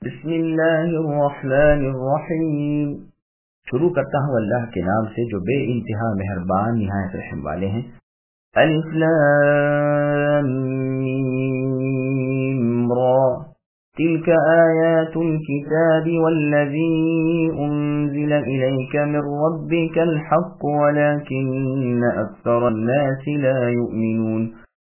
بسم اللہ الرحمن الرحیم۔ شروع کرتا ہوں اللہ کے نام سے جو بے انتہا مہربان نہایت رحم والے ہیں۔ الف لام میم را تلك آیات الكتاب والذی انزل الیک من ربک الحق ولكن اکثر الناس لا یؤمنون۔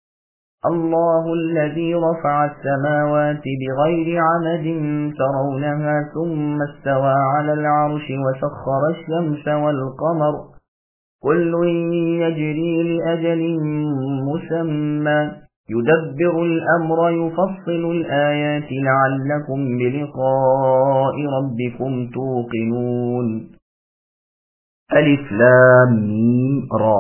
الله الذي رفع السماوات بغير عمد ترونها ثم استوى على العرش وسخر الشمس والقمر كل يجري لأجل مسمى يدبر الأمر يفصل الآيات لعلكم بلقاء ربكم توقنون۔ الف لام میم را،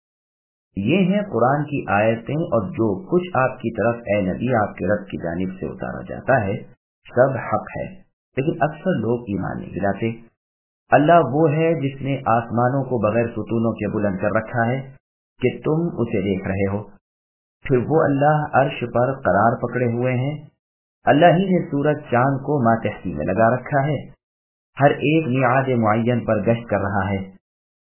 یہ ہیں قرآن کی آیتیں اور جو کچھ آپ کی طرف اے نبی آپ کے رب کی جانب سے اتارا جاتا ہے سب حق ہے، لیکن اکثر لوگ ایمان نہیں لاتے۔ اللہ وہ ہے جس نے آسمانوں کو بغیر ستونوں کے بلند کر رکھا ہے کہ تم اسے دیکھ رہے ہو، پھر وہ اللہ عرش پر قرار پکڑے ہوئے ہیں۔ اللہ ہی نے سورج چاند کو ماتحتی میں لگا رکھا ہے، ہر ایک میعاد معین پر گشت کر رہا ہے۔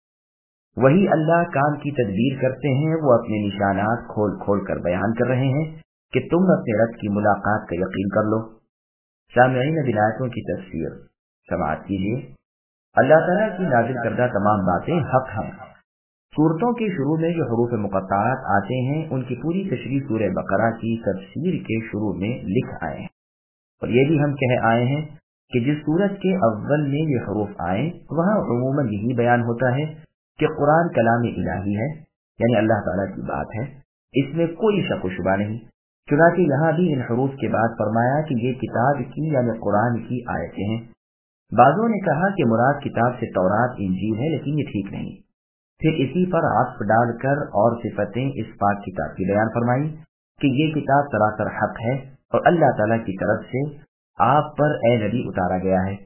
وہی اللہ کام کی تدبیر کرتے ہیں، وہ اپنے نشانات کھول کھول کر بیان کر رہے ہیں کہ تم اپنے رب کی ملاقات کا یقین کر لو۔ سامعین اب آیتوں کی تفسیر سماعت کیجیے۔ اللہ تعالیٰ کی نازل کردہ تمام باتیں حق ہیں۔ سورتوں کے شروع میں جو حروف مقطعات آتے ہیں ان کی پوری تشریح سورہ بقرہ کی تفسیر کے شروع میں لکھ آئے ہیں، اور یہ بھی ہم کہہ آئے ہیں کہ جس سورت کے اول میں یہ حروف آئیں وہاں عموماً یہی بیان ہوتا ہے کہ قرآن کلام الہی ہے، یعنی اللہ تعالیٰ کی بات ہے، اس میں کوئی شک و شبہ نہیں۔ چنانچہ یہاں بھی ان حروف کے بعد فرمایا کہ یہ کتاب کی یعنی قرآن کی آیتیں ہیں۔ بعضوں نے کہا کہ مراد کتاب سے تورات انجیل ہے، لیکن یہ ٹھیک نہیں۔ پھر اسی پر عطف ڈال کر اور صفتیں اس پاک کتاب کی بیان فرمائی کہ یہ کتاب سراسر حق ہے اور اللہ تعالیٰ کی طرف سے آپ پر اے نبی اتارا گیا ہے۔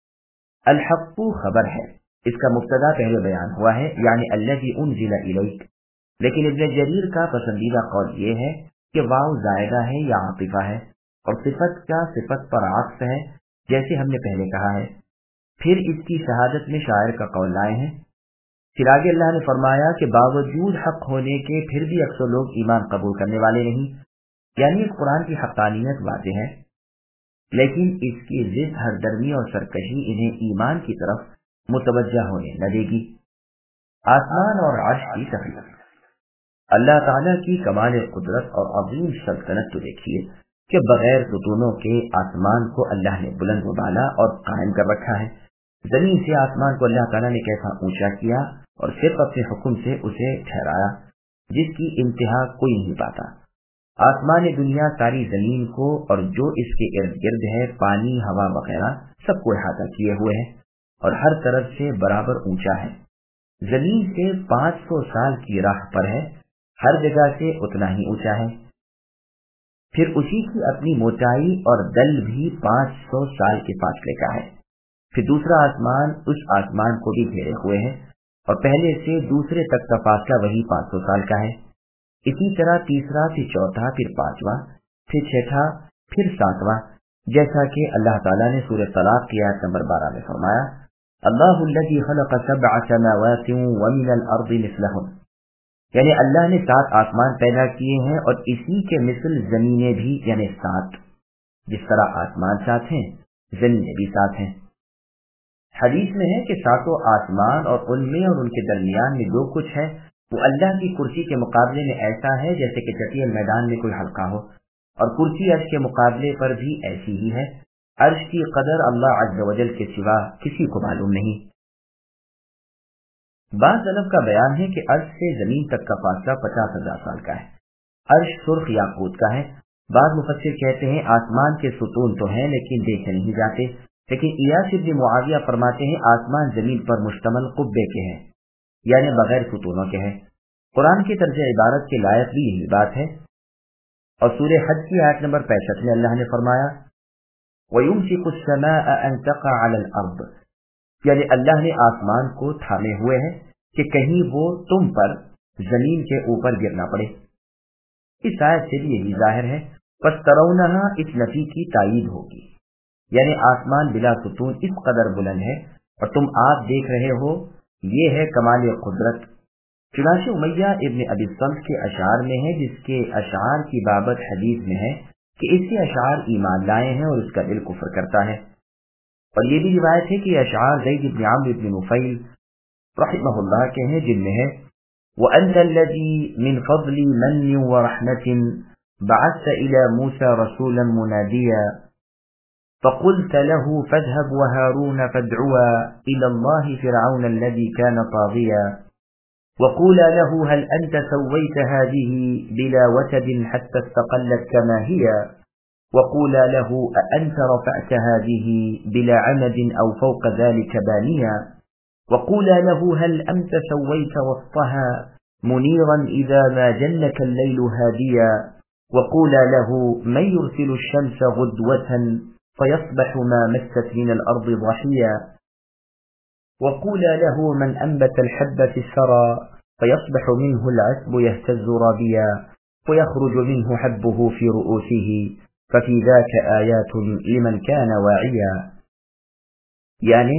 الحق خبر ہے، اس کا مبتدا پہلے بیان ہوا ہے، یعنی الذی انزل الیک، لیکن ابن جریر کا پسندیدہ قول یہ ہے کہ واو زائدہ ہے یا عاطفہ ہے، اور صفت کا صفت پر عطف ہے جیسے ہم نے پہلے کہا ہے۔ پھر اس کی شہادت میں شاعر کا قول لائے ہیں۔ پھر آگے اللہ نے فرمایا کہ باوجود حق ہونے کے پھر بھی اکثر لوگ ایمان قبول کرنے والے نہیں، یعنی اس قرآن کی حقانیت واضح ہے، لیکن اس کی ضد ہر درمی اور سرکشی انہیں ایمان کی طرف متوجہ ہونے نہ دے گی۔ آسمان اور عرش کی تخلیق، اللہ تعالیٰ کی کمال قدرت اور عظیم سلطنت تو دیکھیے کہ بغیر ستونوں کے آسمان کو اللہ نے بلند و بالا اور قائم کر رکھا ہے۔ زمین سے آسمان کو اللہ تعالیٰ نے کیسا اونچا کیا اور صرف اپنے حکم سے اسے ٹھہرایا جس کی انتہا کوئی نہیں پاتا۔ آسمان دنیا ساری زمین کو اور جو اس کے ارد گرد ہے پانی ہوا وغیرہ سب کو احاطہ کیے ہوئے ہے اور ہر طرف سے برابر اونچا ہے۔ زمین سے 500 سال کی راہ پر ہے، ہر جگہ سے اتنا ہی اونچا ہے۔ پھر اسی کی اپنی موٹائی اور دل بھی 500 سال کے فاصلے کا ہے۔ پھر دوسرا آسمان اس آسمان کو بھی گھیرے ہوئے ہے اور پہلے سے دوسرے تک کا فاصلہ وہی 500 سال کا ہے۔ اسی طرح تیسرا، پھر چوتھا، پھر پانچواں، پھر چھٹا، پھر ساتواں، جیسا کہ اللہ تعالیٰ نے سورہ طلاق کی آیت نمبر 12 میں فرمایا، اللہ الذی خلق 7 سماوات ومن الارض مثلہم، یعنی اللہ نے 7 آسمان پیدا کیے ہیں اور اسی کے مثل زمینیں بھی، یعنی 7، جس طرح آسمان 7 ہیں زمینیں بھی 7 ہیں۔ حدیث میں ہے کہ 7 آسمان اور ان میں اور ان کے درمیان میں جو کچھ ہے وہ اللہ کی کرسی کے مقابلے میں ایسا ہے جیسے کہ چٹیل میدان میں کوئی حلقہ ہو، اور کرسی عرش کے مقابلے پر بھی ایسی ہی ہے۔ عرش کی قدر اللہ عز و جل کے سوا کسی کو معلوم نہیں۔ بعض سلف کا بیان ہے کہ عرش سے زمین تک کا فاصلہ 50,000 سال کا ہے۔ عرش سرخ یاقوت کا ہے۔ بعض مفسر کہتے ہیں آسمان کے ستون تو ہیں لیکن دیکھے نہیں جاتے، لیکن ایاس بن معاویہ فرماتے ہیں آسمان زمین پر مشتمل قبے کے ہیں، یعنی بغیر ستونوں کے ہیں۔ قرآن کی طرز عبارت کے لائق بھی یہی بات ہے، اور سورہ حج کی آیت نمبر 65 میں اللہ نے فرمایا وَيُمْسِكُ السَّمَاءَ أَن تَقَعَ عَلَى الْأَرْضِ، یعنی اللہ نے آسمان کو تھامے ہوئے ہے کہ کہیں وہ تم پر زمین کے اوپر گرنا پڑے۔ اس آیت سے بھی یہی ظاہر ہے، پس ترونہا اس نفی کی تائید ہوگی، یعنی آسمان بلا ستون اس قدر بلند ہے اور تم آپ دیکھ رہے ہو، یہ ہے کمال قدرت۔ چنانچہ امیہ ابن ابی صلت کے اشعار میں ہے، جس کے اشعار کی بابت حدیث میں ہے کہ اس کے اشعار ایمان لائے ہیں اور اس کا دل کفر کرتا ہے۔ اور یہ بھی روایت ہے کہ یہ اشعار زید بن عمرو بن نفیل رحمہ اللہ کے ہیں، جن میں ہے وَأَنْتَ الَّذِي مِنْ فَضْلِ مَنٍّ وَرَحْمَةٍ بَعَثْتَ إِلَى مُوسَى رَسُولًا مُنَادِيًا فَقُلْتَ لَهُ فَاذْهَبْ وَهَارُونَ فَادْعُوًا إِلَى اللَّهِ فِرْعَوْنَ الَّذِي كَانَ طَاغِيًا وَقُولَا لَهُ هَلْ أَنْتَ سَوَّيْتَ هَذِهِ بِلَا وَتَدٍ حَتَّى اسْتَقَلَّتْ كَمَا هِيَ وَقُولَا لَهُ أَأَنْتَ رَفَعْتَ هَذِهِ بِلَا عَمَدٍ أَوْ فَوْقَ ذَلِكَ بَانِيًا وَقُولَا لَهُ هَلْ أَنْتَ سَوَّيْتَ وَسْطَهَا مُنِيرًا إِذَا مَا جَنَّكَ اللَّيْلُ هَادِيًا وَقُولَا لَهُ مَنْ يُرْسِلُ الشَّمْسَ غُدْوَةً فَيَصْبَحُ مَا مَسَّتْ مِنَ الْأَرْضِ ضَحِيًّا وَقُولَا لَهُ مَنْ أَنْبَتَ الْحَبَّ فِي الثَّرَى فَيَصْبَحُ مِنْهُ الْعَشْبُ يَهْتَزُّ رَابِيًا وَيَخْرُجُ مِنْهُ حَبُّهُ فِي رُؤُوسِهِ فَفِي ذَاكَ آيَاتٌ لِمَنْ كَانَ وَاعِيًا۔ یعنی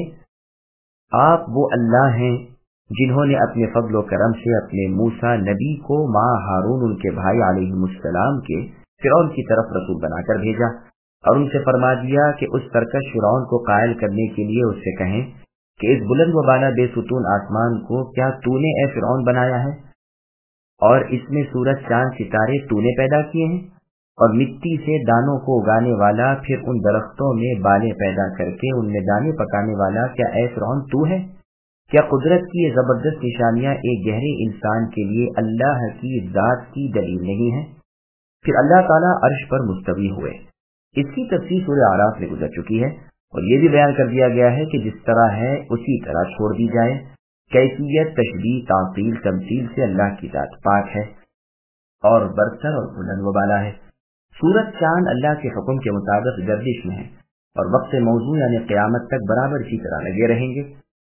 آپ وہ اللہ ہیں جنہوں نے اپنے فضل و کرم سے اپنے موسیٰ نبی کو ماں ہارون ان کے بھائی علیہ السلام کے فرعون کی طرف رسول بنا کر بھیجا اور ان سے فرما دیا کہ اس سرکش فرعون کو قائل کرنے کے لیے اس سے کہیں کہ اس بلند و بالا بے ستون آسمان کو کیا تو نے اے فرعون بنایا ہے، اور اس میں سورج چاند ستارے تو نے پیدا کیے ہیں، اور مٹی سے دانوں کو اگانے والا، پھر ان درختوں میں بالیں پیدا کر کے ان میں دانے پکانے والا کیا اے فرعون تو ہے؟ کیا قدرت کی یہ زبردست نشانیاں ایک گہرے انسان کے لیے اللہ کی ذات کی دلیل نہیں ہے؟ پھر اللہ تعالیٰ عرش پر مستوی ہوئے۔ اس کی تفصیل سورہ اعراف میں گزر چکی ہے، اور یہ بھی بیان کر دیا گیا ہے کہ جس طرح ہے اسی طرح چھوڑ دی جائے۔ کیفیت، تشبیہ، تعطیل، تمثیل سے اللہ کی ذات پاک ہے اور برتر اور بلند و بالا ہے۔ سورج چاند اللہ کے حکم کے مطابق گردش میں ہے اور وقت موضوع یعنی قیامت تک برابر اسی طرح لگے رہیں گے،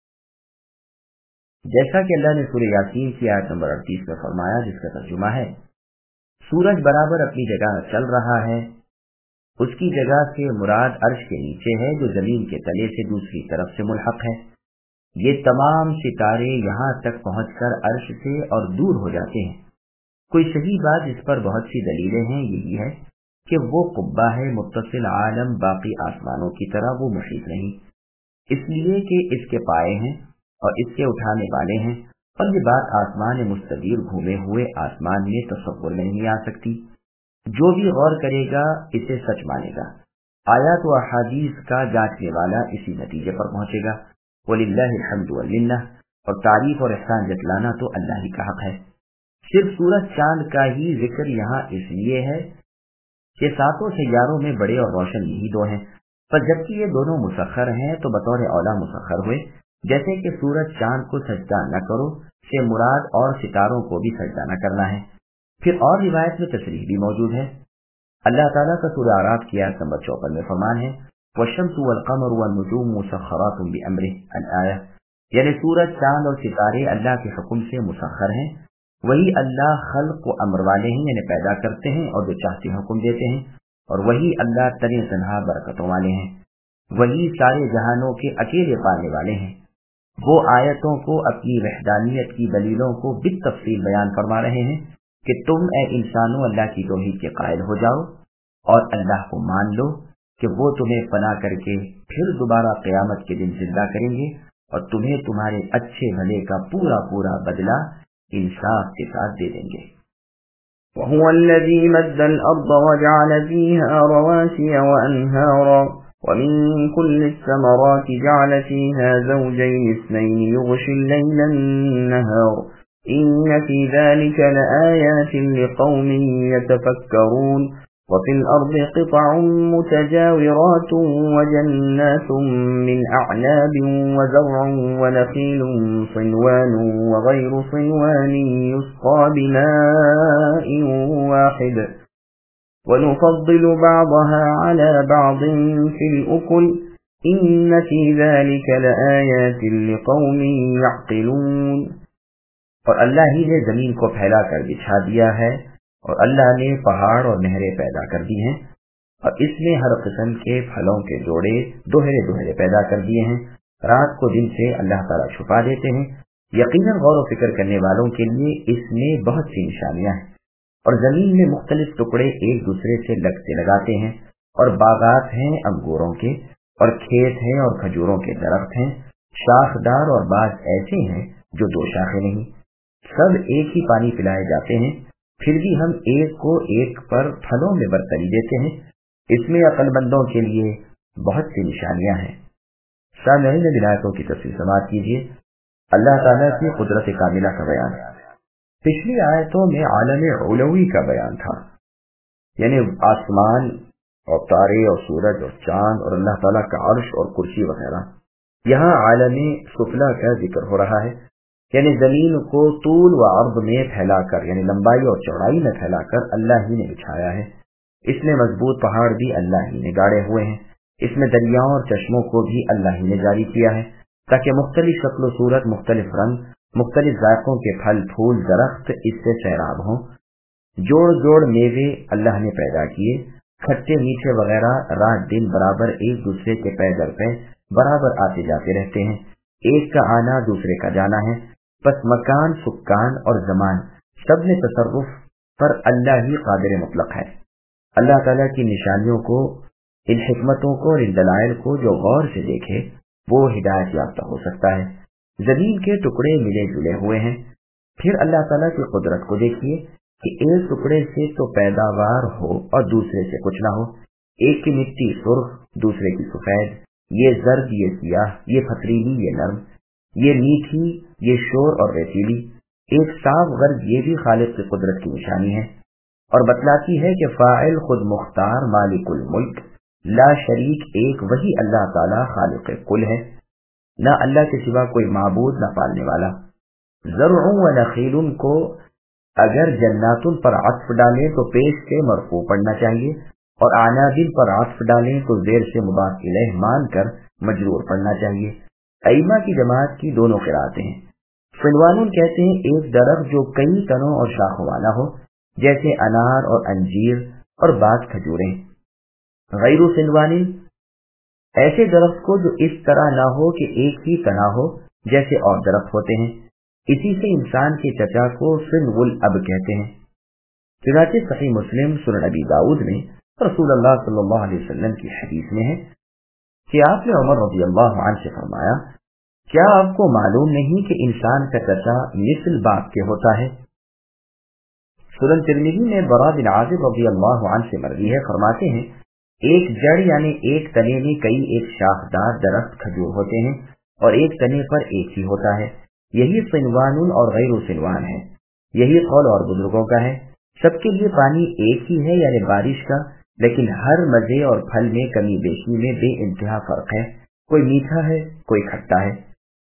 جیسا کہ اللہ نے سورہ یاسین کی آیت نمبر 38 میں فرمایا، جس کا ترجمہ ہے سورج برابر اپنی جگہ چل رہا ہے، اس کی جگہ سے مراد عرش کے نیچے ہے جو زمین کے تلے سے دوسری طرف سے ملحق ہے۔ یہ تمام ستارے یہاں تک پہنچ کر عرش سے اور دور ہو جاتے ہیں۔ کوئی صحیح بات جس پر بہت سی دلیلیں ہیں یہی ہے کہ وہ قبہ ہے متصل عالم باقی آسمانوں کی طرح وہ محیط نہیں، اس لیے کہ اس کے پائے ہیں اور اس کے اٹھانے والے ہیں، اور یہ بات آسمان مستدیر گھومے ہوئے آسمان میں تصور میں نہیں آ سکتی۔ جو بھی غور کرے گا اسے سچ مانے گا، آیات و احادیث کا جانچنے والا اسی نتیجے پر پہنچے گا۔ وَلِلَّهِ الْحَمْدُ وَالْمِنَّةُ، اور تعریف اور احسان جتلانا تو اللہ ہی کا حق ہے۔ صرف سورج چاند کا ہی ذکر یہاں اس لیے ہے کہ ساتوں سیاروں میں بڑے اور روشن یہی دو ہیں، پر جبکہ یہ دونوں مسخر ہیں تو بطور اولا مسخر ہوئے، جیسے کہ سورج چاند کو سجدہ نہ کرو سے مراد اور ستاروں کو بھی سجدہ نہ کرنا ہے۔ پھر اور روایت میں تصریح بھی موجود ہے۔ اللہ تعالیٰ کا سورہ اعراف کی آیت نمبر 54 میں فرمان ہے وَالشَّمْسُ وَالْقَمَرُ وَالنُّجُومُ مُسَخَّرَاتٌ بِأَمْرِهِ الآیہ، یعنی سورج، چاند اور ستارے اللہ کے حکم سے مسخر ہیں۔ وہی اللہ خلق و امر والے ہیں، یعنی پیدا کرتے ہیں اور جو چاہتے حکم دیتے ہیں، اور وہی اللہ تنِ تنہا برکتوں والے ہیں، وہی سارے جہانوں کے اکیلے پالنے والے ہیں۔ وہ آیتوں کو، اپنی وحدانیت کی دلیلوں کو بالتفصیل بیان فرما رہے ہیں کہ تم اے انسانوں اللہ کی توحید کے قائل ہو جاؤ اور اللہ کو مان لو کہ وہ تمہیں فنا کر کے پھر دوبارہ قیامت کے دن زندہ کریں گے اور تمہیں تمہارے اچھے بھلے کا پورا پورا بدلہ انصاف کے ساتھ دے دیں گے۔ وَهُوَ الَّذِي مَدَّ الْأَرْضَ وَجَعَلَ فِيهَا رَوَاسِيَ وَأَنْهَارًا وَمِن كُلِّ الثَّمَرَاتِ جَعَلَ فِيهَا زَوْجَيْنِ اثْنَيْنِ يُغْشِي اللَّيْلَ النَّهَارَ إِنَّ فِي ذَلِكَ لَآيَاتٍ لِقَوْمٍ يَتَفَكَّرُونَ وَفِي الْأَرْضِ قِطَعٌ مُتَجَاوِرَاتٌ وَجَنَّاتٌ مِّنْ أَعْنَابٍ وَزَرْعٌ وَنَخِيلٌ صِنْوَانٌ وَغَيْرُ صِنْوَانٍ يُسْقَىٰ بِمَاءٍ وَاحِدٍ وَنُفَضِّلُ بَعْضَهَا عَلَىٰ بَعْضٍ فِي الْأُكُلِ إِنَّ فِي ذَلِكَ لَآيَاتٍ لِقَوْمٍ يَعْقِلُونَ۔ اور اللہ ہی نے زمین کو پھیلا کر بچھا دیا ہے، اور اللہ نے پہاڑ اور نہریں پیدا کر دی ہیں، اور اس میں ہر قسم کے پھلوں کے جوڑے دوہرے دوہرے پیدا کر دیے ہیں. رات کو دن سے اللہ تعالیٰ چھپا دیتے ہیں. یقیناً غور و فکر کرنے والوں کے لیے اس میں بہت سی نشانیاں ہیں. اور زمین میں مختلف ٹکڑے ایک دوسرے سے لگتے لگاتے ہیں، اور باغات ہیں انگوروں کے، اور کھیت ہیں اور کھجوروں کے درخت ہیں، شاخدار اور بعض ایسے ہیں جو دو شاخیں نہیں. سب ایک ہی پانی پلائے جاتے ہیں، پھر بھی ہم ایک کو ایک پر پھلوں میں برتری دیتے ہیں. اس میں عقل مندوں کے لیے بہت سی نشانیاں ہیں. سامعین آیتوں کی تفصیل سماعت کیجیے. اللہ تعالیٰ کی قدرت کاملہ کا بیان. پچھلی آیتوں میں عالم علوی کا بیان تھا، یعنی آسمان اور تارے اور سورج اور چاند اور اللہ تعالیٰ کا عرش اور کرسی وغیرہ. یہاں عالم سفلا کا ذکر ہو رہا ہے، یعنی زمین کو طول و عرض میں پھیلا کر، یعنی لمبائی اور چوڑائی میں پھیلا کر اللہ ہی نے بچھایا ہے. اس میں مضبوط پہاڑ بھی اللہ ہی نے گاڑے ہوئے ہیں. اس میں دریاؤں اور چشموں کو بھی اللہ ہی نے جاری کیا ہے، تاکہ مختلف شکل و صورت، مختلف رنگ، مختلف ذائقوں کے پھل پھول درخت اس سے سیراب ہوں. جوڑ جوڑ میوے اللہ نے پیدا کیے، کھٹے میٹھے وغیرہ رات دن برابر ایک دوسرے کے پے در پہ برابر آتے جاتے رہتے ہیں. ایک کا آنا دوسرے کا جانا ہے. بس مکان، سکان اور زمان سب میں تصرف پر اللہ ہی قادر مطلق ہے. اللہ تعالیٰ کی نشانیوں کو، ان حکمتوں کو اور ان دلائل کو جو غور سے دیکھے وہ ہدایت یافتہ ہو سکتا ہے. زمین کے ٹکڑے ملے جلے ہوئے ہیں. پھر اللہ تعالیٰ کی قدرت کو دیکھیے کہ ایک ٹکڑے سے تو پیداوار ہو اور دوسرے سے کچھ نہ ہو. ایک کی مٹی سرخ، دوسرے کی سفید، یہ زرد، یہ سیاہ، یہ پتریلی، یہ نرم، یہ میٹھی، یہ شور اور ریتیلی. ایک صاف غرض یہ بھی خالق کی قدرت کی نشانی ہے، اور بتلاتی ہے کہ فاعل خود مختار مالک الملک لا شریک ایک وہی اللہ تعالیٰ خالق کل ہے، نہ اللہ کے سوا کوئی معبود، نہ پالنے والا. زرع و نخیل کو اگر جنات پر عطف ڈالیں تو پیش سے مرفوع پڑھنا چاہیے، اور عنابل پر عطف ڈالیں تو زیر سے مضاف الیہ مان کر مجرور پڑھنا چاہیے. ائمہ کی جماعت کی دونوں قراتیں ہیں. صنوان کہتے ہیں ایک درخت جو کئی تنوں اور شاخوں والا ہو، جیسے انار اور انجیر اور بعض کھجوریں. غیر صنوان ایسے درخت کو جو اس طرح نہ ہو کہ ایک ہی تنا ہو، جیسے اور درخت ہوتے ہیں. اسی سے انسان کے چچا کو صنو الاب کہتے ہیں. چنانچہ صحیح مسلم سنن ابی داؤد میں رسول اللہ صلی اللہ علیہ وسلم کی حدیث میں ہے کہ آپ نے عمر رضی اللہ عنہ سے فرمایا، کیا آپ کو معلوم نہیں کہ انسان کا چچا مثل باپ کے ہوتا ہے؟ سنن ترمذی میں برا بن عازب رضی اللہ عنہ سے مروی ہے، فرماتے ہیں ایک جڑ یعنی ایک تنے میں کئی ایک شاخدار درخت کھجور ہوتے ہیں، اور ایک تنے پر ایک ہی ہوتا ہے. یہی صنوان اور غیر صنوان ہے. یہی قول اور بزرگوں کا ہے. سب کے لیے پانی ایک ہی ہے، یعنی بارش کا، لیکن ہر مزے اور پھل میں کمی بیشی میں بے انتہا فرق ہے. کوئی میٹھا ہے، کوئی کھٹا ہے.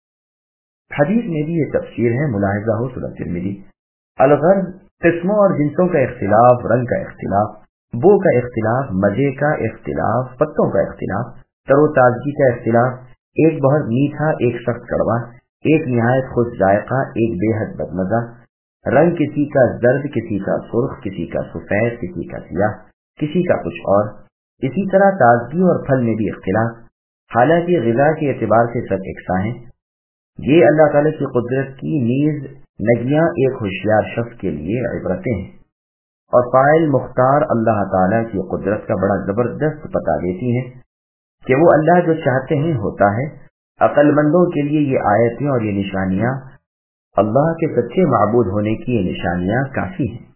حدیث میں بھی یہ تفسیر ہے، ملاحظہ ہو سنن ترمذی. الغرض قسموں اور جنسوں کا اختلاف، رنگ کا اختلاف، بو کا اختلاف، مزے کا اختلاف، پتوں کا اختلاف، تر و تازگی کا اختلاف. ایک بہت میٹھا، ایک سخت کڑوا، ایک نہایت خوش ذائقہ، ایک بے حد بدمزہ. رنگ کسی کا زرد، کسی کا سرخ، کسی کا سفید، کسی کا سیاہ، کسی کا کچھ اور. اسی طرح تازگی اور پھل میں بھی اختلاف، حالانکہ غذا کے اعتبار سے سب یکساں ہیں. یہ اللہ تعالیٰ کی قدرت کی نیز نگیاں ایک ہوشیار شخص کے لیے عبرتیں ہیں، اور فاعل مختار اللہ تعالیٰ کی قدرت کا بڑا زبردست پتہ دیتی ہیں کہ وہ اللہ جو چاہتے ہیں ہوتا ہے. عقل مندوں کے لیے یہ آیتیں اور یہ نشانیاں، اللہ کے سچے معبود ہونے کی یہ نشانیاں کافی ہیں.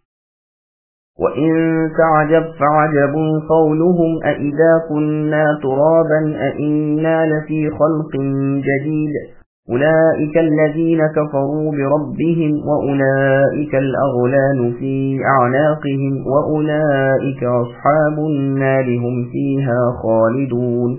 وَإِن تَعْجَبْ فَعَجَبٌ قَوْلُهُمْ أَإِذَا كُنَّا تُرَابًا أَإِنَّا لَفِي خَلْقٍ جَدِيدٍ أُولَئِكَ الَّذِينَ كَفَرُوا بِرَبِّهِمْ وَأُولَئِكَ الْأَغْلَالُ فِي أَعْنَاقِهِمْ وَأُولَئِكَ أَصْحَابُ النَّارِ هُمْ فِيهَا خَالِدُونَ.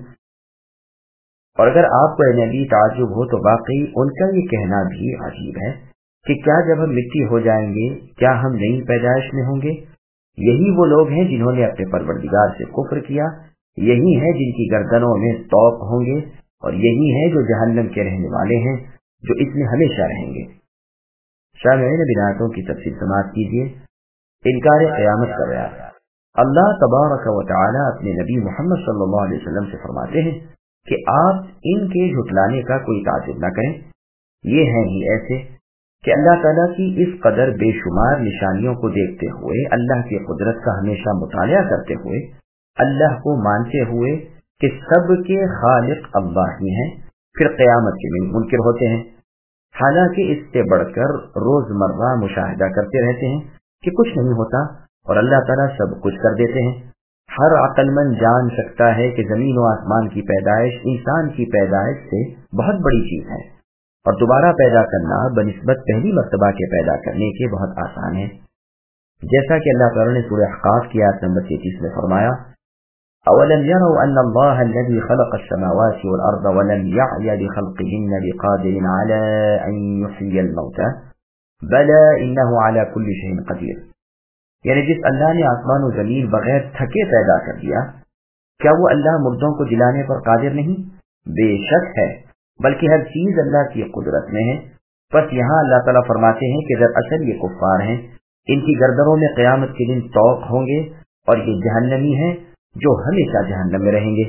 اور اگر آپ کو نبی تعجب ہو تو واقعی ان کا یہ کہنا بھی عجیب ہے کہ کیا جب ہم مٹی ہو جائیں گے کیا ہم نئی پیدائش میں ہوں گے؟ یہی وہ لوگ ہیں جنہوں نے اپنے پروردگار سے کفر کیا، یہی ہیں جن کی گردنوں میں طوق ہوں گے، اور یہی ہیں جو جہنم کے رہنے والے ہیں، جو اس میں ہمیشہ رہیں گے. سامعین، آیتوں کی تفصیل سماعت کیجیے. انکار قیامت کا بیان. اللہ تبارک و تعالی اپنے نبی محمد صلی اللہ علیہ وسلم سے فرماتے ہیں کہ آپ ان کے جھٹلانے کا کوئی تعجب نہ کریں، یہ ہیں ہی ایسے کہ اللہ تعالیٰ کی اس قدر بے شمار نشانیوں کو دیکھتے ہوئے، اللہ کی قدرت کا ہمیشہ مطالعہ کرتے ہوئے، اللہ کو مانتے ہوئے کہ سب کے خالق اللہ ہی ہیں، پھر قیامت کے منکر ہوتے ہیں، حالانکہ اس سے بڑھ کر روزمرہ مشاہدہ کرتے رہتے ہیں کہ کچھ نہیں ہوتا اور اللہ تعالیٰ سب کچھ کر دیتے ہیں۔ ہر عقل مند جان سکتا ہے کہ زمین و آسمان کی پیدائش انسان کی پیدائش سے بہت بڑی چیز ہے، اور دوبارہ پیدا کرنا بنسبت پہلی مرتبہ کے پیدا کرنے کے بہت آسان ہے، جیسا کہ اللہ تعالیٰ نے سورہ احقاف کی آیت نمبر 33 میں فرمایا، أَوَلَمْ يَرَوْا أَنَّ اللَّهَ الَّذِي خَلَقَ السَّمَاوَاتِ وَالْأَرْضَ وَلَمْ يَعْيَ بِخَلْقِهِنَّ بِقَادِرٍ عَلَىٰ أَن يُحْيِيَ الْمَوْتَىٰ بَلَىٰ إِنَّهُ عَلَىٰ كُلِّ شَيْءٍ قَدِيرٌ۔ یعنی جس اللہ نے آسمان و زمین بغیر تھکے پیدا کر دیا، کیا وہ اللہ مردوں کو جلانے پر قادر نہیں؟ بے شک ہے، بلکہ ہر چیز اللہ کی قدرت میں ہے۔ بس یہاں اللہ تعالیٰ فرماتے ہیں کہ دراصل یہ کفار ہیں، ان کی گردنوں میں قیامت کے دن طوق ہوں گے، اور یہ جہنمی ہیں جو ہمیشہ جہنم میں رہیں گے۔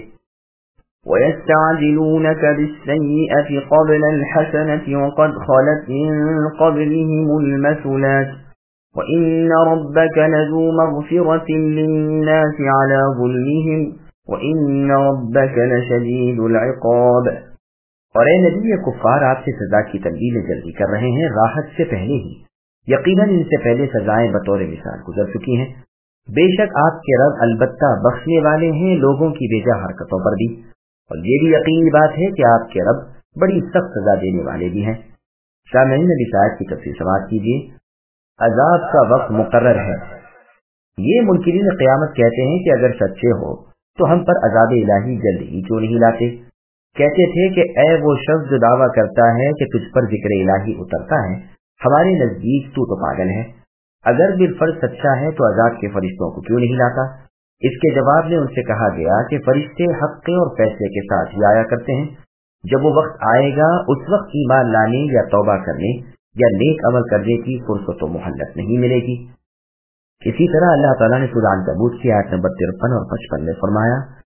وَيَسْتَعْجِلُونَكَ بِالسَّيِّئَةِ قَبْلَ الْحَسَنَةِ وَقَدْ خَلَتْ مِن قَبْلِهِمُ الْمَثُلَاتُ وَإِنَّ رَبَّكَ لَذُو مَغْفِرَةٍ لِلنَّاسِ عَلَى ظُلْمِهِمْ وَإِنَّ رَبَّكَ لَشَدِيدُ الْعِقَابِ۔ اور اے نبی، یہ کفار آپ سے سزا کی تبدیل جلدی کر رہے ہیں راحت سے پہلے ہی، یقیناً ان سے پہلے سزائیں بطور مثال گزر چکی ہیں۔ بے شک آپ کے رب البتہ بخشنے والے ہیں لوگوں کی بیجا حرکتوں پر بھی، اور یہ بھی یقینی بات ہے کہ آپ کے رب بڑی سخت سزا دینے والے بھی ہیں۔ سامعین، نبی صاحب کی تفسیر سماعت کیجیے۔ عذاب کا وقت مقرر ہے۔ یہ منکرین قیامت کہتے ہیں کہ اگر سچے ہو تو ہم پر عذاب الہی جلد ہی کیوں نہیں لاتے؟ کہتے تھے کہ اے وہ شخص جو دعویٰ کرتا ہے کہ تجھ پر ذکر الہی اترتا ہے، ہمارے نزدیک تو پاگل ہے، اگر بالفرض سچا ہے تو عذاب کے فرشتوں کو کیوں نہیں لاتا؟ اس کے جواب میں ان سے کہا گیا کہ فرشتے حق اور فیصلے کے ساتھ ہی آیا کرتے ہیں، جب وہ وقت آئے گا اس وقت ایمان لانے یا توبہ کرنے یا نیک عمل کرنے کی فرصت و مہلت نہیں ملے گی۔ اسی طرح اللہ تعالیٰ نے سورہ عنکبوت کی آیت نمبر 53 اور 55 میں فرمایا،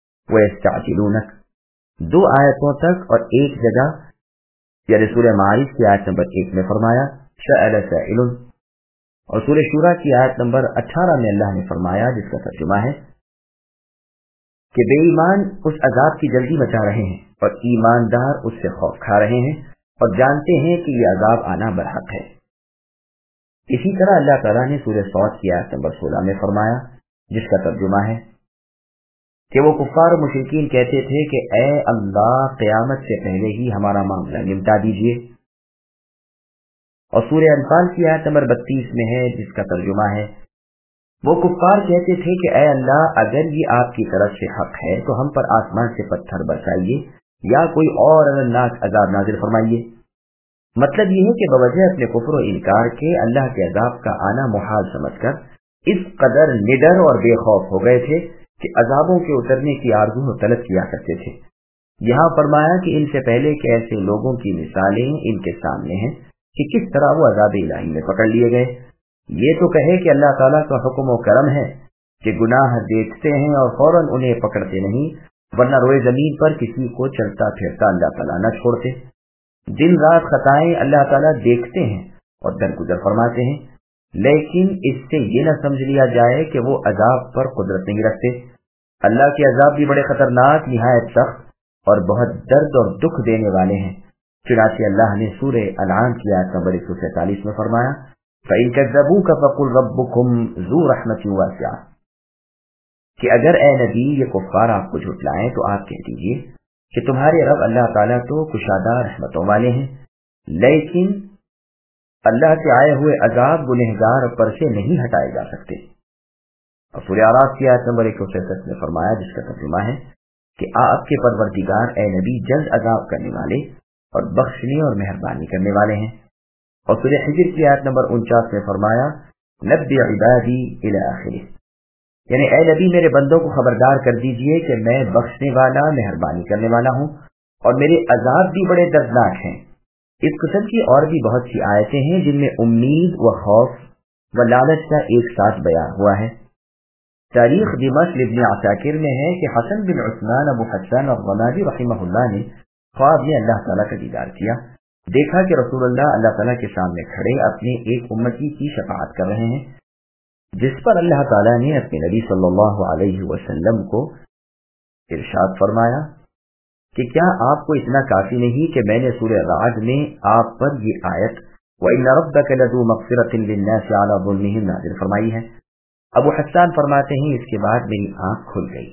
وَيَسْتَعْجِلُونَكَ، 2 آیتوں تک، اور ایک جگہ یعنی سورہ معارج کی آیت نمبر 1 میں فرمایا سَأَلَ سَائِلٌ، اور سورہ شورى کی آیت نمبر 18 میں اللہ نے فرمایا، جس کا ترجمہ ہے کہ بے ایمان اس عذاب کی جلدی مچا رہے ہیں اور ایماندار اس سے خوف کھا رہے ہیں اور جانتے ہیں کہ یہ عذاب آنا برحق ہے۔ اسی طرح اللہ تعالیٰ نے سورہ صاد کی آیت نمبر 16 میں فرمایا، جس کا ترجمہ ہے کہ وہ کفار و مشرکین کہتے تھے کہ اے اللہ، قیامت سے پہلے ہی ہمارا معاملہ نمٹا دیجیے۔ اور سورہ انفال کی آیت نمبر 32 میں ہے، جس کا ترجمہ ہے وہ کفار کہتے تھے کہ اے اللہ، اگر یہ آپ کی طرف سے حق ہے تو ہم پر آسمان سے پتھر برسائیے یا کوئی اور الناک عذاب نازل فرمائیے۔ مطلب یہ ہے کہ بوجہ اپنے کفر و انکار کے اللہ کے عذاب کا آنا محال سمجھ کر اس قدر نڈر اور بے خوف ہو گئے تھے کہ عذابوں کے اترنے کی آرزو و طلب کیا کرتے تھے۔ یہاں فرمایا کہ ان سے پہلے کے ایسے لوگوں کی مثالیں ان کے سامنے ہیں کہ کس طرح وہ عذاب الہی میں پکڑ لیے گئے۔ یہ تو کہے کہ اللہ تعالیٰ کا حکم و کرم ہے کہ گناہ دیکھتے ہیں اور فوراً انہیں پکڑتے نہیں، ورنہ روئے زمین پر کسی کو چلتا پھرتا اللہ تعالیٰ نہ چھوڑتے۔ دن رات خطائیں اللہ تعالیٰ دیکھتے ہیں اور درگزر فرماتے ہیں، لیکن اس سے یہ نہ سمجھ لیا جائے کہ وہ عذاب پر قدرت نہیں رکھتے۔ اللہ کے عذاب بھی بڑے خطرناک، نہایت سخت اور بہت درد اور دکھ دینے والے ہیں۔ چنانچہ اللہ نے سورہ انعام کی آیت نمبر 147 میں فرمایا، فَإِن كَذَّبُوكَ فَقُلْ رَبُّكُمْ ذُو رَحْمَةٍ وَاسِعَةٍ، کہ اگر اے نبی یہ کفار آپ کو جھٹلائیں تو آپ کہہ دیجیے کہ تمہارے رب اللہ تعالیٰ تو کشادہ رحمتوں والے ہیں، لیکن اللہ کے آئے ہوئے عذاب گنہگار پر سے نہیں ہٹائے جا سکتے۔ اور سورہ اعراف کی آیت نمبر 163 میں فرمایا، جس کا ترجمہ ہے کہ آپ کے پروردگار اے نبی جلد عذاب کرنے والے اور بخشنے اور مہربانی کرنے والے ہیں۔ اور سورہ حجر کی آیت نمبر 49 میں فرمایا، نبی عبادی الی آخرہ، یعنی اے نبی میرے بندوں کو خبردار کر دیجئے کہ میں بخشنے والا مہربانی کرنے والا ہوں اور میرے عذاب بھی بڑے دردناک ہیں۔ اس قسم کی اور بھی بہت سی آیتیں ہیں جن میں امید و خوف و لالچ کا ایک ساتھ بیان ہوا ہے۔ تاریخ دمشق ابن عساکر میں ہے کہ حسن بن عثمان ابو حسان الرمادی رحمہ اللہ نے خواب میں اللہ تعالیٰ کا دیدار کیا، دیکھا کہ رسول اللہ تعالیٰ کے سامنے کھڑے اپنے ایک امتی کی شفاعت کر رہے ہیں، جس پر اللہ تعالیٰ نے اپنے نبی صلی اللہ علیہ وسلم کو ارشاد فرمایا کہ کیا آپ کو اتنا کافی نہیں کہ میں نے سورہ رعد میں آپ پر یہ آیت وَإِنَّ رَبَّكَ لَذُو مَغْفِرَةٍ لِلنَّاسِ عَلَى ظُلْمِهِمْ نازل فرمائی ہے۔ ابو حسان فرماتے ہیں اس کے بعد میری آنکھ کھل گئی۔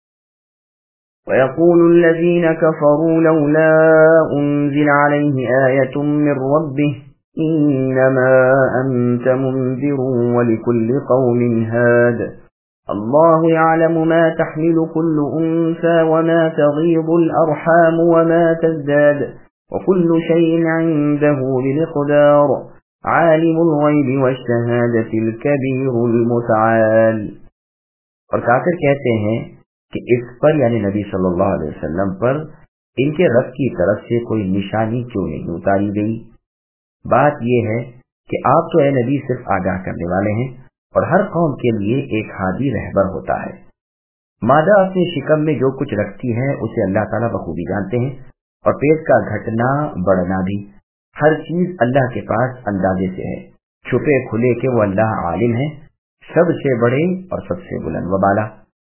وَيَقُولُ الَّذِينَ كَفَرُوا لَوْلَا أُنزِلَ عَلَيْهِ آيَةٌ مِّن رَّبِّهِ إِنَّمَا أَنتَ مُنذِرٌ وَلِكُلِّ قَوْمٍ هَادٍ اللَّهُ يَعْلَمُ مَا تَحْمِلُ كُلُّ أُنثَىٰ وَمَا تَغِيضُ الْأَرْحَامُ وَمَا تَزْدَادُ وَكُلُّ شَيْءٍ عِندَهُ بِمِقْدَارٍ عالم الغیب والشہادۃ الکبیر المتعال۔ اور کافر کہتے ہیں کہ اس پر یعنی نبی صلی اللہ علیہ وسلم پر ان کے رب کی طرف سے کوئی نشانی کیوں نہیں اتاری گئی؟ بات یہ ہے کہ آپ تو اے نبی صرف آگاہ کرنے والے ہیں، اور ہر قوم کے لیے ایک ہادی رہبر ہوتا ہے۔ مادہ اپنے شکم میں جو کچھ رکھتی ہے اسے اللہ تعالیٰ بخوبی جانتے ہیں، اور پیٹ کا گھٹنا بڑھنا بھی، ہر چیز اللہ کے پاس اندازے سے ہے، چھپے کھلے کے وہ اللہ عالم ہے، سب سے بڑے اور سب سے بلند و بالا۔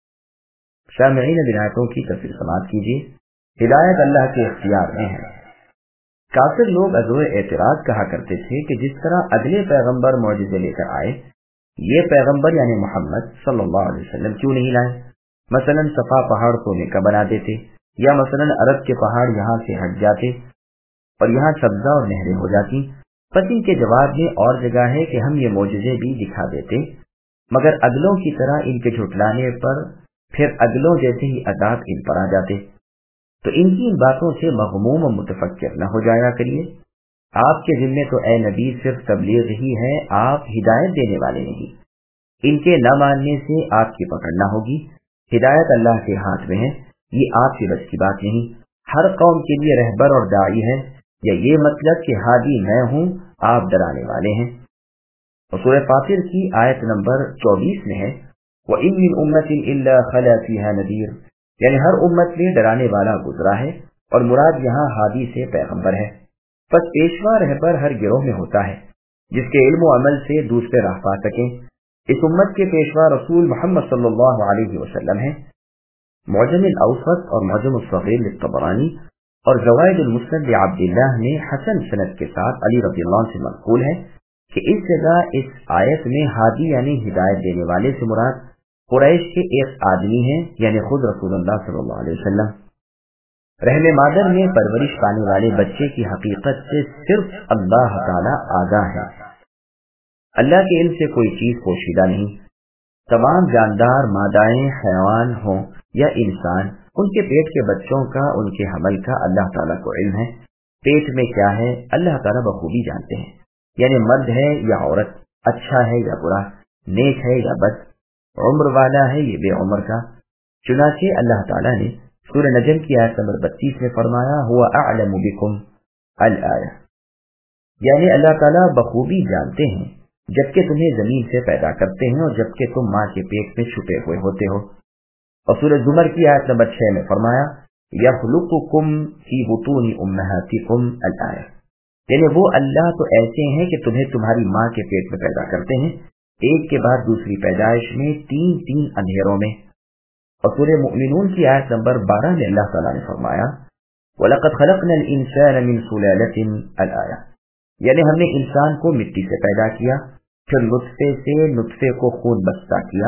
سامعین آیاتوں کی تفسیر سماعت کیجیے۔ ہدایت اللہ کے اختیار میں ہے۔ کافر لوگ عذر اعتراض کہا کرتے تھے کہ جس طرح اگلے پیغمبر معجزے لے کر آئے، یہ پیغمبر یعنی محمد صلی اللہ علیہ وسلم کیوں نہیں لائے؟ مثلا صفا پہاڑ سونے کا بنا دیتے، یا مثلا عرب کے پہاڑ یہاں سے ہٹ جاتے اور یہاں سبزہ اور نہریں ہو جاتی۔ پس ان کے جواب میں اور جگہ ہے کہ ہم یہ معجزے بھی دکھا دیتے، مگر اگلوں کی طرح ان کے جھٹلانے پر پھر اگلوں جیسے ہی عذاب ان پر آ جاتے۔ تو ان کی ان باتوں سے مغموم و متفکر نہ ہو جایا کریے۔ آپ کے ذمے تو اے نبی صرف تبلیغ ہی ہے، آپ ہدایت دینے والے نہیں۔ ان کے نہ ماننے سے آپ کی پکڑ نہ ہوگی۔ ہدایت اللہ کے ہاتھ میں ہے، یہ آپ کے بس کی بات نہیں۔ ہر قوم کے لیے رہبر اور داعی ہے، یا یہ مطلب کہ ہادی میں ہوں، آپ ڈرانے والے ہیں۔ اور سورہ فاطر کی آیت نمبر 24 میں ہے وَإِن مِّنْ أُمَّةٍ إِلَّا خَلَا فِيهَا نَذِيرٌ، یعنی ہر امت میں ڈرانے والا گزرا ہے، اور مراد یہاں ہادی سے پیغمبر ہے۔ پس پیشوا رہبر ہر گروہ میں ہوتا ہے جس کے علم و عمل سے دوسرے راہ پا سکیں۔ اس امت کے پیشوا رسول محمد صلی اللہ علیہ وسلم ہیں۔ معجم الاوسط اور معجم الصغیر للطبرانی اور زوائد المسند عبداللہ میں حسن سند کے ساتھ علی رضی اللہ عنہ سے منقول ہے کہ اس جگہ اس آیت میں ہادی یعنی ہدایت دینے والے سے مراد قریش کے ایک آدمی ہیں، یعنی خود رسول اللہ صلی اللہ علیہ وسلم۔ رحم مادر میں پرورش پانے والے بچے کی حقیقت سے صرف اللہ تعالی آگاہ ہے۔ اللہ کے علم سے کوئی چیز پوشیدہ نہیں۔ تمام جاندار مادائیں حیوان ہوں یا انسان، ان کے پیٹ کے بچوں کا، ان کے حمل کا اللہ تعالیٰ کو علم ہے۔ پیٹ میں کیا ہے اللہ تعالیٰ بخوبی جانتے ہیں، یعنی مرد ہے یا عورت، اچھا ہے یا برا، نیک ہے یا بد، عمر والا ہے یا بے عمر کا۔ چنانچہ اللہ تعالیٰ نے سورہ نجم کی آیت نمبر 32 میں فرمایا ہوا اعلم بکم الآیہ، یعنی اللہ تعالیٰ بخوبی جانتے ہیں جبکہ تمہیں زمین سے پیدا کرتے ہیں اور جبکہ تم ماں کے پیٹ میں چھپے ہوئے ہوتے ہو۔ اور سورہ زمر کی آیت نمبر 6 میں فرمایا یخلقکم فی بطون امہاتکم الآیہ، یعنی وہ اللہ تو ایسے ہیں کہ تمہیں تمہاری ماں کے پیٹ میں پیدا کرتے ہیں، ایک کے بعد دوسری پیدائش میں، تین تین اندھیروں میں۔ اور سورہ مؤمنون کی آیت نمبر 12 میں اللہ تعالیٰ نے فرمایا وَلَقَدْ خَلَقْنَا الْإِنسَانَ مِنْ سُلَالَةٍ الْآیہ، یعنی ہم نے انسان کو مٹی سے پیدا کیا، پھر نطفے سے نطفے کو خون بستہ کیا،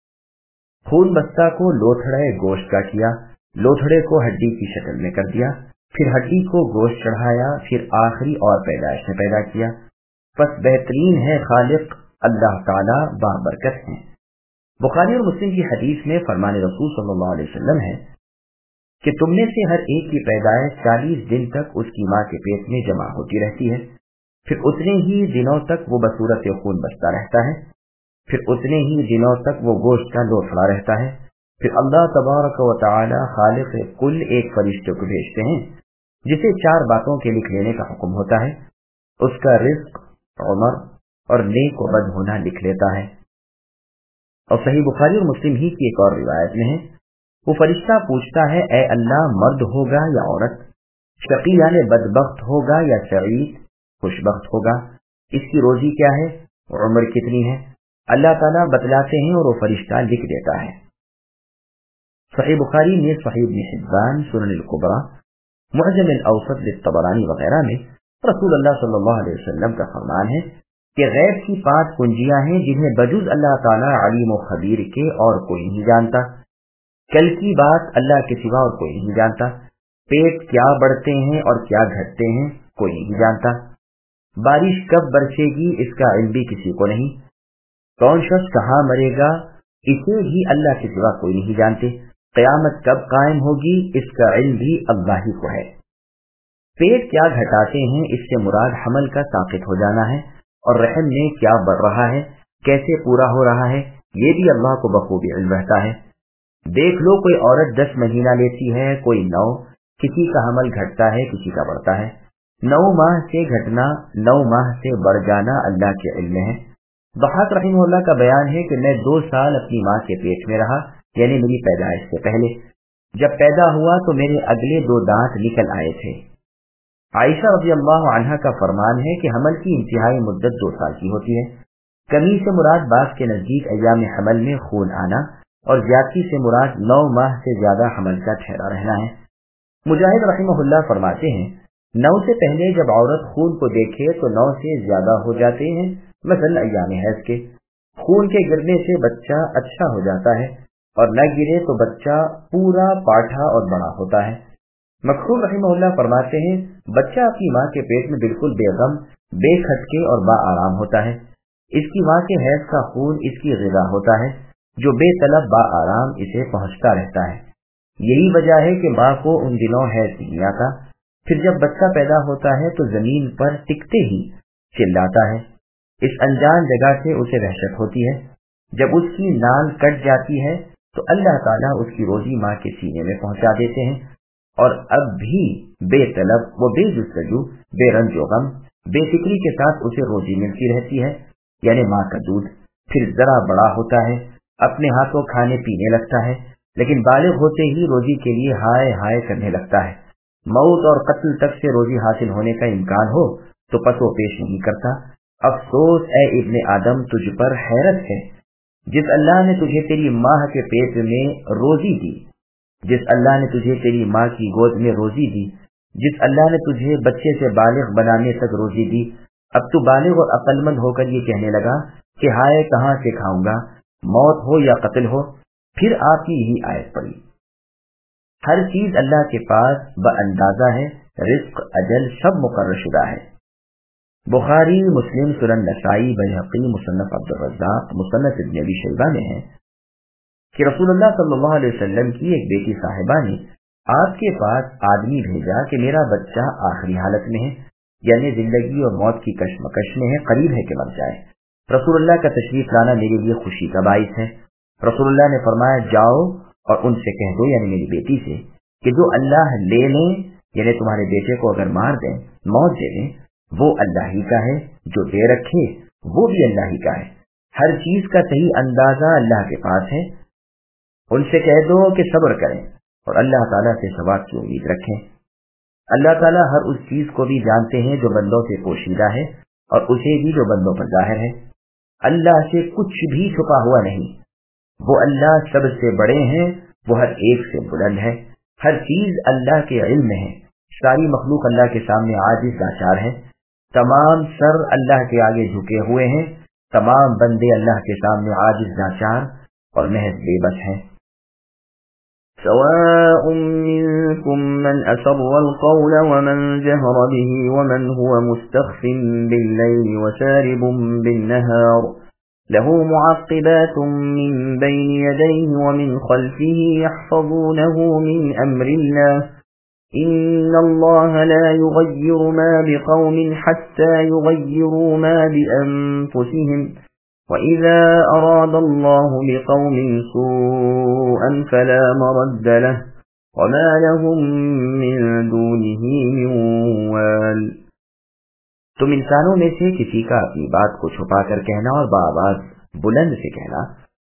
خون بستہ کو لوتھڑے گوشت کا کیا، لوتھڑے کو ہڈی کی شکل میں کر دیا، پھر ہڈی کو گوشت چڑھایا، پھر آخری اور پیدائش میں پیدا کیا۔ پس بہترین ہے خالق اللہ تعالیٰ بابرکت ہیں۔ بخاری اور مسلم کی حدیث میں فرمان رسول صلی اللہ علیہ وسلم ہے کہ تم میں سے ہر ایک کی پیدائش 40 دن تک اس کی ماں کے پیٹ میں جمع ہوتی رہتی ہے، پھر اتنے ہی دنوں تک وہ بصورت خون بستہ رہتا ہے، پھر اتنے ہی دنوں تک وہ گوشت کا لوتھڑا رہتا ہے، پھر اللہ تبارک و تعالی خالق کل ایک فرشتے کو بھیجتے ہیں جسے 4 باتوں کے لکھ لینے کا حکم ہوتا ہے، اس کا رزق، عمر اور نیک و بد ہونا لکھ لیتا ہے۔ اور صحیح بخاری اور مسلم ہی کی ایک اور روایت میں ہے، وہ فرشتہ پوچھتا ہے اے اللہ مرد ہوگا یا عورت، شقی یعنی بدبخت ہوگا یا سعید خوشبخت ہوگا، اس کی روزی کیا ہے، عمر کتنی ہے؟ اللہ تعالیٰ بتلاتے ہیں اور وہ فرشتہ لکھ دیتا ہے۔ صحیح بخاری میں، صحیح ابن حبان، سنن الکبریٰ، معجم الاوسط للطبرانی وغیرہ میں رسول اللہ صلی اللہ علیہ وسلم کا فرمان ہے کہ غیب کی 5 کنجیاں ہیں جنہیں بجز اللہ تعالیٰ علیم و خبیر کے اور کوئی نہیں جانتا۔ کل کی بات اللہ کے سوا اور کوئی نہیں جانتا۔ پیٹ کیا بڑھتے ہیں اور کیا گھٹتے ہیں کوئی نہیں جانتا۔ بارش کب برسے گی اس کا علم بھی کسی کو نہیں۔ کون شخص کہاں مرے گا اسے بھی اللہ کے سوا کوئی نہیں جانتے۔ قیامت کب قائم ہوگی اس کا علم بھی اللہ ہی کو ہے۔ پیٹ کیا گھٹاتے ہیں اس سے مراد حمل کا ساقط ہو جانا ہے، اور رحم میں کیا بڑھ رہا ہے، کیسے پورا ہو رہا ہے، یہ بھی اللہ کو بخوبی علم رہتا ہے۔ دیکھ لو کوئی عورت 10 مہینہ لیتی ہے، کوئی 9، کسی کا حمل گھٹتا ہے کسی کا بڑھتا ہے۔ 9 ماہ سے گھٹنا 9 ماہ سے بڑھ جانا اللہ کے علم میں ہے۔ ضحاک رحمہ اللہ کا بیان ہے کہ میں 2 سال اپنی ماں کے پیٹ میں رہا، یعنی میری پیدائش سے پہلے۔ جب پیدا ہوا تو میرے اگلے 2 دانت نکل آئے تھے۔ عائشہ رضی اللہ عنہا کا فرمان ہے کہ حمل کی انتہائی مدت 2 سال کی ہوتی ہے۔ کمی سے مراد بعض کے نزدیک ایام حمل میں خون آنا، اور زیادتی سے مراد 9 ماہ سے زیادہ حمل کا ٹھہرا رہنا ہے۔ مجاہد رحمہ اللہ فرماتے ہیں 9 سے پہلے جب عورت خون کو دیکھے تو 9 سے زیادہ ہو جاتے ہیں، مثلا ایام حیض کے۔ خون کے گرنے سے بچہ اچھا ہو جاتا ہے، اور نہ گرے تو بچہ پورا پاٹھا اور بڑا ہوتا ہے۔ مکحول رحمہ اللہ فرماتے ہیں بچہ اپنی ماں کے پیٹ میں بالکل بے غم، بے کھٹکے اور با آرام ہوتا ہے۔ اس کی ماں کے حیض کا خون اس کی غذا ہوتا ہے، جو بے طلب با آرام اسے پہنچتا رہتا ہے۔ یہی وجہ ہے کہ ماں کو ان دنوں حیض نہیں آتا۔ پھر جب بچہ پیدا ہوتا ہے تو زمین پر ٹکتے ہی چلاتا ہے۔ اس انجان جگہ سے اسے وحشت ہوتی ہے۔ جب اس کی نال کٹ جاتی ہے تو اللہ تعالیٰ اس کی روزی ماں کے سینے میں پہنچا دیتے ہیں، اور اب بھی بے طلب و بے جستجو، بے رنج و غم، بے فکری کے ساتھ اسے روزی ملتی رہتی ہے، یعنی ماں کا دودھ۔ پھر ذرا بڑا ہوتا ہے، اپنے ہاتھوں کھانے پینے لگتا ہے، لیکن بالغ ہوتے ہی روزی کے لیے ہائے ہائے کرنے لگتا ہے۔ موت اور قتل تک سے روزی حاصل ہونے کا امکان ہو تو پسو پیش نہیں کرتا۔ افسوس اے ابن آدم تجھ پر حیرت ہے، جس اللہ نے تجھے تیری ماں کے پیٹ میں روزی دی، جس اللہ نے تجھے تیری ماں کی گود میں روزی دی، جس اللہ نے تجھے بچے سے بالغ بنانے تک روزی دی، اب تو بالغ اور عقل مند ہو کر یہ کہنے لگا کہ ہائے کہاں سے کھاؤں گا، موت ہو یا قتل ہو۔ پھر آپ کی یہی آیت پڑی، ہر چیز اللہ کے پاس باندازہ ہے، رزق اجل سب مقرر شدہ ہے۔ بخاری، مسلم، سنن نسائی، بیہقی، مصنف عبدالرزاق، مصنف ابن ابی شیبہ میں ہے کہ رسول اللہ صلی اللہ علیہ وسلم کی ایک بیٹی صاحبہ نے آپ کے پاس آدمی بھیجا کہ میرا بچہ آخری حالت میں ہے، یعنی زندگی اور موت کی کشمکش میں ہے، قریب ہے کہ مر جائے۔ رسول اللہ کا تشریف لانا میرے لیے خوشی کا باعث ہے۔ رسول اللہ نے فرمایا جاؤ اور ان سے کہہ دو، یعنی میری بیٹی سے، کہ جو اللہ لے لیں، یعنی تمہارے بیٹے کو اگر مار دیں، موت دے دیں، وہ اللہ ہی کا ہے، جو دے رکھے وہ بھی اللہ ہی کا ہے۔ ہر چیز کا صحیح اندازہ اللہ کے پاس ہے۔ ان سے کہہ دو کہ صبر کریں اور اللہ تعالیٰ سے ثواب کی امید رکھیں۔ اللہ تعالیٰ ہر اس چیز کو بھی جانتے ہیں جو بندوں سے پوشیدہ ہے، اور اسے بھی جو بندوں پر ظاہر ہے۔ اللہ سے کچھ بھی چھپا ہوا نہیں۔ وہ اللہ سب سے بڑے ہیں، وہ ہر ایک سے بلند ہے۔ ہر چیز اللہ کے علم میں ہے۔ ساری مخلوق اللہ کے سامنے عاجز لاچار ہے۔ تمام سر اللہ کے آگے جھکے ہوئے ہیں۔ تمام بندے اللہ کے سامنے عاجز لاچار اور محض بے بس ہیں۔ سواء منكم من أسر القول ومن جهر به ومن هو مستخف بالليل وسارب بالنهار له معقبات من بين يديه ومن خلفه يحفظونه من أمر الله إن الله لا يغير ما بقوم حتى يغيروا ما بأنفسهم وَإِذَا أَرَادَ اللَّهُ بِقَوْمٍ سُوءًا فَلَا مَرَدَّ لَهُ وَمَا لَهُم مِّن دُونِهِ مِن وَالٍ۔ تم انسانوں میں سے کسی کا اپنی بات کو چھپا کر کہنا اور بآواز بلند سے کہنا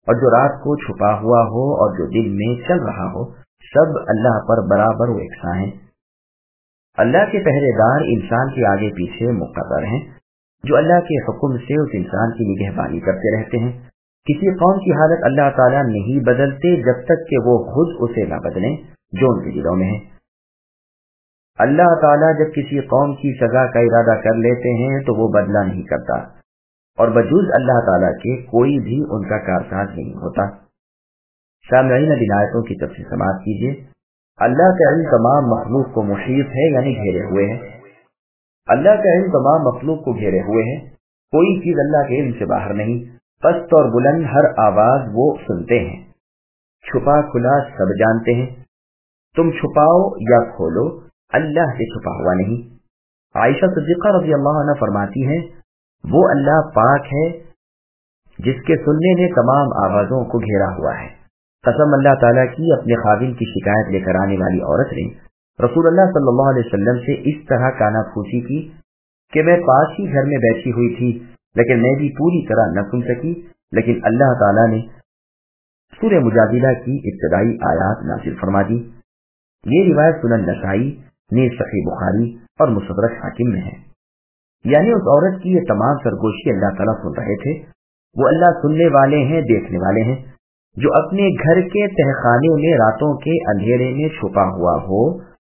اور جو رات کو چھپا ہوا ہو اور جو دن میں چل رہا ہو، سب اللہ پر برابر و یکساں ہیں۔ اللہ کے پہرے دار انسان کے آگے پیچھے مقرر ہیں، جو اللہ کے حکم سے اس انسان کی نگہبانی کرتے رہتے ہیں۔ کسی قوم کی حالت اللہ تعالیٰ نہیں بدلتے جب تک کہ وہ خود اسے نہ بدلیں جو ان کے دلوں میں ہے۔ اللہ تعالیٰ جب کسی قوم کی سزا کا ارادہ کر لیتے ہیں تو وہ بدلہ نہیں کرتا، اور بجز اللہ تعالیٰ کے کوئی بھی ان کا کارساز نہیں ہوتا۔ سامعین، اب آیتوں کی تفصیل سماعت کیجیے۔ اللہ کا علم تمام مخلوق کو محیط ہے، یعنی گھیرے ہوئے ہے۔ اللہ کا علم تمام مخلوق کو گھیرے ہوئے ہے، کوئی چیز اللہ کے علم سے باہر نہیں۔ پست اور بلند ہر آواز وہ سنتے ہیں، چھپا کھلا سب جانتے ہیں۔ تم چھپاؤ یا کھولو، اللہ سے چھپا ہوا نہیں۔ عائشہ صدیقہ رضی اللہ عنہ فرماتی ہیں، وہ اللہ پاک ہے جس کے سننے نے تمام آوازوں کو گھیرا ہوا ہے۔ قسم اللہ تعالیٰ کی، اپنے خاوند کی شکایت لے کر آنے والی عورت نے رسول اللہ صلی اللہ علیہ وسلم سے اس طرح کانا پھوسی کی کہ میں پاس ہی گھر میں بیٹھی ہوئی تھی، لیکن میں بھی پوری طرح نہ سن سکی، لیکن اللہ تعالیٰ نے سورہ مجادلہ کی ابتدائی آیات نازل فرما دی۔ یہ روایت سنن نسائی، نیز صحیح بخاری اور مستدرک حاکم میں ہے۔ یعنی اس عورت کی یہ تمام سرگوشی اللہ تعالیٰ سن رہے تھے۔ وہ اللہ سننے والے ہیں، دیکھنے والے ہیں۔ جو اپنے گھر کے تہخانے میں راتوں کے اندھیرے میں چھپا ہوا ہو،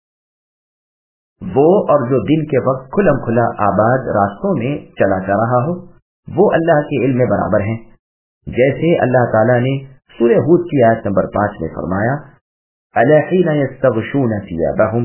وہ اور جو دن کے وقت کھلم کھلا آباد راستوں میں چلا جا رہا ہو، وہ اللہ کے علم میں برابر ہیں۔ جیسے اللہ تعالیٰ نے سورہ ہود کی آیت نمبر 5 میں فرمایا، أَلَا حِينَ يَسْتَغْشُونَ ثِيَابَهُمْ،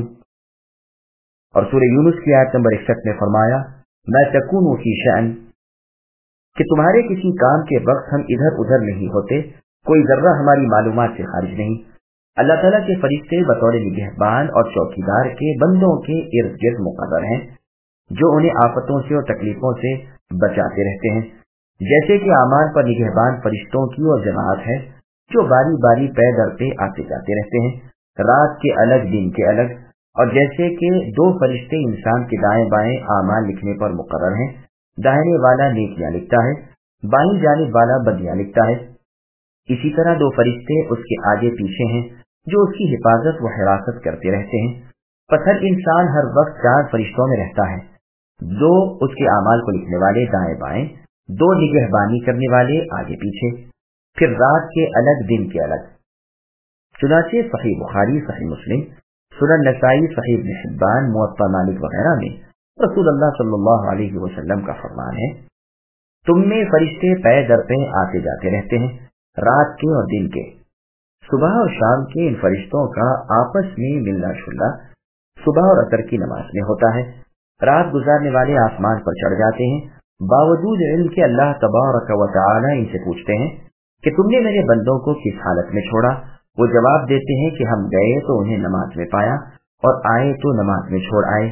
اور سورہ یونس کی آیت نمبر 61 میں فرمایا، مَا تَكُونُوا فِي شَأْنٍ، کہ تمہارے کسی کام کے وقت ہم ادھر ادھر نہیں ہوتے، کوئی ذرہ ہماری معلومات سے خارج نہیں۔ اللہ تعالیٰ کے فرشتے بطور نگہبان اور چوکیدار کے بندوں کے ارد گرد مقرر ہیں، جو انہیں آفتوں سے اور تکلیفوں سے بچاتے رہتے ہیں۔ جیسے کہ اعمال پر نگہبان فرشتوں کی اور جماعت ہے جو باری باری پے در پہ آتے جاتے رہتے ہیں، رات کے الگ دن کے الگ، اور جیسے کہ 2 فرشتے انسان کے دائیں بائیں اعمال لکھنے پر مقرر ہیں، دائیں والا نیکیاں لکھتا ہے، بائیں جانب والا بدیاں لکھتا ہے۔ اسی طرح 2 فرشتے اس کے آگے پیچھے ہیں جو اس کی حفاظت و حراست کرتے رہتے ہیں۔ پس ہر انسان ہر وقت 4 فرشتوں میں رہتا ہے، 2 اس کے اعمال کو لکھنے والے دائیں بائیں، 2 نگہبانی کرنے والے آگے پیچھے، پھر رات کے الگ دن کے الگ۔ چنانچہ صحیح بخاری، صحیح مسلم، سنن نسائی، صحیح ابن حبان، موطا مالک وغیرہ میں رسول اللہ صلی اللہ علیہ وسلم کا فرمان ہے، تم میں فرشتے پے در پے آتے جاتے رہتے ہیں، رات کے اور دن کے۔ صبح اور شام کے ان فرشتوں کا آپس میں ملنا جلنا صبح اور عصر کی نماز میں ہوتا ہے۔ رات گزارنے والے آسمان پر چڑھ جاتے ہیں، باوجود علم کے اللہ تبارک و تعالی ان سے پوچھتے ہیں کہ تم نے میرے بندوں کو کس حالت میں چھوڑا؟ وہ جواب دیتے ہیں کہ ہم گئے تو انہیں نماز میں پایا اور آئے تو نماز میں چھوڑ آئے۔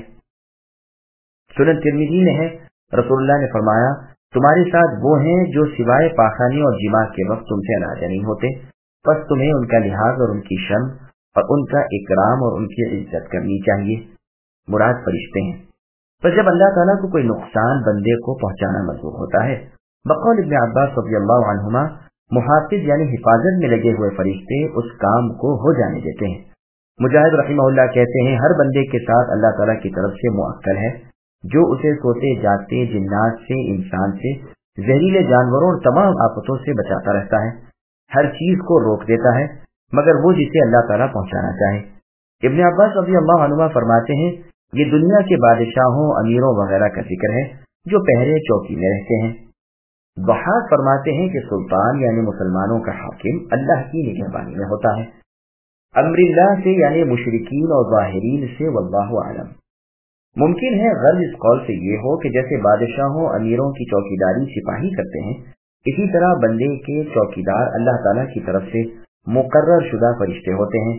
سنن ترمذی میں ہے، رسول اللہ نے فرمایا، تمہارے ساتھ وہ ہیں جو سوائے پاخانے اور جماع کے وقت تم سے علیحدہ نہیں ہوتے، بس تمہیں ان کا لحاظ اور ان کی شرم اور ان کا اکرام اور ان کی عزت کرنی چاہیے۔ مراد فرشتے ہیں۔ بس جب اللہ تعالیٰ کو کوئی نقصان بندے کو پہنچانا منظور ہوتا ہے، بقول ابن عباس رضی اللہ عنہما، محافظ یعنی حفاظت میں لگے ہوئے فرشتے اس کام کو ہو جانے دیتے ہیں۔ مجاہد رحمہ اللہ کہتے ہیں، ہر بندے کے ساتھ اللہ تعالیٰ کی طرف سے موکل ہے جو اسے سوتے جاگتے جنات سے، انسان سے، زہریلے جانوروں اور تمام آفتوں سے بچاتا رہتا ہے، ہر چیز کو روک دیتا ہے مگر وہ جسے اللہ تعالیٰ پہنچانا چاہے۔ ابن عباس رضی اللہ عنہ فرماتے ہیں، یہ دنیا کے بادشاہوں، امیروں وغیرہ کا ذکر ہے جو پہرے چوکی میں رہتے ہیں۔ بحاق فرماتے ہیں کہ سلطان یعنی مسلمانوں کا حاکم اللہ کی نگہبانی میں ہوتا ہے۔ امر اللہ سے یعنی مشرکین اور ظاہرین سے واللہ اعلم۔ ممکن ہے غرض اس قول سے یہ ہو کہ جیسے بادشاہوں امیروں کی چوکیداری سپاہی کرتے ہیں، اسی طرح بندے کے چوکیدار اللہ تعالیٰ کی طرف سے مقرر شدہ فرشتے ہوتے ہیں۔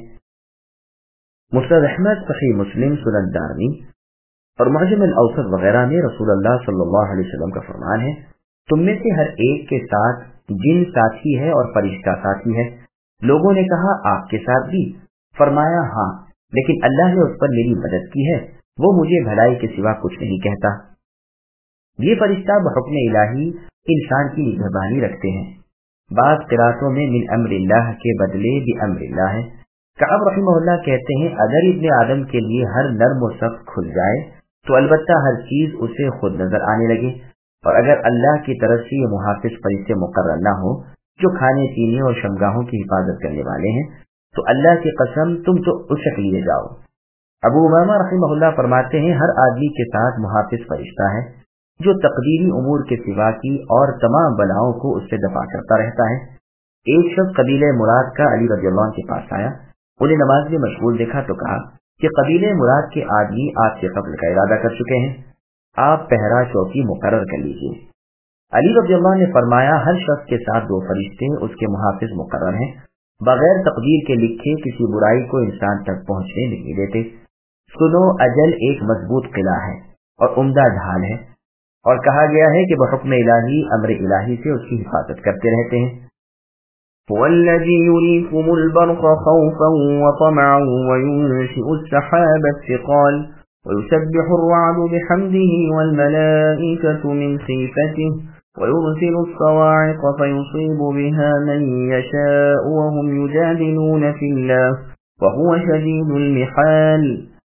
مسند احمد، صحیح مسلم، سنن دارمی اور معجم الاوسط وغیرہ میں رسول اللہ صلی اللہ علیہ وسلم کا فرمان ہے، تم میں سے ہر ایک کے ساتھ جن ساتھی ہے اور فرشتہ ساتھی ہے۔ لوگوں نے کہا، آپ کے ساتھ بھی؟ فرمایا، ہاں، لیکن اللہ نے اس پر میری مدد کی ہے، وہ مجھے بھلائی کے سوا کچھ نہیں کہتا۔ یہ فرشتہ بحکم الہی انسان کی نگہبانی رکھتے ہیں۔ بعض قراتوں میں من امر اللہ کے بدلے بامر اللہ ہے۔ کعب رحمہ اللہ کہتے ہیں اگر ابن آدم کے لیے ہر نرم و سخت کھل جائے تو البتہ ہر چیز اسے خود نظر آنے لگے، اور اگر اللہ کی طرف سے یہ محافظ فرشتے مقرر نہ ہو جو کھانے پینے اور شمگاہوں کی حفاظت کرنے والے ہیں تو اللہ کی قسم تم تو اشک لیے جاؤ۔ ابو امامہ رحمہ اللہ فرماتے ہیں ہر آدمی کے ساتھ محافظ فرشتہ ہے جو تقدیری امور کے سوا کی اور تمام بلاؤں کو اس سے دفع کرتا رہتا ہے۔ ایک شخص قبیلہ مراد کا علی رضی اللہ عنہ کے پاس آیا، انہیں نماز میں مشغول دیکھا تو کہا کہ قبیلہ مراد کے آدمی آپ سے قتل کا ارادہ کر چکے ہیں، آپ پہرا چوکی مقرر کر لیجیے۔ علی رضی اللہ عنہ نے فرمایا ہر شخص کے ساتھ دو فرشتے اس کے محافظ مقرر ہیں، بغیر تقدیر کے لکھے کسی برائی کو انسان تک پہنچنے نہیں دیتے۔ سنو اجل ایک مضبوط قلعہ ہے اور عمدہ ڈھال ہے، اور کہا گیا ہے کہ بحکم الہی امر الہی سے اس کی حفاظت کرتے رہتے ہیں۔ وَالَّذِي يُرِيكُمُ الْبَرْقَ خَوْفًا وَطَمَعًا وَيُنشِئُ السَّحَابَ الثِّقَالَ وَيُسَبِّحُ الرَّعْدُ بِحَمْدِهِ وَالْمَلَائِكَةُ مِنْ خِيفَتِهِ وَيُرْسِلُ الصَّوَاعِقَ فَيُصِيبُ بِهَا مَن يَشَاءُ وَهُمْ يُجَادِلُونَ فِي اللَّهِ وَهُوَ شَدِيدُ الْمِحَالِ۔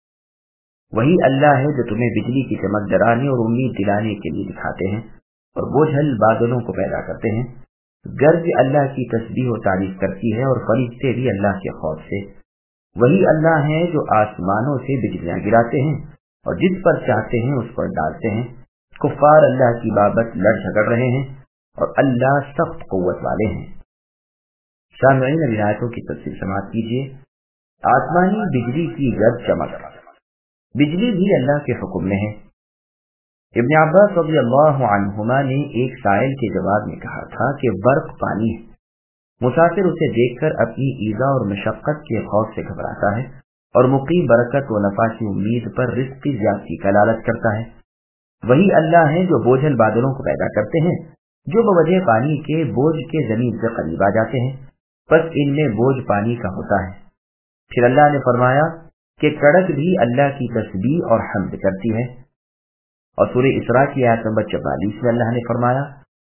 وہی اللہ ہے جو تمہیں بجلی کی چمک ڈرانے اور امید دلانے کے لیے دکھاتے ہیں اور بوجھل بادلوں کو پیدا کرتے ہیں۔ گرج اللہ کی تسبیح و تعریف کرتی ہے اور فرشتے بھی اللہ کے خوف سے۔ وہی اللہ ہے جو آسمانوں سے بجلیاں گراتے ہیں اور جس پر چاہتے ہیں اس پر ڈالتے ہیں۔ کفار اللہ کی بابت لڑ جھگڑ رہے ہیں اور اللہ سخت قوت والے ہیں۔ سامعین اب آیتوں کی تفصیل سماعت کیجیے۔ آسمانی بجلی کی گرج چمک، بجلی بھی اللہ کے حکم میں ہے۔ ابن عباس رضی اللہ عنہما نے ایک سائل کے جواب میں کہا تھا کہ برق پانی ہے، مسافر اسے دیکھ کر اپنی ایذا اور مشقت کے خوف سے گھبراتا ہے اور مقیم برکت و نفع کی امید پر رزق کی زیادتی کا لالچ کرتا ہے۔ وہی اللہ ہے جو بوجھل بادلوں کو پیدا کرتے ہیں جو بوجہ پانی کے بوجھ کے زمین سے قریب آ جاتے ہیں، بس ان میں بوجھ پانی کا ہوتا ہے۔ پھر اللہ نے فرمایا کہ کڑک بھی اللہ کی تسبیح اور حمد کرتی ہے، اور سورہ اسراء کی آیت نمبر 44 میں اللہ نے فرمایا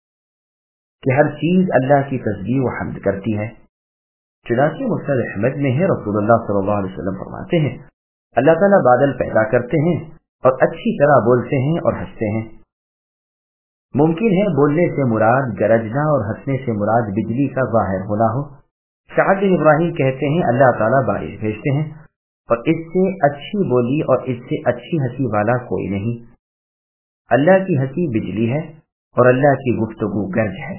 کہ ہر چیز اللہ کی تسبیح و حمد کرتی ہے۔ چنانچہ مسند احمد میں ہے رسول اللہ صلی اللہ علیہ وسلم فرماتے ہیں اللہ تعالیٰ بادل پیدا کرتے ہیں اور اچھی طرح بولتے ہیں اور ہنستے ہیں۔ ممکن ہے بولنے سے مراد گرجنا اور ہنسنے سے مراد بجلی کا ظاہر ہونا ہو۔ سعد بن ابراہیم کہتے ہیں اللہ تعالیٰ بارش بھیجتے ہیں اور اس سے اچھی بولی اور اس سے اچھی ہنسی والا کوئی نہیں۔ اللہ کی ہنسی بجلی ہے اور اللہ کی گفتگو گرج ہے۔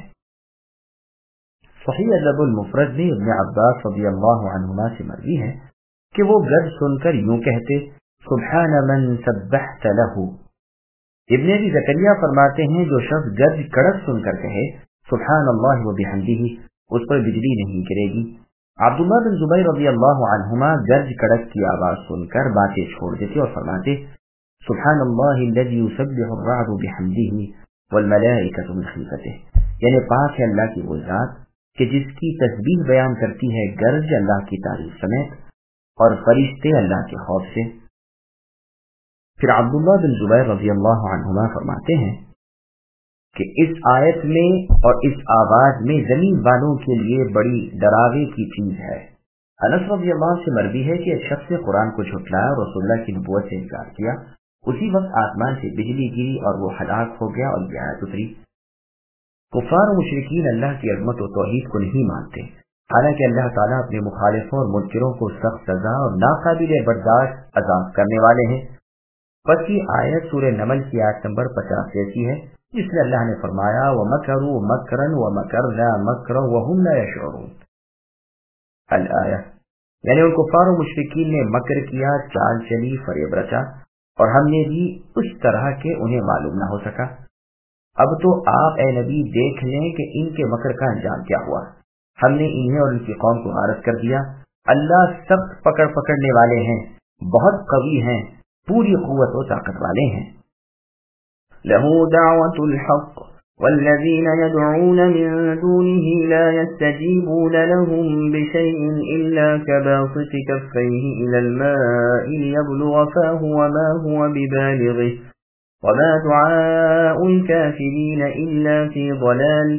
صحیح ادب المفرد میں ابن عباس رضی اللہ عنہما سے مروی ہے کہ وہ گرج سن کر یوں کہتے سبحان من سبحت لہ۔ ابن ابی زکریا فرماتے ہیں جو شخص گرج کڑک سن کر کہے سبحان اللہ و بحمدہ اس پر بجلی نہیں گرے گی۔ عبداللہ بن زبیر رضی اللہ عنہما گرج کڑک کی آواز سن کر باتیں چھوڑ دیتے اور فرماتے سبحان اللہ الذی یسبح الرعد بحمدہ والملائکۃ من خیفتہ، یعنی پاک ہے اللہ کی وہ ذات کہ جس کی تسبیح بیان کرتی ہے گرج اللہ کی تعریف سمیت اور فرشتے اللہ کے خوف سے۔ پھر عبداللہ بن زبیر رضی اللہ عنہما فرماتے ہیں کہ اس آیت میں اور اس آواز میں زمین والوں کے لیے بڑی ڈراوے کی چیز ہے۔ انس رضی اللہ سے مروی ہے کہ ایک شخص نے قرآن کو جھٹلایا اور رسول اللہ کی نبوت سے انکار کیا، اسی وقت آسمان سے بجلی گری اور وہ ہلاک ہو گیا اور یہ آیت اتری۔ کفار و مشرکین اللہ کی عظمت و توحید کو نہیں مانتے، حالانکہ اللہ تعالیٰ اپنے مخالفوں اور منکروں کو سخت سزا اور ناقابل برداشت عذاب کرنے والے ہیں۔ پس یہ آیت سورہ نمل کی آیت نمبر 50 ایسی ہے جس میں اللہ نے فرمایا وَمَكَرُوا مَكْرًا وَمَكَرْنَا مَكْرًا وَهُمْ لَا يَشْعُرُونَ الآیہ، یعنی ان کفار و مشرکین نے مکر کیا، چال چلی، فریب رچا اور ہم نے بھی اس طرح کہ انہیں معلوم نہ ہو سکا۔ اب تو آپ اے نبی دیکھ لیں کہ ان کے مکر کا انجام کیا ہوا، ہم نے انہیں اور ان کی قوم کو غارت کر دیا۔ اللہ سخت پکڑنے والے ہیں، بہت قوی ہیں، پوری قوت و طاقت والے ہیں۔ لَهُ دَعْوَةُ الْحَقِّ وَالَّذِينَ يَدْعُونَ مِن دُونِهِ لَا يَسْتَجِيبُونَ لَهُم بِشَيْءٍ إِلَّا كَبَاسِطِ كَفَّيْهِ إِلَى الْمَاءِ لِيَبْلُغَ فَاهُ وَمَا هُوَ بِبَالِغِهِ وَمَا دُعَاءُ الْكَافِرِينَ إِلَّا فِي ضَلَالٍ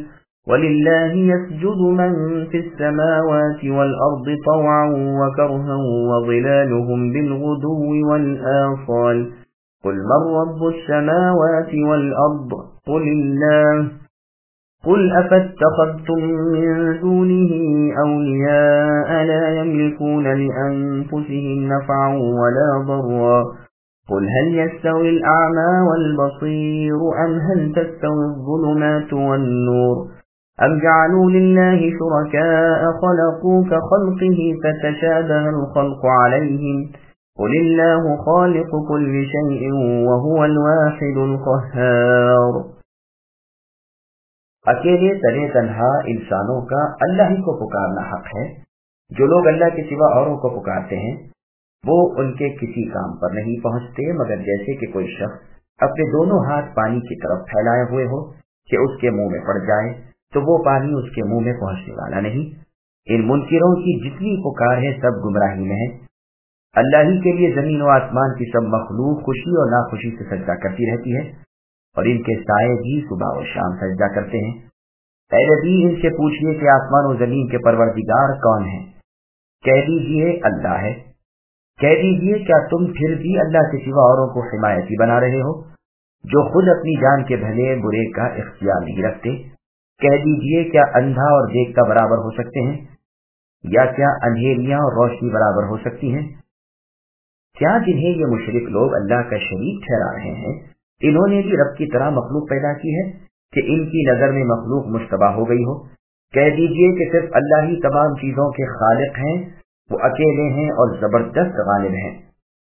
وَلِلَّهِ يَسْجُدُ مَن فِي السَّمَاوَاتِ وَالْأَرْضِ طَوْعًا وَكَرْهًا وَظِلَالُهُم بِالْغُدُوِّ وَالْآصَالِ قُلْ مَن رَّبُّ السَّمَاوَاتِ وَالْأَرْضِ قُلِ اللَّهُ قُلْ أَفَاتَّخَذْتُم مِّن دُونِهِ أَوْلِيَاءَ لَا يَمْلِكُونَ لِأَنفُسِهِمْ نَفْعًا وَلَا ضَرًّا قُلْ هَلْ يَسْتَوِي الْأَعْمَى وَالْبَصِيرُ أَمْ هَلْ تَسْتَوِي الظُّلُمَاتُ وَالنُّورُ أَمْ جَعَلُوا لِلَّهِ شُرَكَاءَ خَلَقُوا كَخَلْقِهِ فَتَشَابَهَ الْخَلْقُ عَلَيْهِمْ قُلِ اللَّهُ خَالِقُ كُلِّ شَيْءٍ وَهُوَ الْوَاحِدُ الْقَهَّارُ۔ اکیلے تنے تنہا انسانوں کا اللہ ہی کو پکارنا حق ہے۔ جو لوگ اللہ کے سوا اوروں کو پکارتے ہیں وہ ان کے کسی کام پر نہیں پہنچتے مگر جیسے کہ کوئی شخص اپنے دونوں ہاتھ پانی کی طرف پھیلائے ہوئے ہو کہ اس کے منہ میں پڑ جائے تو وہ پانی اس کے منہ میں پہنچنے والا نہیں۔ ان منکروں کی جتنی پکار ہے سب گمراہی میں ہے۔ اللہ ہی کے لیے زمین و آسمان کی سب مخلوق خوشی اور ناخوشی سے سجدہ کرتی رہتی ہے اور ان کے سائے بھی صبح و شام سجدہ کرتے ہیں۔ اے نبی ان سے پوچھئے کہ آسمان و زمین کے پروردگار کون ہیں؟ کہہ دیجئے اللہ ہے۔ کہہ دیجئے کیا تم پھر بھی اللہ کے سوا اوروں کو حمایتی بنا رہے ہو جو خود اپنی جان کے بھلے برے کا اختیار نہیں رکھتے؟ کہہ دیجئے کیا اندھا اور دیکھتا برابر ہو سکتے ہیں یا کیا اندھیریاں اور روشنی برابر ہو سکتی ہیں؟ کیا جنہیں یہ مشرک لوگ اللہ کا شریک ٹھہرا رہے ہیں انہوں نے بھی رب کی طرح مخلوق پیدا کی ہے کہ ان کی نظر میں مخلوق مشتبہ ہو گئی ہو؟ کہہ دیجئے کہ صرف اللہ ہی تمام چیزوں کے خالق ہیں، وہ اکیلے ہیں اور زبردست غالب ہیں۔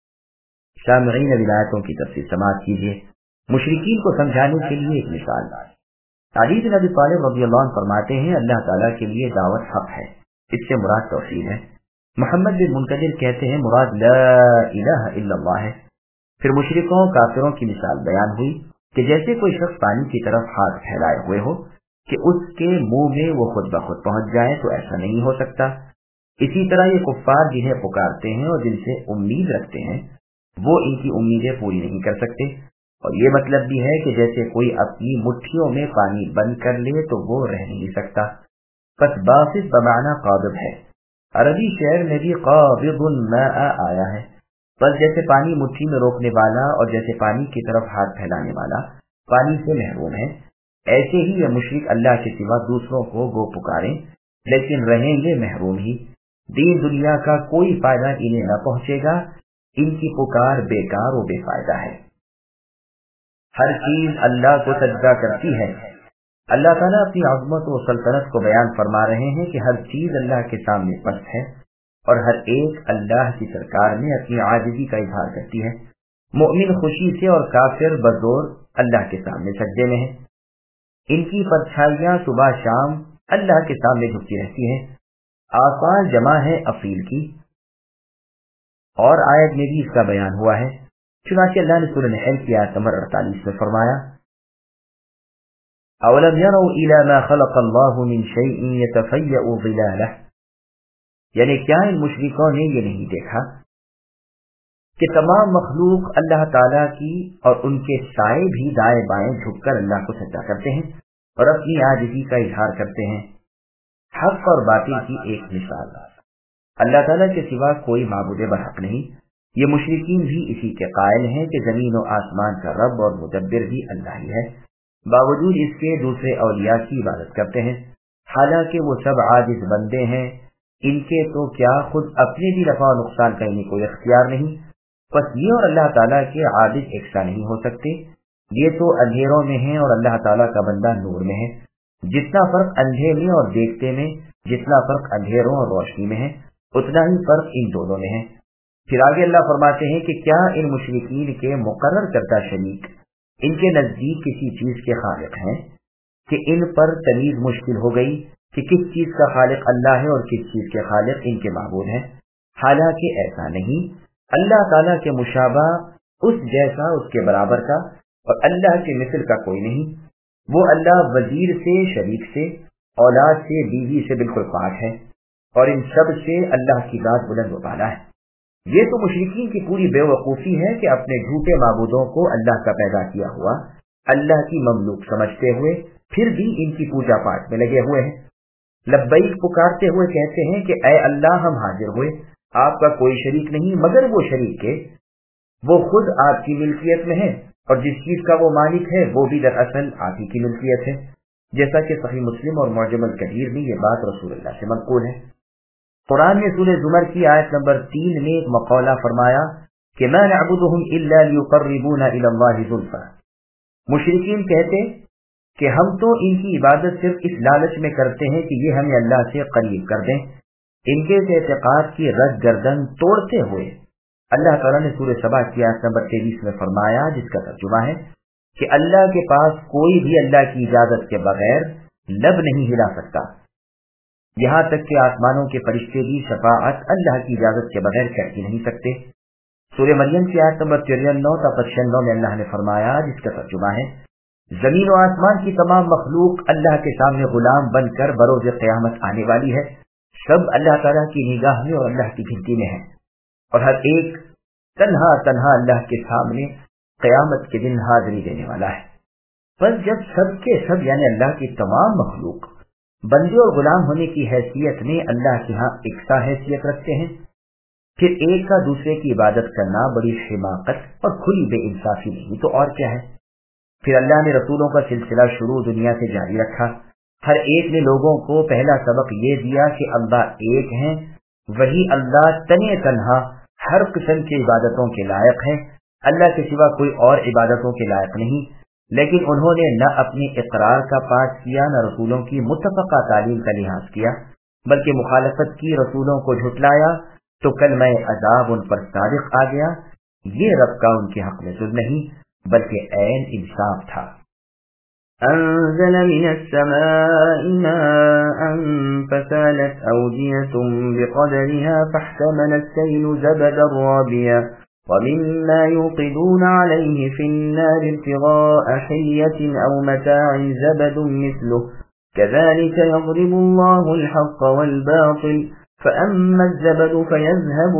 سامعین ولایتوں کی تفسیر سماعت کیجیے۔ مشرکین کو سمجھانے کے لیے ایک مثال۔ علی بن ابی طالب رضی اللہ عنہ فرماتے ہیں اللہ تعالیٰ کے لیے دعوت حق ہے، اس سے مراد توحید ہے۔ محمد بن منکدر کہتے ہیں مراد لا الہ الا اللہ ہے۔ پھر مشرکوں کافروں کی مثال بیان ہوئی کہ جیسے کوئی شخص پانی کی طرف ہاتھ پھیلائے ہوئے ہو کہ اس کے منہ میں وہ خود بخود پہنچ جائے تو ایسا نہیں ہو سکتا۔ اسی طرح یہ کفار جنہیں پکارتے ہیں اور جن سے امید رکھتے ہیں وہ ان کی امیدیں پوری نہیں کر سکتے۔ اور یہ مطلب بھی ہے کہ جیسے کوئی اپنی مٹھیوں میں پانی بند کر لے تو وہ رہ نہیں سکتا۔ پس باسط بمعنی قابض ہے، عربی شعر میں بھی قابض الماء آیا ہے۔ بس جیسے پانی مٹھی میں روکنے والا اور جیسے پانی کی طرف ہاتھ پھیلانے والا پانی سے محروم ہے، ایسے ہی یہ مشرک اللہ کے سوا دوسروں کو گو پکاریں لیکن رہیں گے محروم ہی۔ دین دنیا کا کوئی فائدہ انہیں نہ پہنچے گا، ان کی پکار بیکار و بے فائدہ ہے۔ ہر چیز اللہ کو سجدہ کرتی ہے۔ اللہ تعالیٰ اپنی عظمت و سلطنت کو بیان فرما رہے ہیں کہ ہر چیز اللہ کے سامنے پست ہے اور ہر ایک اللہ کی سرکار میں اپنی عاجزی کا اظہار کرتی ہے۔ مومن خوشی سے اور کافر بزور اللہ کے سامنے سجدے میں ہیں۔ ان کی پرچھائیاں صبح شام اللہ کے سامنے جھکتی رہتی ہیں۔ آفال جمع ہے افیل کی، اور آیت میں بھی اس کا بیان ہوا ہے۔ چنانچہ اللہ نے سورہ نحل کی آیت نمبر 48 میں فرمایا اولم يروا الى ما خلق الله من شيء يتفيأ ظلاله، یعنی کیا ان مشرکوں نے یہ نہیں دیکھا کہ تمام مخلوق اللہ تعالیٰ کی اور ان کے سائے بھی دائیں بائیں جھک کر اللہ کو سجدہ کرتے ہیں اور اپنی عاجزی کا اظہار کرتے ہیں۔ حق اور باطل کی ایک مثال، اللہ تعالیٰ کے سوا کوئی معبود برحق نہیں۔ یہ مشرکین بھی اسی کے قائل ہیں کہ زمین و آسمان کا رب اور مدبر بھی اللہ ہی ہے، باوجود اس کے دوسرے اولیاء کی عبادت کرتے ہیں، حالانکہ وہ سب عاجز بندے ہیں، ان کے تو کیا خود اپنے بھی نفع و نقصان کا انہیں کوئی اختیار نہیں۔ پس یہ اور اللہ تعالیٰ کے عابد یکساں نہیں ہو سکتے۔ یہ تو اندھیروں میں ہیں اور اللہ تعالیٰ کا بندہ نور میں ہے۔ جتنا فرق اندھے میں اور دیکھتے میں، جتنا فرق اندھیروں اور روشنی میں ہے، اتنا ہی فرق ان دونوں میں ہے۔ پھر آگے اللہ فرماتے ہیں کہ کیا ان مشرکین کے مقرر کردہ شریک ان کے نزدیک کسی چیز کے خالق ہیں کہ ان پر تمیز مشکل ہو گئی کہ کس چیز کا خالق اللہ ہے اور کس چیز کے خالق ان کے معبود ہیں؟ حالانکہ ایسا نہیں، اللہ تعالیٰ کے مشابہ اس جیسا اس کے برابر کا اور اللہ کے مثل کا کوئی نہیں۔ وہ اللہ وزیر سے، شریک سے، اولاد سے، بیوی سے بالکل پاک ہے اور ان سب سے اللہ کی ذات بلند و بالا ہے۔ یہ تو مشرکین کی پوری بے وقوفی ہے کہ اپنے جھوٹے معبودوں کو اللہ کا پیدا کیا ہوا अल्लाह की ममलूक समझते हुए फिर भी इनकी पूजा पाठ में लगे हुए हैं। लब्बैक पुकारते हुए कहते हैं कि ऐ अल्लाह, हम हाजिर हुए, आपका कोई शरीक नहीं मगर वो शरीक है, वो खुद आपकी मिल्कियत में है और जिस चीज का वो मालिक है वो भी दरअसल आप ही की मिल्कियत है, जैसा कि सही मुस्लिम और मुअज्जम अल कबीर में ये बात रसूलुल्लाह से मंक़ूल है। कुरान में सूरह ज़ुमर की आयत नंबर 3 में एक मक़ौला फरमाया कि मा नअबुदुहुम इल्ला लियुक़र्रिबूना इलल्लाहि ज़ुल्फ़ा। मुशरिकीन कहते कि हम तो इनकी इबादत सिर्फ इस लालच में करते हैं कि ये हमें अल्लाह से करीब कर दें। इनके एतक़ाद की रद गर्दन तोड़ते हुए अल्लाह ताला ने सूरह सबा की आयत नंबर 23 में फरमाया, जिसका तर्जुमा है कि अल्लाह के पास कोई भी अल्लाह की इजाजत के बगैर लब नहीं हिला सकता, यहाँ तक कि आसमानों के फरिश्ते भी शफाअत अल्लाह की इजाजत के बगैर कर ही नहीं सकते। सूरह मरियम की आयत नंबर 93 में अल्लाह ने फरमाया, जिसका तर्जुमा है जमीन और आसमान की तमाम मखलूक अल्लाह के सामने गुलाम बनकर बरोज़ क़यामत आने वाली है। सब अल्लाह ताला की निगाह में और अल्लाह की गिनती में है और हर एक तन्हा तन्हा अल्लाह के सामने क़यामत के दिन हाजिरी देने वाला है। बस जब सब के सब यानी अल्लाह की तमाम मखलूक बंदे और गुलाम होने की हैसियत में अल्लाह के यहाँ इकसा हैसियत रखते हैं, फिर एक का दूसरे की इबादत करना बड़ी हिमाकत और खुली बेइंसाफी नहीं तो और क्या है। फिर अल्लाह ने रसूलों का सिलसिला शुरू दुनिया से जारी रखा। हर एक ने लोगों को पहला सबक ये दिया कि अल्लाह एक है, वही अल्लाह तने तन्हा हर किस्म की इबादतों के लायक है, अल्लाह के सिवा कोई और इबादतों के लायक नहीं। लेकिन उन्होंने न अपनी इकरार का पाठ किया, न रसूलों की मुत्तफ़क़ा तालीम का लिहाज किया, बल्कि मुखालफत की, रसूलों को झुटलाया, तो कलमा अज़ाब उन पर सादिक़ आ गया। ये रब का उनके हक में जुल्म नहीं बल्कि ऐन इंसाफ था। أنزل من السماء ماء فسالت أودية بقدرها فاحتمل السيل زبدا رابيا ومما يوقدون عليه في النار ابتغاء حلية أو متاع زبد مثله كذلك يضرب الله الحق والباطل فأما الزبد فيذهب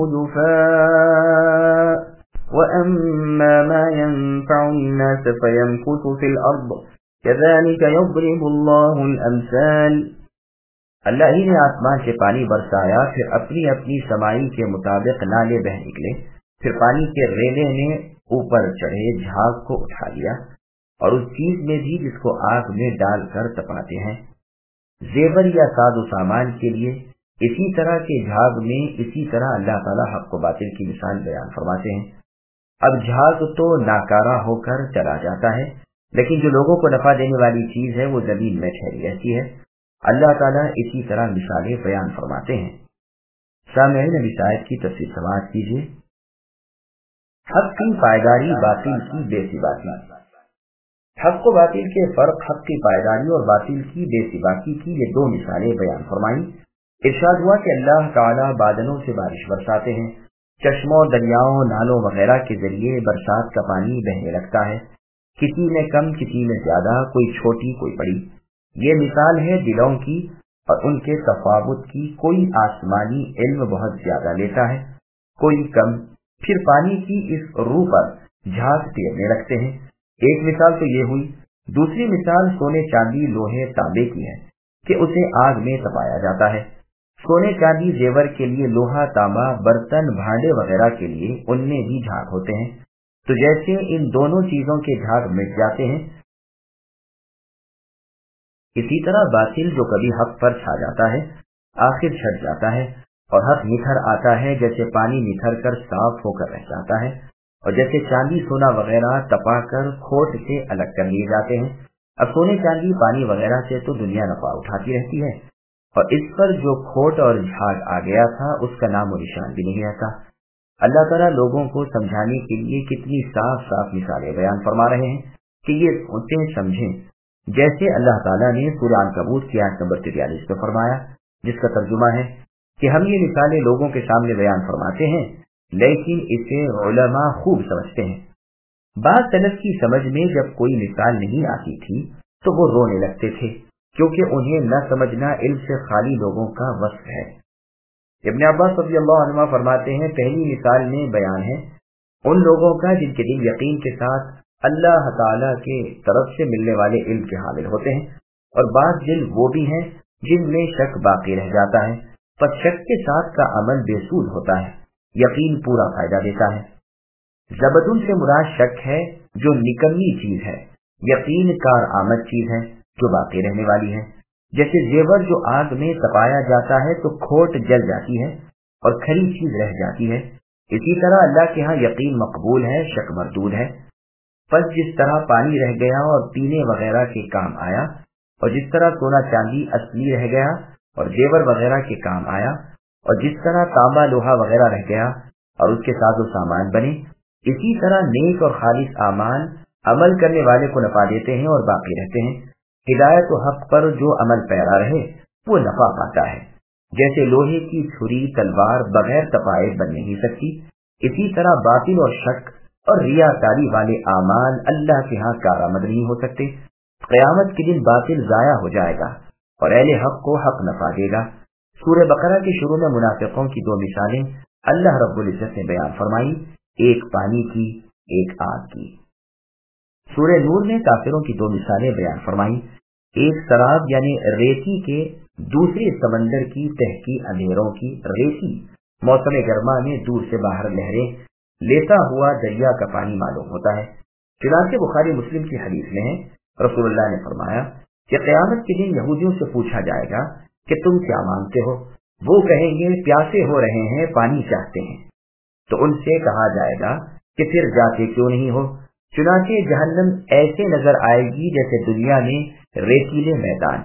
جفاء وأما ما ينفع الناس فيمكث في الأرض كذلك يضرب الله الأمثال۔ अल्लाह ही ने आसमान से पानी बरसाया, फिर अपनी अपनी समाई के मुताबिक नाले बह निकले, फिर पानी के रेले ने ऊपर चढ़े झाग को उठा लिया और उस चीज में भी जिसको आग में डालकर तपाते हैं। जेवर या सादो सामान के लिए इसी तरह के झाग में इसी तरह अल्लाह ताला हक को बातिल की मिसाल बयान फरमाते हैं। अब झाग तो नाकारा होकर चला जाता है, लेकिन जो लोगों को नफा देने वाली चीज है वो जमीन में ठहरी रहती है। अल्लाह ताला इसी तरह मिसालें बयान फरमाते हैं। सामईन अब इस आयत की तफसीर समाअत कीजिए। हक की पायदारी, बातिल की बेसिबाकी। हक को बातिल के फर्क, हक की पायदारी और बातिल की बेसिबाकी की ये दो मिसालें बयान फरमाई। इरशाद हुआ कि अल्लाह ताला बादलों से बारिश बरसाते हैं, चश्मों, दरियाओं, नालों वगैरह के जरिए बरसात का पानी बहने लगता है, किसी में कम किसी में ज्यादा, कोई छोटी कोई बड़ी। ये मिसाल है दिलों की और उनके तफावुत की। कोई आसमानी इल्म बहुत ज्यादा लेता है, कोई कम। फिर पानी की इस रूह पर झाग तैरने लगते हैं। एक मिसाल तो ये हुई। दूसरी मिसाल सोने, चांदी, लोहे, तांबे की है कि उसे आग में तपाया जाता है। सोने, चांदी, जेवर के लिए लोहा, तांबा, बर्तन, भांडे वगैरह के लिए उनमें भी झाग होते हैं। तो जैसे इन दोनों चीजों के झाग मिट जाते हैं, इसी तरह बातिल जो कभी हक पर छा जाता है आखिर छट जाता है और हक निखर आता है, जैसे पानी निखर कर साफ होकर रह जाता है और जैसे चांदी, सोना वगैरह तपाकर खोट से अलग कर लिए जाते हैं। अब सोने, चांदी, पानी वगैरह से तो दुनिया नफा उठाती रहती है और इस पर जो खोट और झाग आ गया था उसका नाम और निशान भी नहीं रहता। अल्लाह ताला लोगों को समझाने के लिए कितनी साफ साफ मिसालें बयान फरमा रहे हैं कि ये सोचें समझें। जैसे अल्लाह ताला ने सूरह अनकबूत की आयत नंबर 43 में फरमाया, जिसका तर्जुमा है कि हम ये मिसालें लोगों के सामने बयान फरमाते हैं, लेकिन इसे उलमा खूब समझते हैं। बात सलफ की समझ में जब कोई मिसाल नहीं आती थी तो वो रोने लगते थे, क्योंकि उन्हें न समझना इल्म से खाली लोगों का वस्फ है। इब्न अब्बास रज़ियल्लाहु अन्हुमा फरमाते हैं, पहली मिसाल में बयान है उन लोगों का जिनके दिल यकीन के साथ अल्लाह ताला के तरफ से मिलने वाले इल्म के हामिल होते हैं, और बाज़ दिल वो भी हैं जिनमें शक बाकी रह जाता है, पर शक के साथ का अमल बेसूद होता है, यकीन पूरा फायदा देता है। ज़बदुन से मुराद शक है जो निकम्मी चीज है, यकीन कार आमद चीज है जो बाकी रहने वाली है। जैसे जेवर जो आग में तपाया जाता है तो खोट जल जाती है और खरी चीज रह जाती है, इसी तरह अल्लाह के यहाँ यकीन मकबूल है, शक मरदूद है। बस जिस तरह पानी रह गया और पीने वगैरह के काम आया, और जिस तरह सोना चांदी असली रह गया और जेवर वगैरह के काम आया, और जिस तरह तांबा लोहा वगैरह रह गया और उसके साजो सामान बने, इसी तरह नेक और खालिस आमाल अमल करने वाले को नफा देते हैं और बाकी रहते हैं। हिदायत और हक पर जो अमल पैरा रहे वो नफा पाता है। जैसे लोहे की छुरी तलवार बगैर तपाए बन नहीं सकती, इसी तरह बातिल और शक और रियाकारी वाले आमाल अल्लाह के यहाँ कारआमद नहीं हो सकते। क़यामत के दिन बातिल जाया हो जाएगा और अहले हक को हक नफा देगा। सूरह बकरा के शुरू में मुनाफिकों की दो मिसालें अल्लाह रब्बुल इज्जत ने बयान फरमाई, एक पानी की, एक आग की। सूरह नूर में काफिरों की दो मिसालें बयान फरमाई, एक शराब यानी रेती के, दूसरी समंदर की तहकी अंधेरों की रेती मौसम गर्मा में दूर से बाहर लहरें लेता हुआ दरिया का पानी मालूम होता है। चुनांचे बुखारी मुस्लिम की हदीस में है, रसूलुल्लाह ने फरमाया कि क़यामत के दिन यहूदियों से पूछा जाएगा कि तुम क्या मांगते हो? वो कहेंगे प्यासे हो रहे हैं, पानी चाहते हैं। तो उनसे कहा जाएगा कि फिर जाते क्यों नहीं हो? चुनांचे जहन्नम ऐसे नजर आएगी जैसे दुनिया में रेतीले मैदान।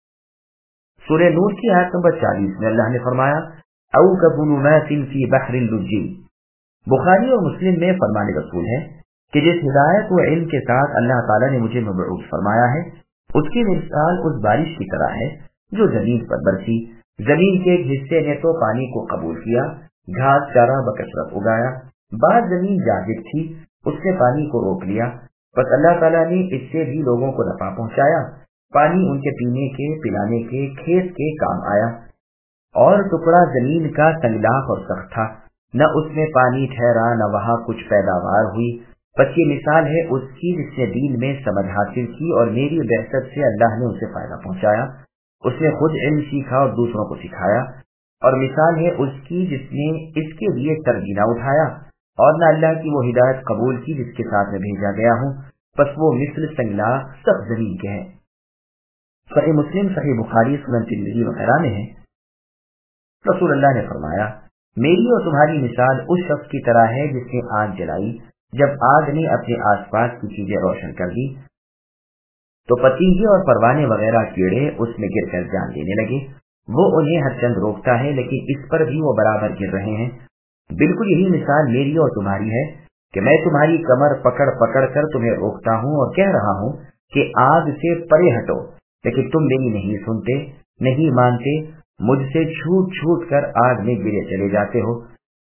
सूरह नूर की आयत नंबर 40 में अल्लाह ने फरमाया, औ कबुनुमातिन फी बहरिल लुज्जी। बुखारी और मुस्लिम में फरमाने रसूल है कि जिस हिदायत व इल्म के साथ अल्लाह ताला ने मुझे मबऊस फरमाया है, उसकी मिसाल उस बारिश की तरह है जो जमीन पर बरसी। जमीन के एक हिस्से ने तो पानी को कबूल किया, घास चारा बकसरत उगाया। बाद जमीन जाजिब थी, उसने पानी को रोक लिया, बस अल्लाह ताला ने इससे भी लोगों को नफा पहुंचाया। पानी उनके पीने के, पिलाने के, खेत के काम आया। और टुकड़ा जमीन का संगलाख और सख्त था, न उसमें पानी ठहरा न वहां कुछ पैदावार हुई। बस ये मिसाल है उसकी जिसने दीन में समझ हासिल की और मेरी बहसत से अल्लाह ने उसे फायदा पहुंचाया। उसने खुद इल्म सीखा और दूसरों को सिखाया। और मिसाल है उसकी जिसने इसके लिए तरजीना उठाया और न अल्लाह की वो हिदायत कबूल की जिसके साथ मैं भेजा गया हूँ, बस वो मिस्ल संगलाख सख्त जमीन के हैं। सही मुस्लिम, सही बुखारी, सुनन तिरमिज़ी वगैरह में है, रसूलुल्लाह ने फरमाया, मेरी और तुम्हारी मिसाल उस शख्स की तरह है जिसने आग जलाई। जब आग ने अपने आसपास की चीजें रोशन कर दी तो पतीजे और परवाने वगैरह कीड़े उसमें गिरकर जान लेने लगे। वो उन्हें हर चंद रोकता है, लेकिन इस पर भी वो बराबर गिर रहे हैं। बिल्कुल यही मिसाल मेरी और तुम्हारी है कि मैं तुम्हारी कमर पकड़ पकड़ कर तुम्हें रोकता हूँ और कह रहा हूँ कि आग से परे हटो, लेकिन तुम मेरी नहीं सुनते, नहीं मानते, मुझसे छूट छूट कर आग में गिरे चले जाते हो।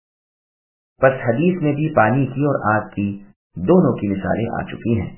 बस हदीस में भी पानी की और आग की दोनों की मिसालें आ चुकी हैं।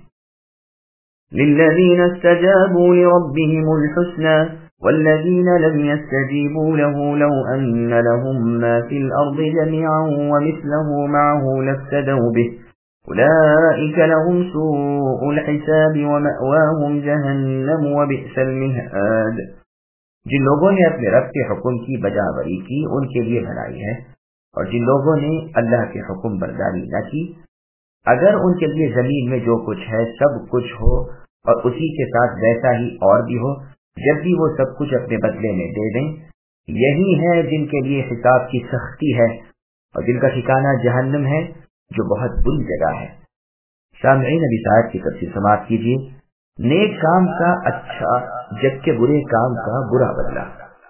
लिल्लज़ीना इस्तजाबू लिरब्बिहिमुल हुस्ना वल्लज़ीना लम यस्तजीबू लहू लौ अन्न लहुम मा फिल अर्दि जमीअन व मिस्लहु मअहू लफ्तदौ बिहि उलाइका लहुम सूउल हिसाबि व मअवाहुम जहन्नम व बि'सल मिहाद। जिन लोगों ने अपने रब के हुक्म की बजावरी की उनके लिए भलाई है, और जिन लोगों ने अल्लाह के हुक्म बरदारी न की, अगर उनके लिए जमीन में जो कुछ है सब कुछ हो और उसी के साथ वैसा ही और भी हो, जब भी वो सब कुछ अपने बदले में दे दें, यही है जिनके लिए हिसाब की सख्ती है और जिनका ठिकाना जहन्नम है जो बहुत बुरी जगह है। सामईन नबी साहब की तफसीर समाप्त कीजिए। नेक काम का अच्छा जबकि बुरे काम का बुरा बदला।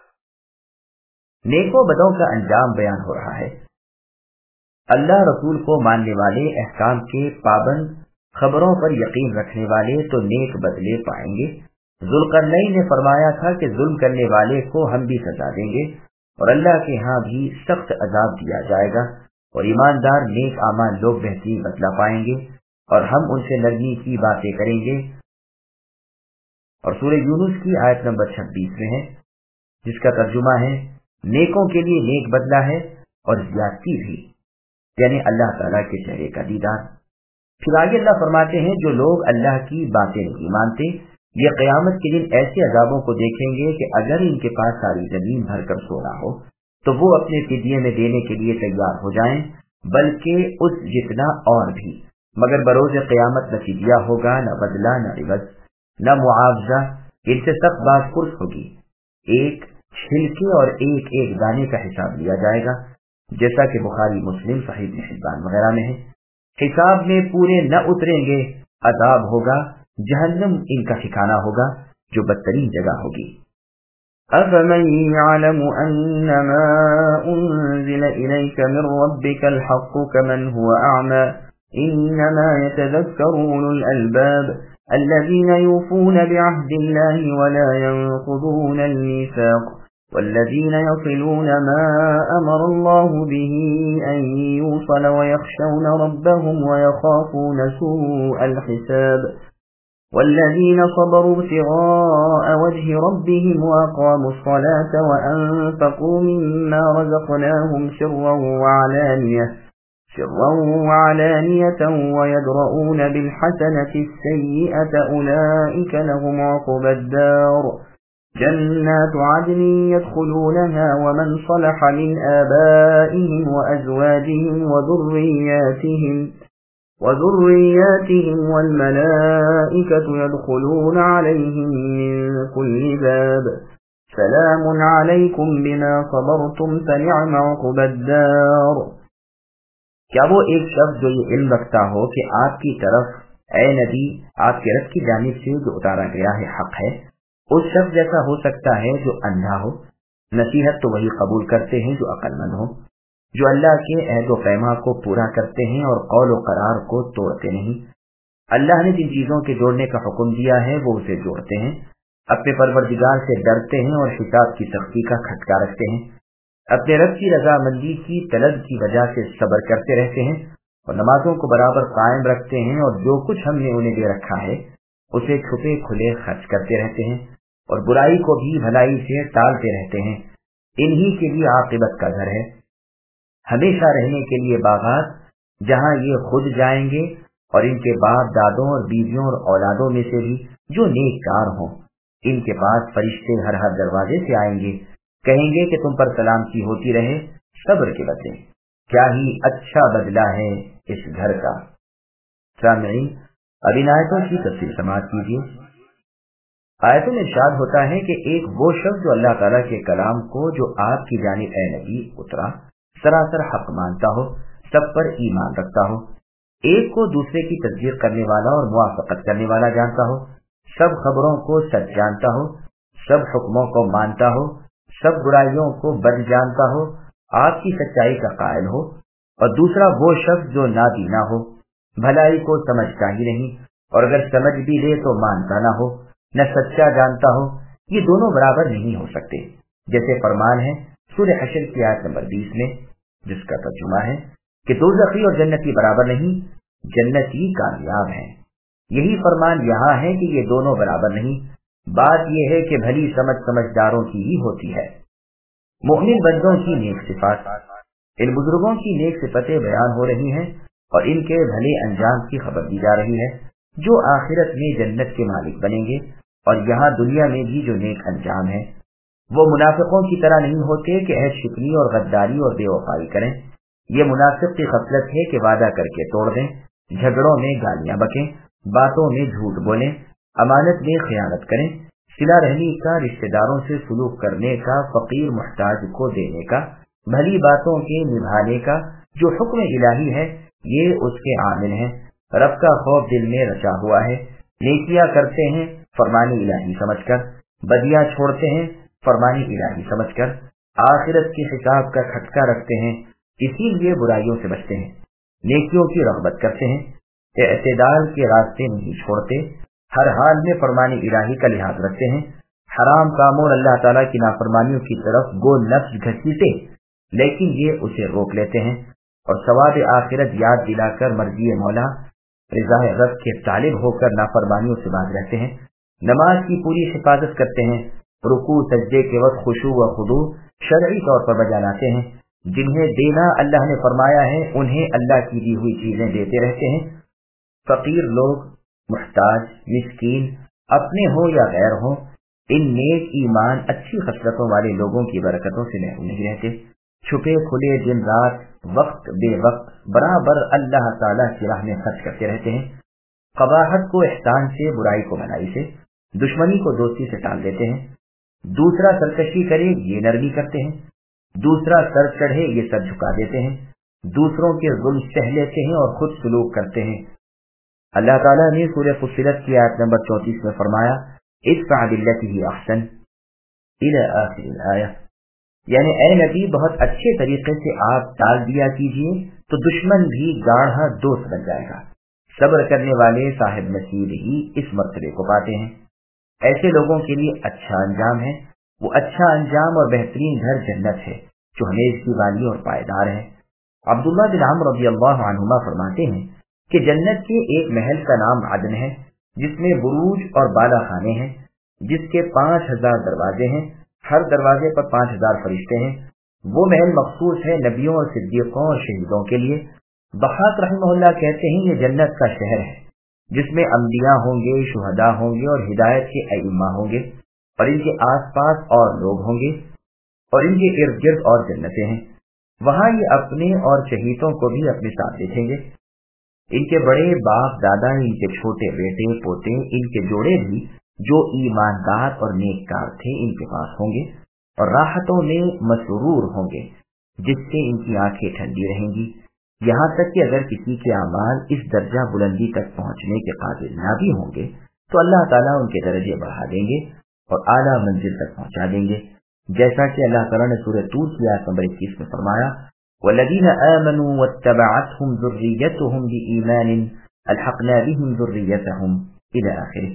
नेको बदों का अंजाम बयान हो रहा है। अल्लाह रसूल को मानने वाले, अहकाम के पाबंद, खबरों पर यकीन रखने वाले तो नेक बदले पाएंगे। जुल्करनैन ने फरमाया था कि जुल्म करने वाले को हम भी सजा देंगे और अल्लाह के यहाँ भी सख्त अजाब दिया जाएगा, और ईमानदार नेक आमाल लोग बेहतरीन बदला पाएंगे और हम उनसे नरमी की बातें करेंगे। और सूरह यूनुस की आयत नंबर 26 में है, जिसका तर्जुमा है, नेकों के लिए नेक बदला है और ज्यादती भी, यानी अल्लाह ताला के चेहरे का दीदार। پھر آگے اللہ فرماتے ہیں جو لوگ اللہ کی باتیں نہیں مانتے یہ قیامت کے دن ایسے عذابوں کو دیکھیں گے کہ اگر ان کے پاس ساری زمین بھر کر سونا ہو تو وہ اپنے فدیے میں دینے کے لیے تیار ہو جائیں، بلکہ اس جتنا اور بھی، مگر بروز قیامت نہ فدیہ ہوگا، نہ بدلہ، نہ عوض، نہ معاوضہ، ان سے سخت باز پرس ہوگی۔ ایک چھلکے اور ایک ایک دانے کا حساب لیا جائے گا، جیسا کہ بخاری، مسلم، صحیح ابن حبان وغیرہ میں ہے۔ حساب میں پورے نہ اتریں گے، عذاب ہوگا، جہنم ان کا ٹھکانہ ہوگا جو بدترین جگہ ہوگی۔ أَفَمَن يَعْلَمُ أَنَّمَا أُنزِلَ إِلَيْكَ مِن رَّبِّكَ الْحَقُّ كَمَنْ هُوَ أَعْمَى إِنَّمَا يَتَذَكَّرُ أُولُو الْأَلْبَابِ الَّذِينَ يُوفُونَ بِعَهْدِ اللَّهِ وَلَا يَنقُضُونَ الْمِيثَاقَ وَالَّذِينَ يَصِلُونَ مَا أَمَرَ اللَّهُ بِهِ أَن يُوصَلَ وَيَخْشَوْنَ رَبَّهُمْ وَيَخَافُونَ سُوءَ الْحِسَابِ والذين صبروا ابتغاء وجه ربهم وأقاموا الصلاة وأنفقوا مما رزقناهم سرا وعلانية ويدرؤون بالحسنة السيئة أولئك لهم عقبى الدار جنات عدن يدخلونها ومن صلح من آبائهم وأزواجهم وذرياتهم والملائكة يدخلون عليهم من كل باب سلام عليكم بما صبرتم فنعم عقبى الدار۔ کیا وہ ایک شخص جو یہ علم رکھتا ہو کہ آپ کی طرف اے نبی آپ کے رب کی جانب سے جو اتارا گیا ہے حق ہے، اس شخص جیسا ہو سکتا ہے جو اندھا ہو؟ نصیحت تو وہی قبول کرتے ہیں جو عقل مند ہو، جو اللہ کے عہد و پیما کو پورا کرتے ہیں اور قول و قرار کو توڑتے نہیں۔ اللہ نے جن چیزوں کے جوڑنے کا حکم دیا ہے وہ اسے جوڑتے ہیں، اپنے پروردگار سے ڈرتے ہیں اور حساب کی سختی کا کھٹکا رکھتے ہیں، اپنے رب کی رضامندی کی طلب کی وجہ سے صبر کرتے رہتے ہیں اور نمازوں کو برابر قائم رکھتے ہیں، اور جو کچھ ہم نے انہیں دے رکھا ہے اسے چھپے کھلے خرچ کرتے رہتے ہیں اور برائی کو بھی بھلائی سے ٹالتے رہتے ہیں۔ انہی کے لیے عاقبت کا گھر ہے، ہمیشہ رہنے کے لیے باغات جہاں یہ خود جائیں گے اور ان کے باپ دادوں اور بیویوں اور اولادوں میں سے بھی جو نیک کار ہوں۔ ان کے پاس فرشتے ہر دروازے سے آئیں گے، کہیں گے کہ تم پر سلامتی ہوتی رہے صبر کے بدلے، کیا ہی اچھا بدلہ ہے اس گھر کا۔ سامعین، اب ان آیتوں کی تفصیل سماعت کیجیے۔ آیتوں میں ارشاد ہوتا ہے کہ ایک وہ شخص جو اللہ تعالیٰ کے کلام کو جو آپ کی جانب اے نبی اترا سراسر حق مانتا ہو، سب پر ایمان رکھتا ہو، ایک کو دوسرے کی تصدیق کرنے والا اور موافقت کرنے والا جانتا ہو، سب خبروں کو سچ جانتا ہو، سب حکموں کو مانتا ہو، سب برائیوں کو بد جانتا ہو، آپ کی سچائی کا قائل ہو، اور دوسرا وہ شخص جو نابینا ہو، بھلائی کو سمجھتا ہی نہیں، اور اگر سمجھ بھی لے تو مانتا نہ ہو، نہ سچا جانتا ہو، یہ دونوں برابر نہیں ہو سکتے۔ جیسے فرمان ہے سورہ حشر کی آیت نمبر 20 میں، جس کا ترجمہ ہے کہ دوزخی اور جنتی برابر نہیں، جنتی کامیاب ہیں۔ یہی فرمان یہاں ہے کہ یہ دونوں برابر نہیں، بات یہ ہے کہ بھلی سمجھ سمجھداروں کی ہی ہوتی ہے۔ مومن بندوں کی نیک صفات، ان بزرگوں کی نیک صفتیں بیان ہو رہی ہیں اور ان کے بھلے انجام کی خبر دی جا رہی ہے، جو آخرت میں جنت کے مالک بنیں گے، اور یہاں دنیا میں بھی جو نیک انجام ہے۔ وہ منافقوں کی طرح نہیں ہوتے کہ عہد شکنی اور غداری اور بے وفائی کریں۔ یہ منافق کی خصلت ہے کہ وعدہ کر کے توڑ دیں، جھگڑوں میں گالیاں بکیں، باتوں میں جھوٹ بولیں، امانت میں خیانت کریں، صلہ رحمی کا، رشتہ داروں سے سلوک کرنے کا، فقیر محتاج کو دینے کا، بھلی باتوں کے نبھانے کا، جو حکم الہی ہے یہ اس کے عامل ہیں، رب کا خوف دل میں رچا ہوا ہے، نیکیاں کرتے ہیں فرمانی الہی سمجھ کر، بدیاں چھوڑتے ہیں فرمانی الہی سمجھ کر، آخرت کے حساب کا کھٹکا رکھتے ہیں، اسی لیے برائیوں سے بچتے ہیں، نیکیوں کی رغبت کرتے ہیں، اعتدال کے راستے نہیں چھوڑتے، ہر حال میں فرمانی الہی کا لحاظ رکھتے ہیں، حرام کاموں اور اللہ تعالیٰ کی نافرمانیوں کی طرف گو نفس گھسیٹے لیکن یہ اسے روک لیتے ہیں، اور ثواب آخرت یاد دلا کر مرضی مولا رضا رب کے طالب ہو کر نافرمانیوں سے باز رہتے ہیں، نماز کی پوری حفاظت کرتے ہیں، رکوع سجدے کے وقت خشوع و خضوع شرعی طور پر بجا لاتے ہیں، جنہیں دینا اللہ نے فرمایا ہے انہیں اللہ کی دی ہوئی چیزیں دیتے رہتے ہیں، फकीर लोग, मुहताज, मिस्कीन, अपने हो या गैर हो, इन नेक ईमान अच्छी खसलतों वाले लोगों की बरकतों से महरूम नहीं रहते। छुपे खुले दिन रात, वक्त बे वक्त बराबर अल्लाह ताला की राह में खर्च करते रहते हैं। कबाहत को एहसान से, बुराई को भलाई से, दुश्मनी को दोस्ती से टाल देते हैं। दूसरा सरकशी करे ये नरमी करते हैं, दूसरा सर चढ़े ये सर झुका देते हैं, दूसरों के जुल्म सह लेते हैं और खुद सुलूक करते हैं। अल्लाह ताला ने सूरह फुस्सिलत की आयत नंबर 34 में फरमाया, इदफ़अ बिल्लती अहसन इला आखिर आया, यानी ए नबी बहुत अच्छे तरीके से आप टाल दिया कीजिए तो दुश्मन भी गाढ़ा दोस्त बन जाएगा। सब्र करने वाले साहिब नसीब ही इस मर्तबे को पाते हैं। ऐसे लोगों के लिए अच्छा अंजाम है। वो अच्छा अंजाम और बेहतरीन घर जन्नत है जो हमेशा वाली और पायदार है। अब्दुल्लाह बिन अम्र रज़ियल्लाहु अन्हुमा फरमाते हैं कि जन्नत के एक महल का नाम अदन है, जिसमें बुरूज और बाला खाने हैं, जिसके 5000 दरवाजे हैं, हर दरवाजे पर 5000 फरिश्ते हैं। वो महल मखसूस है नबियों और सिद्दीकों और शहीदों के लिए। बहाक रहमहुल्लाह कहते हैं ये जन्नत का शहर है जिसमें अंबिया होंगे, शुहदा होंगे और हिदायत के अइम्मा होंगे, और इनके आसपास और लोग होंगे और इनके इर्द गिर्द और जन्नतें हैं। वहां ये अपने और शहीदों को भी अपने साथ देखेंगे। इनके बड़े बाप दादा, इनके छोटे बेटे पोते, इनके जोड़े भी जो ईमानदार और नेककार थे इनके पास होंगे और राहतों में मसरूर होंगे, जिससे इनकी आंखें ठंडी रहेंगी। यहाँ तक कि अगर किसी के अमाल इस दर्जा बुलंदी तक पहुँचने के काबिल ना भी होंगे तो अल्लाह ताला उनके दर्जे बढ़ा देंगे और आला मंजिल तक पहुँचा देंगे, जैसा कि अल्लाह ताला ने सूरह तूर की आयत नंबर 21 में फरमाया, वल्लज़ीना आमनू वत्तबअतहुम ज़ुर्रिय्यतुहुम बिईमानिन अल्हक़ना बिहिम ज़ुर्रिय्यतहुम इला आखिर,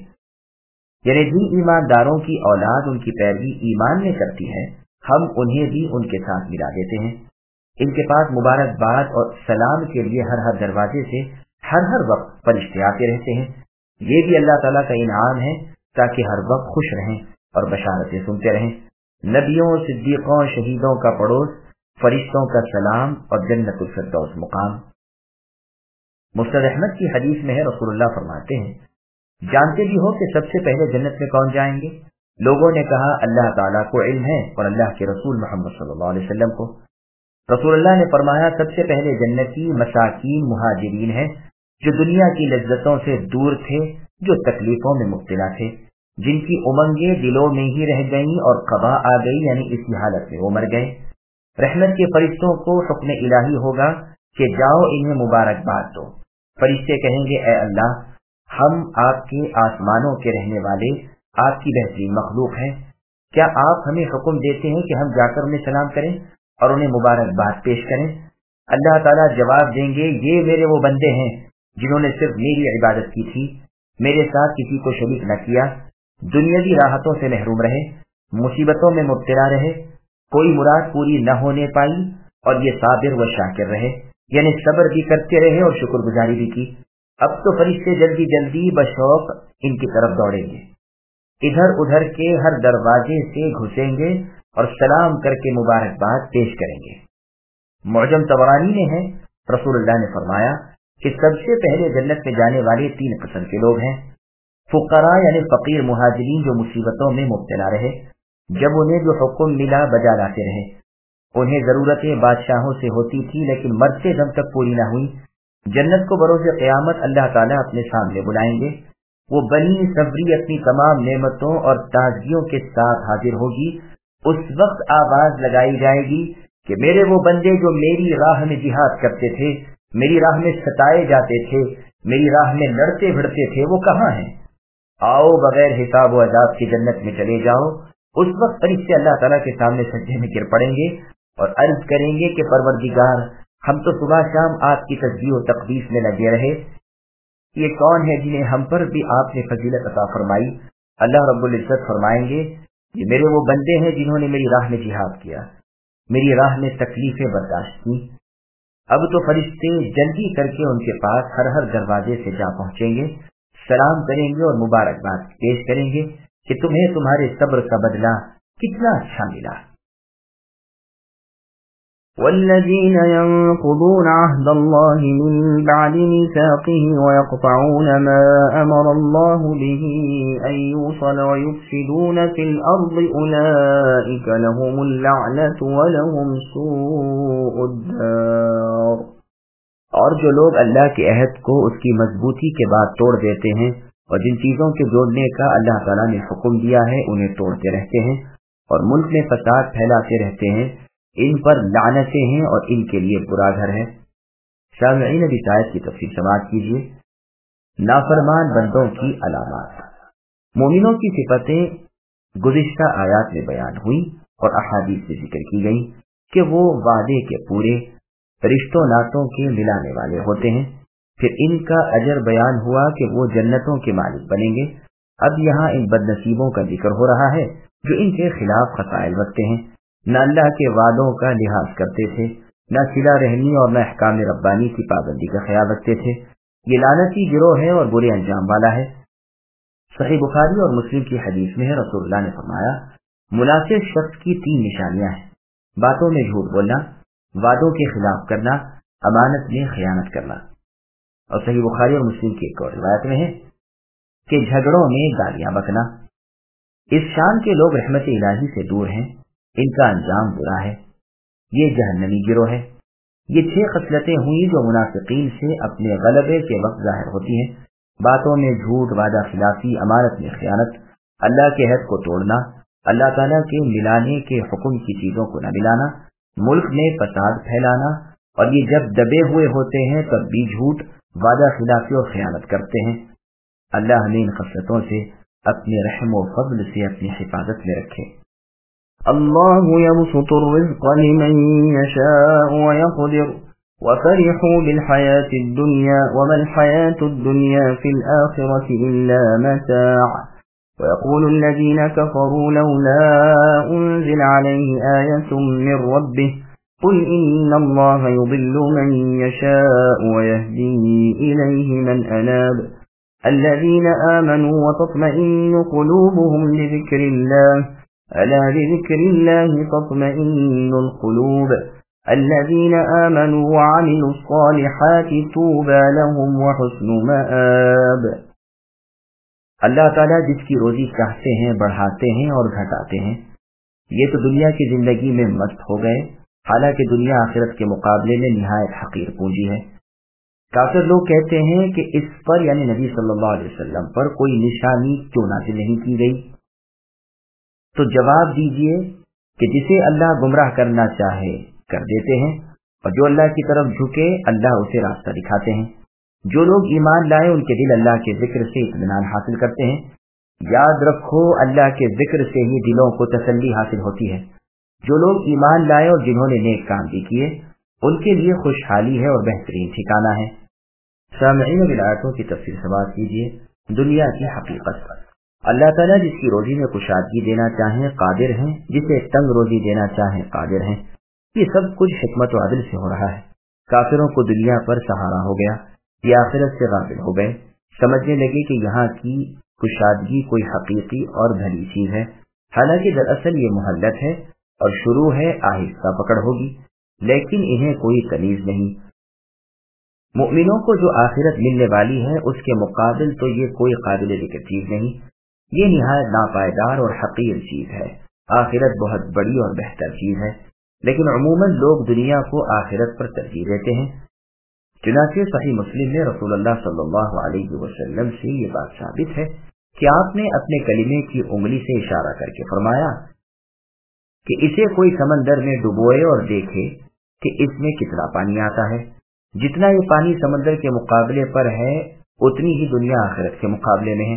यानी जिन ईमानदारों की औलाद उनकी पैरवी ईमान में करती है हम उन्हें भी उनके साथ मिला देते हैं। इनके पास मुबारकबाद और सलाम के लिए हर हर दरवाजे से हर वक्त फरिश्ते आते रहते हैं। ये भी अल्लाह ताला का इनाम है ताकि हर वक्त खुश रहें और बशारतें सुनते रहें। नबियों, सिद्दीकों, शहीदों का पड़ोस, फरिश्तों का सलाम और जन्नतुल फिरदौस मुकाम। मुस्नद अहमद की हदीस में है, रसूलुल्लाह फरमाते हैं, जानते भी हो कि सबसे पहले जन्नत में कौन जाएंगे? लोगों ने कहा अल्लाह ताला को इल्म है और अल्लाह के रसूल मोहम्मद सल्लल्लाहु अलैहि वसल्लम को। रसूलुल्लाह ने फरमाया, सबसे पहले जन्नती मसाकीन मुहाजिरीन है जो दुनिया की लज्जतों से दूर थे, जो तकलीफों में मुब्तला थे, जिनकी उमंगे दिलों में ही रह गईं और कबा आ गई, यानी इसी हालत में वो मर गए। रहमत के फरिश्तों को हुक्म इलाही होगा कि जाओ इन्हें मुबारकबाद दो। फरिश्ते कहेंगे, ए अल्लाह, हम आपके आसमानों के रहने वाले आपकी बेहतरीन मखलूक हैं, क्या आप हमें हुक्म देते हैं कि हम जाकर उन्हें सलाम करें और उन्हें मुबारकबाद पेश करें? अल्लाह ताला जवाब देंगे, ये मेरे वो बंदे हैं जिन्होंने सिर्फ मेरी इबादत की थी, मेरे साथ किसी को शरीक न किया, दुनियावी राहतों से महरूम रहे, मुसीबतों में मुब्तला रहे, कोई मुराद पूरी न होने पाई और ये साबिर व शाकिर रहे, यानी सब्र भी करते रहे और शुक्रगुजारी भी की। अब तो फरिश्ते जल्दी जल्दी बशौक इनकी तरफ दौड़ेंगे, इधर उधर के हर दरवाजे से घुसेंगे और सलाम करके मुबारकबाद पेश करेंगे। मुअजम तबरानी में है, रसूलुल्लाह ने फरमाया कि सबसे पहले जन्नत में जाने वाले 3 किस्म के लोग हैं। फुकरा यानी फकीर मुहाजिरीन जो मुसीबतों में मुब्तला रहे, जब उन्हें जो हुक्म मिला बजा लाते रहे। उन्हें जरूरतें बादशाहों से होती थी लेकिन मरते दम तक पूरी न हुई। जन्नत को बरोज़े क़यामत अल्लाह ताला अपने सामने बुलाएंगे। वो बनी सबरी अपनी तमाम नेमतों और ताजगियों के साथ हाजिर होगी। उस वक्त आवाज लगाई जाएगी कि मेरे वो बंदे जो मेरी राह में जिहाद करते थे, मेरी राह में सताए जाते थे, मेरी राह में लड़ते भिड़ते थे, वो कहाँ हैं? आओ बगैर हिसाब व अदाब की जन्नत में चले जाओ। उस वक्त फरिश्ते अल्लाह ताला के सामने सज्जे में गिर पड़ेंगे और अर्ज करेंगे कि परवरदिगार, हम तो सुबह शाम आपकी तस्बीह और तकदीस में लगे रहे, ये कौन है जिन्हें हम पर भी आपने फजीलत अता फरमाई? अल्लाह रब्बुल इज्जत फरमाएंगे, ये मेरे वो बंदे हैं जिन्होंने मेरी राह में जिहाद किया, मेरी राह में तकलीफें बर्दाश्त की। अब तो फरिश्ते जल्दी करके उनके पास हर हर दरवाजे से जा पहुंचेंगे, सलाम करेंगे और मुबारकबाद पेश करेंगे कि तुम्हें तुम्हारे सब्र का बदला कितना अच्छा मिला। والذين ينقضون عهد الله من بعد ميثاقه ويقطعون ما أمر الله به أن يوصل ويفسدون في الأرض أولئك لهم اللعنة ولهم سوء الدار. اور جو لوگ اللہ کے عہد کو اس کی مضبوطی کے بعد توڑ دیتے ہیں اور جن چیزوں کے جوڑنے کا اللہ تعالیٰ نے حکم دیا ہے انہیں توڑتے رہتے ہیں اور ملک میں فساد پھیلاتے رہتے ہیں، ان پر لعنتیں ہیں اور ان کے لیے برا گھر ہے. سامعین ابھی آیت کی تفصیل سماعت کیجیے. نافرمان بندوں کی علامات. مومنوں کی صفتیں گزشتہ آیات میں بیان ہوئی اور احادیث سے ذکر کی گئی کہ وہ وعدے کے پورے، رشتوں ناتوں کے ملانے والے ہوتے ہیں. پھر ان کا اجر بیان ہوا کہ وہ جنتوں کے مالک بنیں گے. اب یہاں ان بد نصیبوں کا ذکر ہو رہا ہے جو ان کے خلاف خصائل رکھتے ہیں، نہ اللہ کے وعدوں کا لحاظ کرتے تھے، نہ صلہ رحمی اور نہ احکام ربانی کی پابندی کا خیال رکھتے تھے. یہ لعنتی گروہ ہے اور برے انجام والا ہے. صحیح بخاری اور مسلم کی حدیث میں ہے، رسول اللہ نے فرمایا منافق شخص کی 3 نشانیاں ہیں: باتوں میں جھوٹ بولنا، وعدوں کے خلاف کرنا، امانت میں خیانت کرنا. اور صحیح بخاری اور مسلم کی ایک اور روایت میں ہے کہ جھگڑوں میں گالیاں بکنا. اس شان کے لوگ رحمت الہی سے دور ہیں، ان کا انجام برا ہے، یہ جہنمی گروہ ہے. یہ 6 خصلتیں ہوئی جو منافقین سے اپنے غلبے کے وقت ظاہر ہوتی ہیں: باتوں میں جھوٹ، وعدہ خلافی، امانت میں خیانت، اللہ کے عہد کو توڑنا، اللہ تعالیٰ کے ملانے کے حکم کی چیزوں کو نہ ملانا، ملک میں فساد پھیلانا، اور یہ جب دبے ہوئے ہوتے ہیں تب بھی جھوٹ، وعدہ خلافی اور خیانت کرتے ہیں. اللہ ہمیں ان خصلتوں سے اپنے رحم و فضل سے اپنی حفاظت میں رکھے. اللہ يبسط الرزق لمن يشاء ويقدر وفرحوا بالحياة الدنيا وما الحياة الدنيا في الآخرة إلا متاع ويقول الذين كفروا لولا أنزل عليه آية من ربه قل إن الله يضل من يشاء ويهدي إليه من أناب الذين آمنوا وتطمئن قلوبهم بذكر الله ألا بذكر الله تطمئن القلوب الذين آمنوا وعملوا الصالحات طوبى لهم وحسن مآب. اللہ تعالیٰ جس کی روزی چاہتے ہیں بڑھاتے ہیں اور گھٹاتے ہیں. یہ تو دنیا کی زندگی میں مست ہو گئے، حالانکہ دنیا آخرت کے مقابلے میں نہایت حقیر پونجی ہے. کافر لوگ کہتے ہیں کہ اس پر یعنی نبی صلی اللہ علیہ وسلم پر کوئی نشانی کیوں نازل نہیں کی گئی؟ تو جواب دیجئے کہ جسے اللہ گمراہ کرنا چاہے کر دیتے ہیں، اور جو اللہ کی طرف جھکے اللہ اسے راستہ دکھاتے ہیں. جو لوگ ایمان لائے ان کے دل اللہ کے ذکر سے اطمینان حاصل کرتے ہیں. یاد رکھو اللہ کے ذکر سے ہی دلوں کو تسلی حاصل ہوتی ہے. جو لوگ ایمان لائے اور جنہوں نے نیک کام بھی کیے ان کے لیے خوشحالی ہے اور بہترین ٹھکانہ ہے. سامعین ولایتوں کی تفصیل سماعت کیجیے. دنیا کی حقیقت. اللہ تعالیٰ جس کی روزی میں کشادگی دینا چاہیں قادر ہیں، جسے تنگ روزی دینا چاہیں قادر ہیں. یہ سب کچھ حکمت و عدل سے ہو رہا ہے. کافروں کو دنیا پر سہارا ہو گیا، یہ آخرت سے غافل ہو گئے، سمجھنے لگے کہ یہاں کی کشادگی کوئی حقیقی اور بھلی چیز ہے، حالانکہ دراصل یہ مہلت ہے اور شروع ہے، آہستہ پکڑ ہوگی. لیکن انہیں کوئی تمیز نہیں. مؤمنوں کو جو آخرت ملنے والی ہے اس کے مقابل تو یہ کوئی قابل ذکر چیز نہیں. یہ نہایت ناپائیدار اور حقیر چیز ہے. آخرت بہت بڑی اور بہتر چیز ہے، لیکن عموماً لوگ دنیا کو آخرت پر ترجیح دیتے ہیں. چنانچہ صحیح مسلم میں رسول اللہ صلی اللہ علیہ وسلم سے یہ بات ثابت ہے کہ آپ نے اپنے کلمے کی انگلی سے اشارہ کر کے فرمایا کہ اسے کوئی سمندر میں ڈبوئے اور دیکھے کہ اس میں کتنا پانی آتا ہے. جتنا یہ پانی سمندر کے مقابلے پر ہے اتنی ہی دنیا آخرت کے مقابلے میں ہے.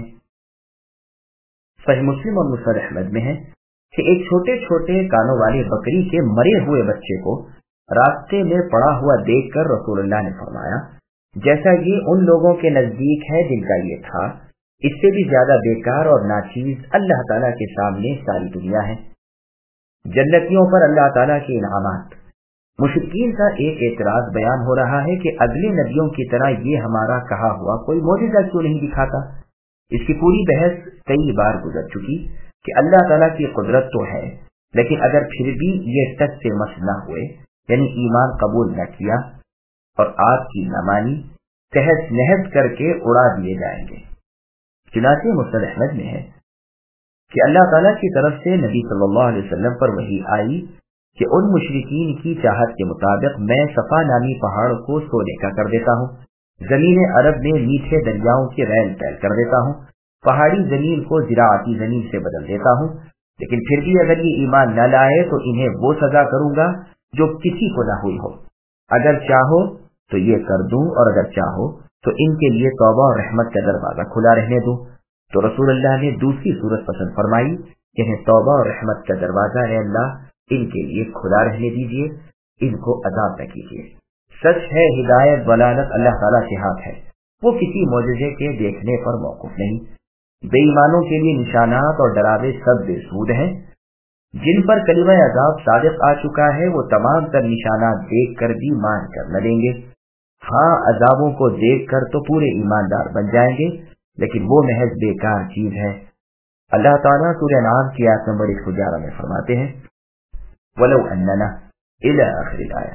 صحیح مسلم اور مسند احمد میں ہے کہ ایک چھوٹے چھوٹے کانوں والی بکری کے مرے ہوئے بچے کو راستے میں پڑا ہوا دیکھ کر رسول اللہ نے فرمایا جیسا یہ ان لوگوں کے نزدیک ہے جن کا یہ تھا، اس سے بھی زیادہ بیکار اور ناچیز اللہ تعالیٰ کے سامنے ساری دنیا ہے. جنتیوں پر اللہ تعالیٰ کے انعامات. مشرکین کا ایک اعتراض بیان ہو رہا ہے کہ اگلے نبیوں کی طرح یہ ہمارا کہا ہوا کوئی معجزہ کیوں نہیں دکھاتا. اس کی پوری بحث کئی بار گزر چکی کہ اللہ تعالیٰ کی قدرت تو ہے، لیکن اگر پھر بھی یہ ٹچ سے مس نہ ہوئے یعنی ایمان قبول نہ کیا اور آپ کی نہ مانی، تہس نہس کر کے اڑا دیے جائیں گے۔ چنانچہ مسند احمد میں ہے کہ اللہ تعالیٰ کی طرف سے نبی صلی اللہ علیہ وسلم پر وحی آئی کہ ان مشرکین کی چاہت کے مطابق میں صفا نامی پہاڑ کو سونے کا کر دیتا ہوں، زمین عرب میں میٹھے دریاؤں کی ریل پیل کر دیتا ہوں، پہاڑی زمین کو زراعتی زمین سے بدل دیتا ہوں، لیکن پھر بھی اگر یہ ایمان نہ لائے تو انہیں وہ سزا کروں گا جو کسی کو نہ ہوئی ہو، اگر چاہو تو یہ کر دوں اور اگر چاہو تو ان کے لیے توبہ اور رحمت کا دروازہ کھلا رہنے دوں۔ تو رسول اللہ نے دوسری صورت پسند فرمائی کہ انہیں توبہ اور رحمت کا دروازہ اے اللہ ان کے لیے کھلا رہنے دیجیے، ان کو عذاب نہ کیجیے۔ سچ ہے ہدایت ضلالت اللہ تعالیٰ کے ہاتھ ہے، وہ کسی معجزے کے دیکھنے پر موقوف نہیں۔ بے ایمانوں کے لیے نشانات اور ڈراوے سب بے سود ہیں۔ جن پر کلمہ عذاب صادق آ چکا ہے وہ تمام تر نشانات دیکھ کر بھی مان کر نہ لیں گے۔ ہاں عذابوں کو دیکھ کر تو پورے ایماندار بن جائیں گے، لیکن وہ محض بیکار چیز ہے۔ اللہ تعالیٰ سورہ انعام کی آیت نمبر 111 میں فرماتے ہیں وَلَوْ أَنَّنَا إِلَىٰ آخِرِ الْآیَةِ،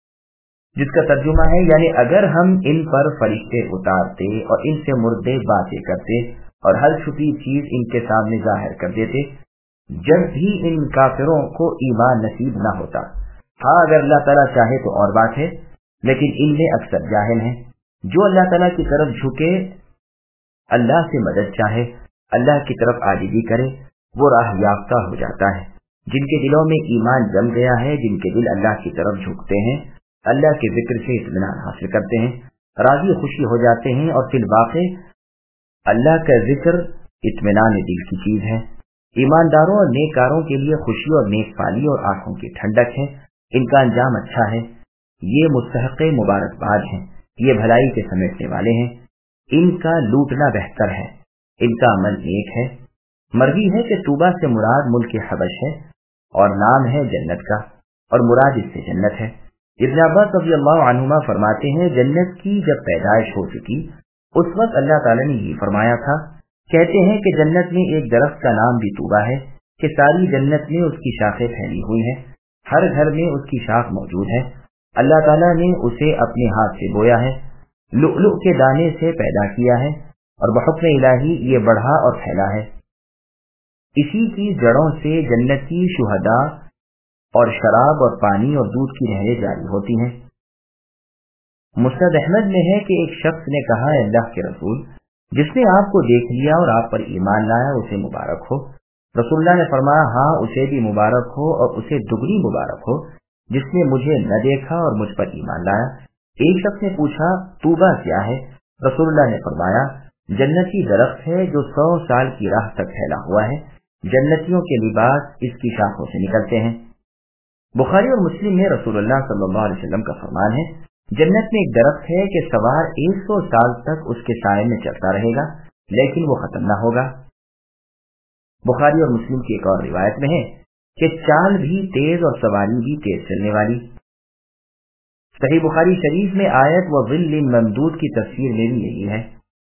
جس کا ترجمہ ہے یعنی اگر ہم ان پر فرشتے اتارتے اور ان سے مردے باتیں کرتے اور ہر چھپی چیز ان کے سامنے ظاہر کر دیتے، جب بھی ان کافروں کو ایمان نصیب نہ ہوتا۔ ہاں اگر اللہ تعالیٰ چاہے تو اور بات ہے، لیکن ان میں اکثر جاہل ہیں۔ جو اللہ تعالیٰ کی طرف جھکے، اللہ سے مدد چاہے، اللہ کی طرف عاجزی کرے، وہ راہ یافتہ ہو جاتا ہے۔ جن کے دلوں میں ایمان جم گیا ہے، جن کے دل اللہ کی طرف جھکتے ہیں، اللہ کے ذکر سے اطمینان حاصل کرتے ہیں، راضی خوشی ہو جاتے ہیں، اور فی الواقع اللہ کا ذکر اطمینان دل کی چیز ہے۔ ایمانداروں اور نیکاروں کے لیے خوشی اور نیک پالی اور آنکھوں کی ٹھنڈک ہے، ان کا انجام اچھا ہے، یہ مستحق مبارکباد ہیں، یہ بھلائی کے سمیٹنے والے ہیں، ان کا لوٹنا بہتر ہے، ان کا عمل نیک ہے۔ مروی ہے کہ طوبہ سے مراد ملک حبش ہے اور نام ہے جنت کا، اور مراد اس سے جنت ہے۔ ابن عباس رضی اللہ عنہما فرماتے ہیں جنت کی جب پیدائش ہو چکی اس وقت اللہ تعالیٰ نے یہ فرمایا تھا، کہتے ہیں کہ جنت میں ایک درخت کا نام بھی طوبہ ہے کہ ساری جنت میں اس کی شاخیں پھیلی ہوئی ہیں، ہر گھر میں اس کی شاخ موجود ہے، اللہ تعالیٰ نے اسے اپنے ہاتھ سے بویا ہے، لؤلؤ کے دانے سے پیدا کیا ہے، اور بحکم الہی یہ بڑھا اور پھیلا ہے۔ اسی کی جڑوں سے جنتی شہداء اور شراب اور پانی اور دودھ کی نہریں جاری ہوتی ہیں۔ مسند احمد میں ہے کہ ایک شخص نے کہا اے اللہ کے رسول، جس نے آپ کو دیکھ لیا اور آپ پر ایمان لایا اسے مبارک ہو۔ رسول اللہ نے فرمایا ہاں اسے بھی مبارک ہو اور اسے دگنی مبارک ہو جس نے مجھے نہ دیکھا اور مجھ پر ایمان لایا۔ ایک شخص نے پوچھا طوبہ کیا ہے؟ رسول اللہ نے فرمایا جنتی درخت ہے جو 100 سال کی راہ تک پھیلا ہوا ہے، جنتیوں کے لباس اس کی شاخوں سے نکلتے ہیں۔ بخاری اور مسلم میں رسول اللہ صلی اللہ علیہ وسلم کا فرمان ہے جنت میں ایک درخت ہے کہ سوار 100 سال تک اس کے سائے میں چلتا رہے گا لیکن وہ ختم نہ ہوگا۔ بخاری اور مسلم کی ایک اور روایت میں ہے کہ چال بھی تیز اور سواری بھی تیز چلنے والی۔ صحیح بخاری شریف میں آیت وظل ممدود کی تفسیر میں بھی یہی ہے۔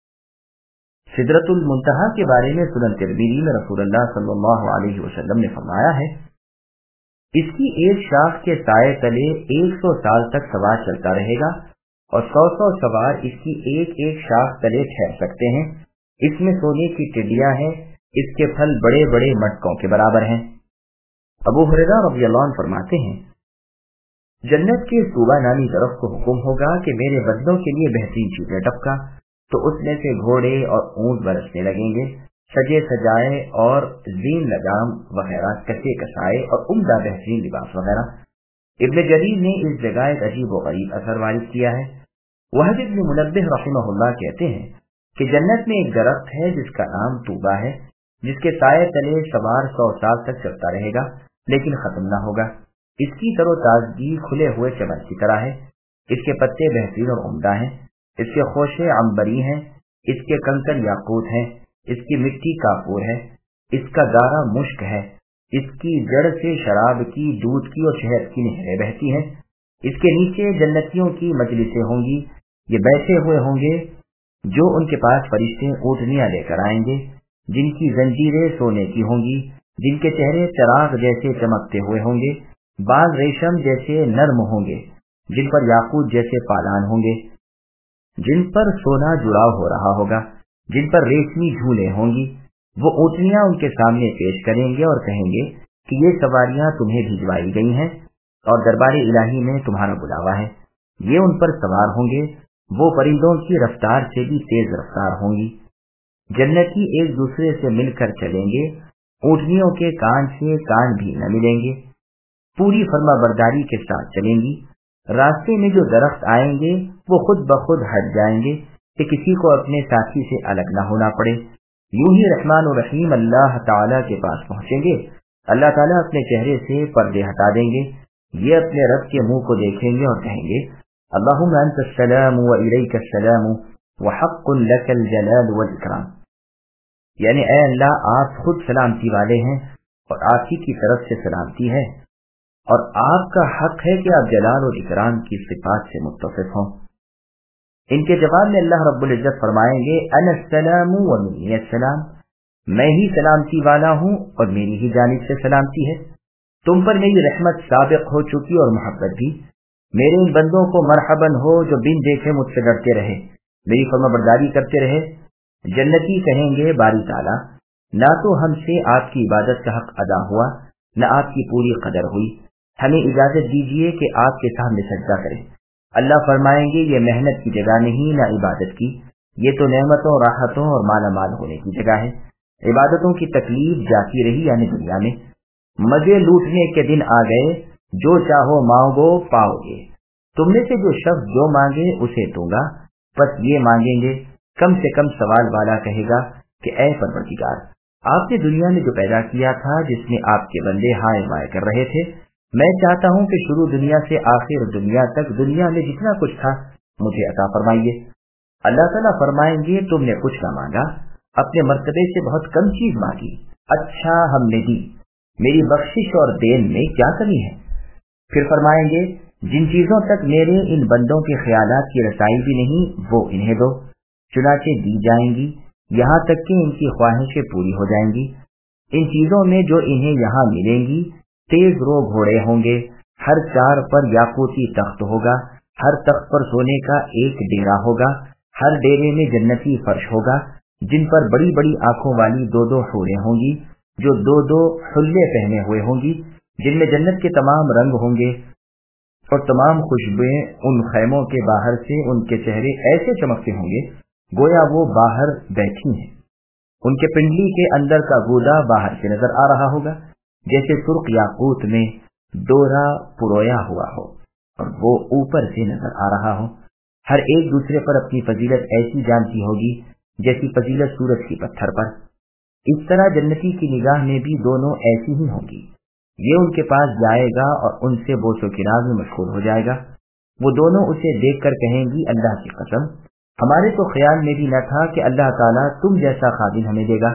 سدرۃ المنتہا کے بارے میں سنن ترمذی میں رسول اللہ صلی اللہ علیہ وسلم نے فرمایا ہے اس کی ایک شاخ کے سائے تلے 100 سال تک سوار چلتا رہے گا اور 100 سوار اس کی ایک ایک شاخ تلے ٹھہر سکتے ہیں۔ اس میں سونے کی ٹڈیاں ہیں، اس کے پھل بڑے بڑے مٹکوں کے برابر ہیں۔ ابو ہریرہ رضی اللہ عنہ فرماتے ہیں جنت کے طوبہ نامی درخت کو حکم ہوگا کہ میرے بندوں کے لیے بہترین چیزیں ٹپکا، تو اس میں سے گھوڑے اور اونٹ برسنے لگیں گے، سجے سجائے اور زین لگام وغیرہ، کسے کسائے اور عمدہ بہترین لباس وغیرہ۔ ابن جریر نے اس جگہ ایک عجیب و غریب اثر وارد کیا ہے۔ وہب ابن منبہ رحمہ اللہ کہتے ہیں کہ جنت میں ایک درخت ہے جس کا نام طوبہ ہے، جس کے سائے تلے سوار 100 سال تک چلتا رہے گا لیکن ختم نہ ہوگا۔ اس کی تر و تازگی کھلے ہوئے چمن کی طرح ہے، اس کے پتے بہترین اور عمدہ ہیں، اس کے خوشے عنبری ہیں، اس کے کنکر یاقوت ہیں، اس کی مٹی کافور ہے، اس کا گارا مشک ہے، اس کی جڑ سے شراب کی، دودھ کی اور شہد کی نہریں بہتی ہیں۔ اس کے نیچے جنتیوں کی مجلسیں ہوں گی، یہ بیٹھے ہوئے ہوں گے جو ان کے پاس فرشتے اونٹنیاں لے کر آئیں گے، جن کی زنجیریں سونے کی ہوں گی، جن کے چہرے چراغ جیسے چمکتے ہوئے ہوں گے، बाल रेशम जैसे नर्म होंगे, जिन पर याकूत जैसे पालान होंगे, जिन पर सोना जुड़ाव हो रहा होगा, जिन पर रेशमी झूले होंगी। वो ऊँटनियां उनके सामने पेश करेंगे और कहेंगे कि ये सवारियां तुम्हें भिजवाई गई हैं और दरबार इलाही में तुम्हारा बुलावा है। ये उन पर सवार होंगे, वो परिंदों की रफ्तार से भी तेज रफ्तार होंगी। जन्नती एक दूसरे से मिलकर चलेंगे, ऊँटनियों के कान से कान भी न मिलेंगे, पूरी फर्माबरदारी के साथ चलेंगी। रास्ते में जो दरख्त आएंगे वो खुद ब खुद हट जाएंगे कि किसी को अपने साथी से अलग न होना पड़े। यूं ही रहमान और रहीम अल्लाह ताला के पास पहुंचेंगे। अल्लाह ताला अपने चेहरे से पर्दे हटा देंगे। ये अपने रब के मुंह को देखेंगे और कहेंगे, अल्लाहुम्मा अंतस सलाम व इलैकस सलाम व हक़्क़ुन लकल जलाल वल इकराम। यानी ऐ अल्लाह, आप खुद सलामती वाले हैं और आप ही की तरफ से सलामती है और आपका हक है कि आप जलाल और इकराम की सिफात से मुत्तसिफ हों। इनके जवाब में अल्लाह रब्बुल इज्जत फरमाएंगे, अनस्सलामु व मिन्निस्सलाम, मैं ही सलामती वाला हूँ और मेरी ही जानिब से सलामती है। तुम पर मेरी रहमत साबिक हो चुकी और मोहब्बत भी। मेरे इन बंदों को मरहबन हो जो बिन देखे मुझसे डरते रहे, मेरी फर्माबरदारी करते रहे। जन्नती कहेंगे, बारी ताला, ना तो हमसे आपकी इबादत का हक अदा हुआ, न आपकी पूरी कदर हुई। हमें इजाजत दीजिए कि आपके सामने सजदा करें। अल्लाह फरमाएंगे, ये मेहनत की जगह नहीं, न इबादत की, ये तो नेमतों, राहतों और माला माल होने की जगह है। इबादतों की तकलीफ जाती रही, यानी दुनिया में। मजे लूटने के दिन आ गए, जो चाहो मांगो पाओगे। तुमने से जो शख्स जो मांगे उसे दूंगा, बस ये मांगेंगे। कम से कम सवाल वाला कहेगा कि ऐ परवरदिगार, आपने दुनिया में जो पैदा किया था, जिसमें आपके बंदे हाय वाय कर रहे थे, मैं चाहता हूं कि शुरू दुनिया से आखिर दुनिया तक दुनिया में जितना कुछ था मुझे अता फरमाइए। अल्लाह ताला फरमाएंगे, तुमने कुछ न मांगा, अपने मर्तबे से बहुत कम चीज मांगी, अच्छा हमने दी। मेरी बख्शिश और देन में क्या कमी है? फिर फरमाएंगे, जिन चीजों तक मेरे इन बंदों के ख्यालात की रसाई भी नहीं, वो इन्हें दो। चुनाचे दी जाएंगी, यहाँ तक कि इनकी ख्वाहिशें पूरी हो जाएंगी। इन चीजों में जो इन्हें यहाँ मिलेंगी, तेज रो घोड़े होंगे, हर चार पर याकूती तख्त होगा, हर तख्त पर सोने का एक डेरा होगा, हर डेरे में जन्नती फर्श होगा, जिन पर बड़ी बड़ी आंखों वाली दो दो हूरें होंगी, जो दो दो हुल्ले पहने हुए होंगी, जिनमें जन्नत के तमाम रंग होंगे और तमाम खुशबुएं उन खैमों के बाहर से उनके चेहरे ऐसे चमकते होंगे गोया वो बाहर बैठी हैं। उनके पिंडली के अंदर का गूदा बाहर से नजर आ रहा होगा, जैसे सुर्ख याकूत में डोरा पुरोया हुआ हो और वो ऊपर से नजर आ रहा हो। हर एक दूसरे पर अपनी फजीलत ऐसी जानती होगी जैसी फजीलत सूरज की पत्थर पर। इस तरह जन्नती की निगाह में भी दोनों ऐसी ही होंगी। ये उनके पास जाएगा और उनसे बोसो किनार में मशगूल हो जाएगा। वो दोनों उसे देखकर कहेंगी, अल्लाह की कसम, हमारे तो ख्याल में भी न था कि अल्लाह ताला तुम जैसा खादिम हमें देगा।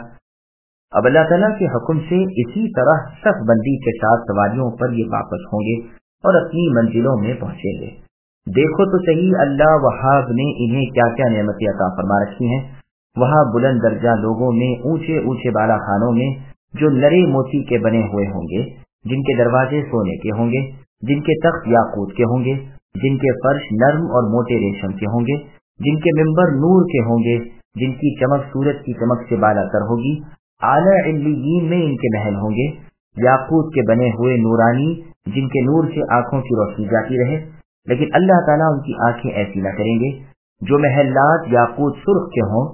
अब अल्लाह ताला के हुक्म से इसी तरह सफ बंदी के साथ सवारियों पर ये वापस होंगे और अपनी मंजिलों में पहुंचेंगे। देखो तो सही अल्लाह वहाब ने इन्हें क्या क्या नेमतें अता फरमा रखी हैं। वहां बुलंद दर्जा लोगों में ऊंचे ऊंचे बाला खानों में जो नरे मोती के बने हुए होंगे, जिनके दरवाजे सोने के होंगे, जिनके तख्त याकूत के होंगे, जिनके फर्श नर्म और मोटे रेशम के होंगे, जिनके मिंबर नूर के होंगे, जिनकी चमक सूरज की चमक से बालातर होगी। आला इल्लियीन में इनके महल होंगे, याकूत के बने हुए नूरानी, जिनके नूर से आंखों की रोशनी जाती रहे। लेकिन अल्लाह ताला उनकी आंखें ऐसी न करेंगे। जो महल्लात याकूत सुर्ख के हों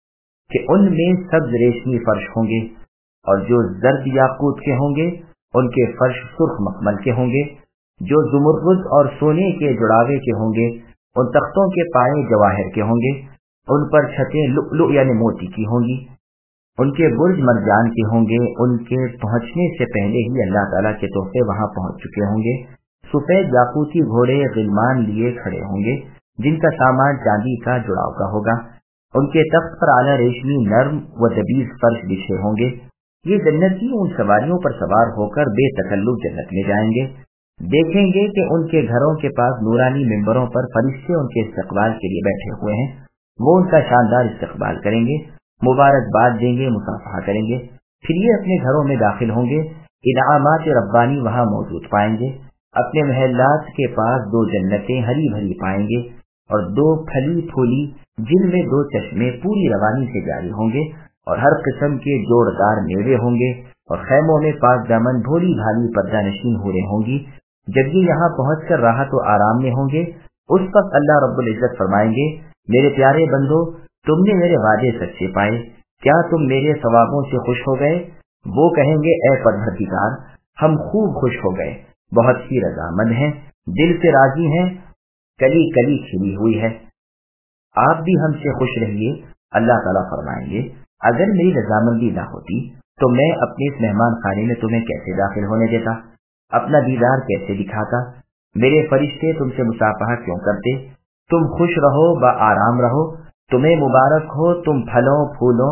कि उनमें सब्ज रेशमी फर्श होंगे, और जो जर्द याकूत के होंगे उनके फर्श सुर्ख मखमल के होंगे। जो जुमर्रुद और सोने के जुड़ावे के होंगे उन तख्तों के पाए जवाहिर के होंगे। उन पर छतें लुअलुअ यानी मोती की होंगी। उनके बुर्ज मरजान के होंगे। उनके पहुंचने से पहले ही अल्लाह ताला के तोहफे वहां पहुंच चुके होंगे। सफेद याकूती घोड़े गिलमान लिए खड़े होंगे, जिनका सामान चांदी का जुड़ाव का होगा। उनके तख्त पर आला रेशमी नर्म व दबीज फर्श बिछे होंगे। ये जन्नती उन सवारियों पर सवार होकर बेतकल्लुफ जन्नत में जाएंगे। देखेंगे कि उनके घरों के पास नूरानी मिंबरों पर फरिश्ते उनके इस्तकबाल के लिए बैठे हुए हैं। वो उनका शानदार इस्तकबाल करेंगे, मुबारकबाद देंगे, मुसाफहा करेंगे। फिर ये अपने घरों में दाखिल होंगे। इनामात रब्बानी वहां मौजूद पाएंगे। اپنے محلات کے پاس 2 جنتیں ہری بھری پائیں گے اور 2 پھلی پھولی جن میں 2 چشمے پوری روانی سے جاری ہوں گے اور ہر قسم کے جوڑدار میوے ہوں گے اور خیموں میں پاک دامن بھولی بھالی پردہ نشین ہو رہے ہوں گی. جب یہ یہاں پہنچ کر راحت و آرام میں ہوں گے اس وقت اللہ رب العزت فرمائیں گے میرے پیارے بندو تم نے میرے وعدے سچے پائے, کیا تم میرے ثوابوں سے خوش ہو گئے؟ وہ کہیں گے اے پروردگار ہم خوب خوش ہو گئے, بہت ہی رضامند ہیں, دل سے راضی ہیں, کلی کلی کھلی ہوئی ہے, آپ بھی ہم سے خوش رہیے. اللہ تعالیٰ فرمائیں گے اگر میری رضامندی نہ ہوتی تو میں اپنے اس مہمان خانے میں تمہیں کیسے داخل ہونے دیتا, اپنا دیدار کیسے دکھاتا, میرے فرشتے تم سے مصافحہ کیوں کرتے؟ تم خوش رہو با آرام رہو, تمہیں مبارک ہو, تم پھلوں پھولوں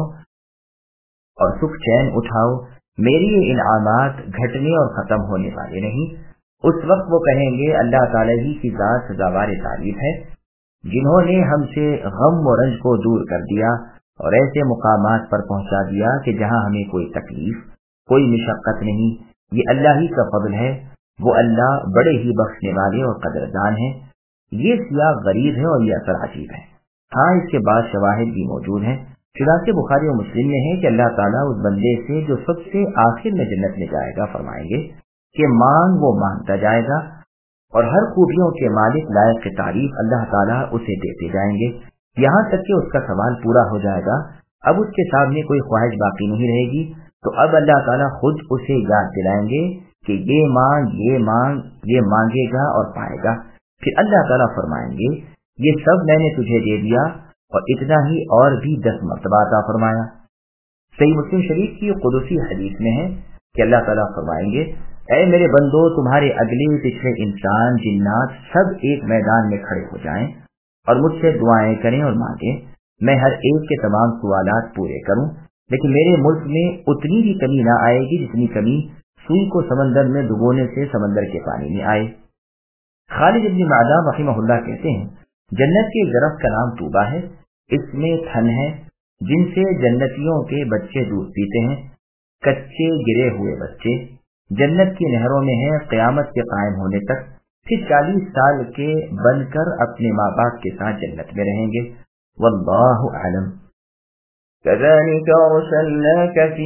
اور سکھ چین اٹھاؤ, میری یہ انعامات گھٹنے اور ختم ہونے والے نہیں. اس وقت وہ کہیں گے اللہ تعالیٰ ہی کی ذات سزاوار تعریف ہے جنہوں نے ہم سے غم و رنج کو دور کر دیا اور ایسے مقامات پر پہنچا دیا کہ جہاں ہمیں کوئی تکلیف کوئی مشقت نہیں. یہ اللہ ہی کا فضل ہے, وہ اللہ بڑے ہی بخشنے والے اور قدردان ہیں. یہ سیاق غریب ہے اور یہ اثر عجیب ہے. ہاں اس کے بعد شواہد بھی موجود ہیں. چنانچہ بخاری و مسلم میں ہے کہ اللہ تعالیٰ اس بندے سے جو سب سے آخر میں جنت میں جائے گا فرمائیں گے کہ مانگ, وہ مانگتا جائے گا اور ہر خوبیوں کے مالک لائق کی تعریف اللہ تعالیٰ اسے دیتے جائیں گے یہاں تک کہ اس کا سوال پورا ہو جائے گا. اب اس کے سامنے کوئی خواہش باقی نہیں رہے گی, تو اب اللہ تعالیٰ خود اسے یاد دلائیں گے کہ یہ مانگ یہ مانگ, یہ مانگے گا اور پائے گا. پھر اللہ تعالیٰ فرمائیں گے یہ سب میں نے تجھے دے دیا اور اتنا ہی اور بھی 10 مرتبہ عطا فرمایا. صحیح مسلم شریف کی قدسی حدیث میں ہے کہ اللہ تعالیٰ فرمائیں گے اے میرے بندو تمہارے اگلے پچھلے انسان جنات سب ایک میدان میں کھڑے ہو جائیں اور مجھ سے دعائیں کریں اور مانگیں, میں ہر ایک کے تمام سوالات پورے کروں, لیکن میرے ملک میں اتنی بھی کمی نہ آئے گی جتنی کمی سوئی کو سمندر میں ڈبونے سے سمندر کے پانی میں آئے. خالد ابن معدان رحمہ اللہ کہتے ہیں جنت کے درخت کا نام طوبہ ہے, اس میں تھن ہے جن سے جنتیوں کے بچے دودھ پیتے ہیں, کچے گرے ہوئے بچے جنت کی نہروں میں ہیں قیامت کے قائم ہونے تک, پھر 40 سال کے بن کر اپنے ماں باپ کے ساتھ جنت میں رہیں گے. واللہ اعلم. كذلك أرسلناك في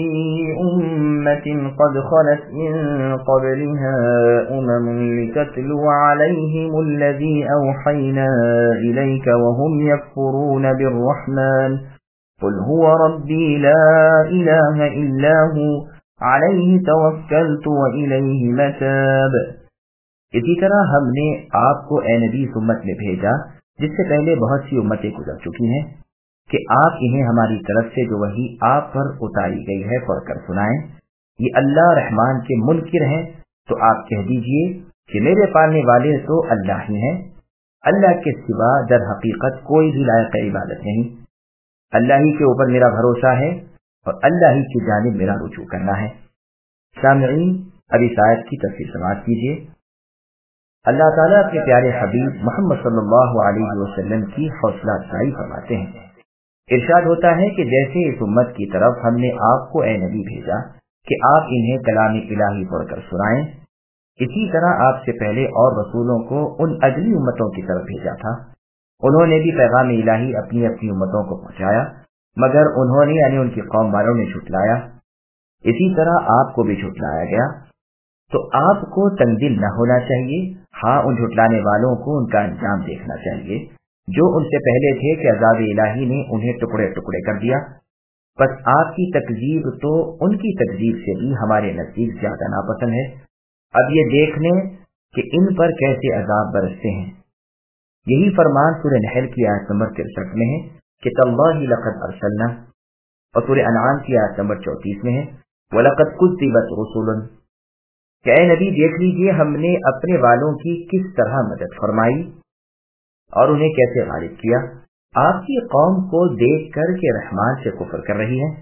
أمة قد خلت من قبلها لتتلو عليهم الذي أوحينا إليك وهم يكفرون بالرحمن قل هو ربي لا إله إلا هو عليه توكلت وإليه متاب. اسی طرح ہم نے آپ کو اے نبی اس امت میں بھیجا جس سے پہلے بہت سی امتیں گزر چکی ہیں کہ آپ انہیں ہماری طرف سے جو وحی آپ پر اتاری گئی ہے پڑھ کر سنائیں. یہ اللہ رحمان کے منکر ہیں تو آپ کہہ دیجئے کہ میرے پالنے والے تو اللہ ہی ہیں, اللہ کے سوا در حقیقت کوئی بھی لائق عبادت نہیں. اللہ ہی کے اوپر میرا بھروسہ ہے اور اللہ ہی کی جانب میرا رجوع کرنا ہے. سامعین اب اس آیت کی تفسیر سماعت کیجیے. اللہ تعالیٰ اپنے پیارے حبیب محمد صلی اللہ علیہ وسلم کی حوصلہ افزائی فرماتے ہیں. ارشاد ہوتا ہے کہ جیسے اس امت کی طرف ہم نے آپ کو اے نبی بھیجا کہ آپ انہیں کلام الہی پڑھ کر سنائیں, اسی طرح آپ سے پہلے اور رسولوں کو ان اگلی امتوں کی طرف بھیجا تھا. انہوں نے بھی پیغام الہی اپنی اپنی امتوں کو پہنچایا, مگر انہوں نے یعنی ان کی قوم والوں نے جھٹلایا. اسی طرح آپ کو بھی جھٹلایا گیا. تو آپ کو تنگ دل نہ ہونا چاہیے, ہاں ان جھٹلانے والوں کو ان کا انجام دیکھنا چاہیے جو ان سے پہلے تھے کہ عذاب الہی نے انہیں ٹکڑے ٹکڑے کر دیا. بس آپ کی تکذیب تو ان کی تکذیب سے بھی ہمارے نزدیک زیادہ ناپسند ہے. اب یہ دیکھ لیں کہ ان پر کیسے عذاب برستے ہیں. یہی فرمان سورہ نحل کی آیت نمبر 63 میں ہے کہ تاللہ لقد ارسلنا, اور سورہ انعام کی آیت نمبر 34 میں ہے وَلَقَدْ كُذِّبَتْ رُسُلٌ, کہ اے نبی دیکھ لیجئے ہم نے اپنے والوں کی کس طرح مدد فرمائی اور انہیں کیسے غالب کیا. آپ کی قوم کو دیکھ کر کہ رحمان سے کفر کر رہی ہے,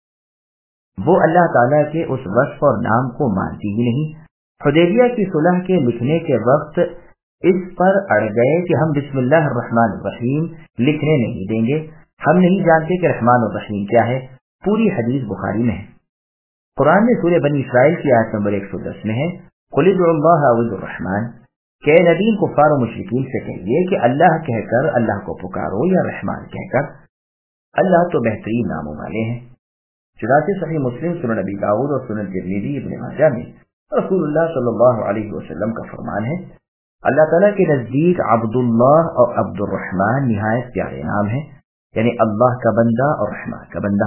وہ اللہ تعالیٰ کے اس وصف اور نام کو مانتی ہی نہیں. حدیبیہ کی صلح کے لکھنے کے وقت اس پر اڑ گئے کہ ہم بسم اللہ الرحمن الرحیم لکھنے نہیں دیں گے, ہم نہیں جانتے کہ رحمان الرحیم کیا ہے. پوری حدیث بخاری میں ہے. قرآن میں سورہ بنی اسرائیل کی آیت نمبر 110 میں ہے قل ادعوا اللہ او ادعوا الرحمن، کہ نبی کفار و مشرکین سے کہیے کہ اللہ کہہ کر اللہ کو پکارو یا رحمان کہہ کر، اللہ تو بہترین ناموں والے ہیں۔ چنانچہ صحیح مسلم، سنن نبی داؤد اور سنن ترمذی ابن ماجہ میں رسول اللہ صلی اللہ علیہ وسلم کا فرمان ہے، اللہ تعالیٰ کے نزدیک عبداللہ اور عبد الرحمن نہایت پیارے نام ہیں، یعنی اللہ کا بندہ اور رحمان کا بندہ۔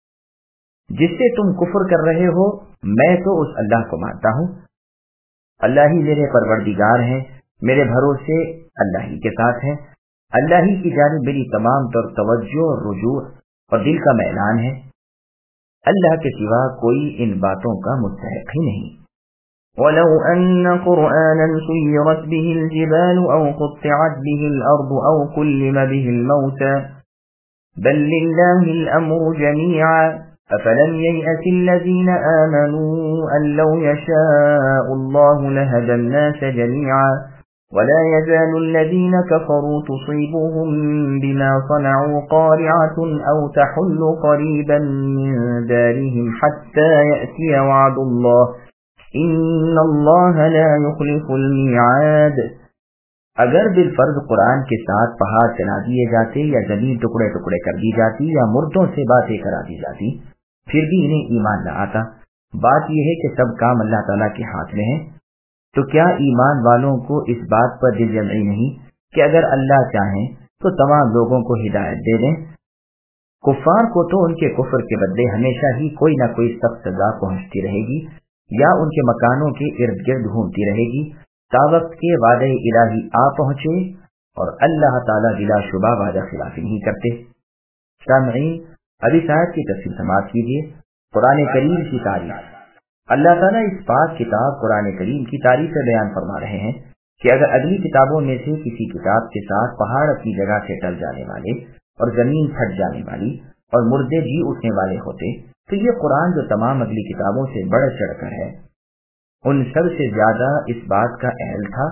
جس سے تم کفر کر رہے ہو میں تو اس اللہ کو مانتا ہوں، اللہ ہی میرے پروردگار ہیں، میرے بھروسے اللہ ہی کے ساتھ ہیں، اللہ ہی کی جانب میری تمام تر توجہ اور رجوع اور دل کا میلان ہے، اللہ کے سوا کوئی ان باتوں کا مستحق ہی نہیں۔ وَلَوْ أَنَّ قُرْآنًا سُيِّرَتْ بِهِ الْجِبَالُ أَوْ قُطِّعَتْ بِهِ الْأَرْضُ أَوْ كُلِّمَ بِهِ الْمَوْتَى بَل لِّلَّهِ الْأَمْرُ جَمِيعًا أَفَلَمْ يَيْأَسِ الَّذِينَ آمَنُوا أَن لَّوْ يَشَاءُ اللَّهُ لَهَدَى النَّاسَ جَمِيعًا وَلَا يَزَالُ الَّذِينَ كَفَرُوا تُصِيبُهُم بِمَا صَنَعُوا قَارِعَةٌ أَوْ تَحُلُّ قَرِيبًا مِّن دَارِهِمْ حَتَّىٰ يَأْتِيَ وَعْدُ اللَّهِ ان اللہ لا یخلف المیعاد۔ اگر بالفرض قرآن کے ساتھ پہاڑ چلا دیے جاتے یا زمین ٹکڑے ٹکڑے کر دی جاتی یا مردوں سے باتیں کرا دی جاتی پھر بھی انہیں ایمان نہ آتا۔ بات یہ ہے کہ سب کام اللہ تعالیٰ کے ہاتھ میں ہے، تو کیا ایمان والوں کو اس بات پر دل جمعی نہیں کہ اگر اللہ چاہیں تو تمام لوگوں کو ہدایت دے دیں؟ کفار کو تو ان کے کفر کے بدلے ہمیشہ ہی کوئی نہ کوئی سخت سزا پہنچتی رہے گی یا ان کے مکانوں کے ارد گرد گھومتی رہے گی تا وقت کے وعدہ الہی آ پہنچے، اور اللہ تعالیٰ بلا شبہ وعدہ خلافی نہیں کرتے۔ سامعین، ابھی آیت کی تفصیل سماعت کیجیے۔ قرآن کریم کی تعریف۔ اللہ تعالیٰ اس پاک کتاب قرآن کریم کی تعریف سے بیان فرما رہے ہیں کہ اگر اگلی کتابوں میں سے کسی کتاب کے ساتھ پہاڑ اپنی جگہ سے ٹل جانے والے اور زمین پھٹ جانے والی اور مردے جی اٹھنے والے ہوتے تو یہ قرآن جو تمام اگلی کتابوں سے بڑھ چڑھ کر ہے ان سب سے زیادہ اس بات کا اہل تھا۔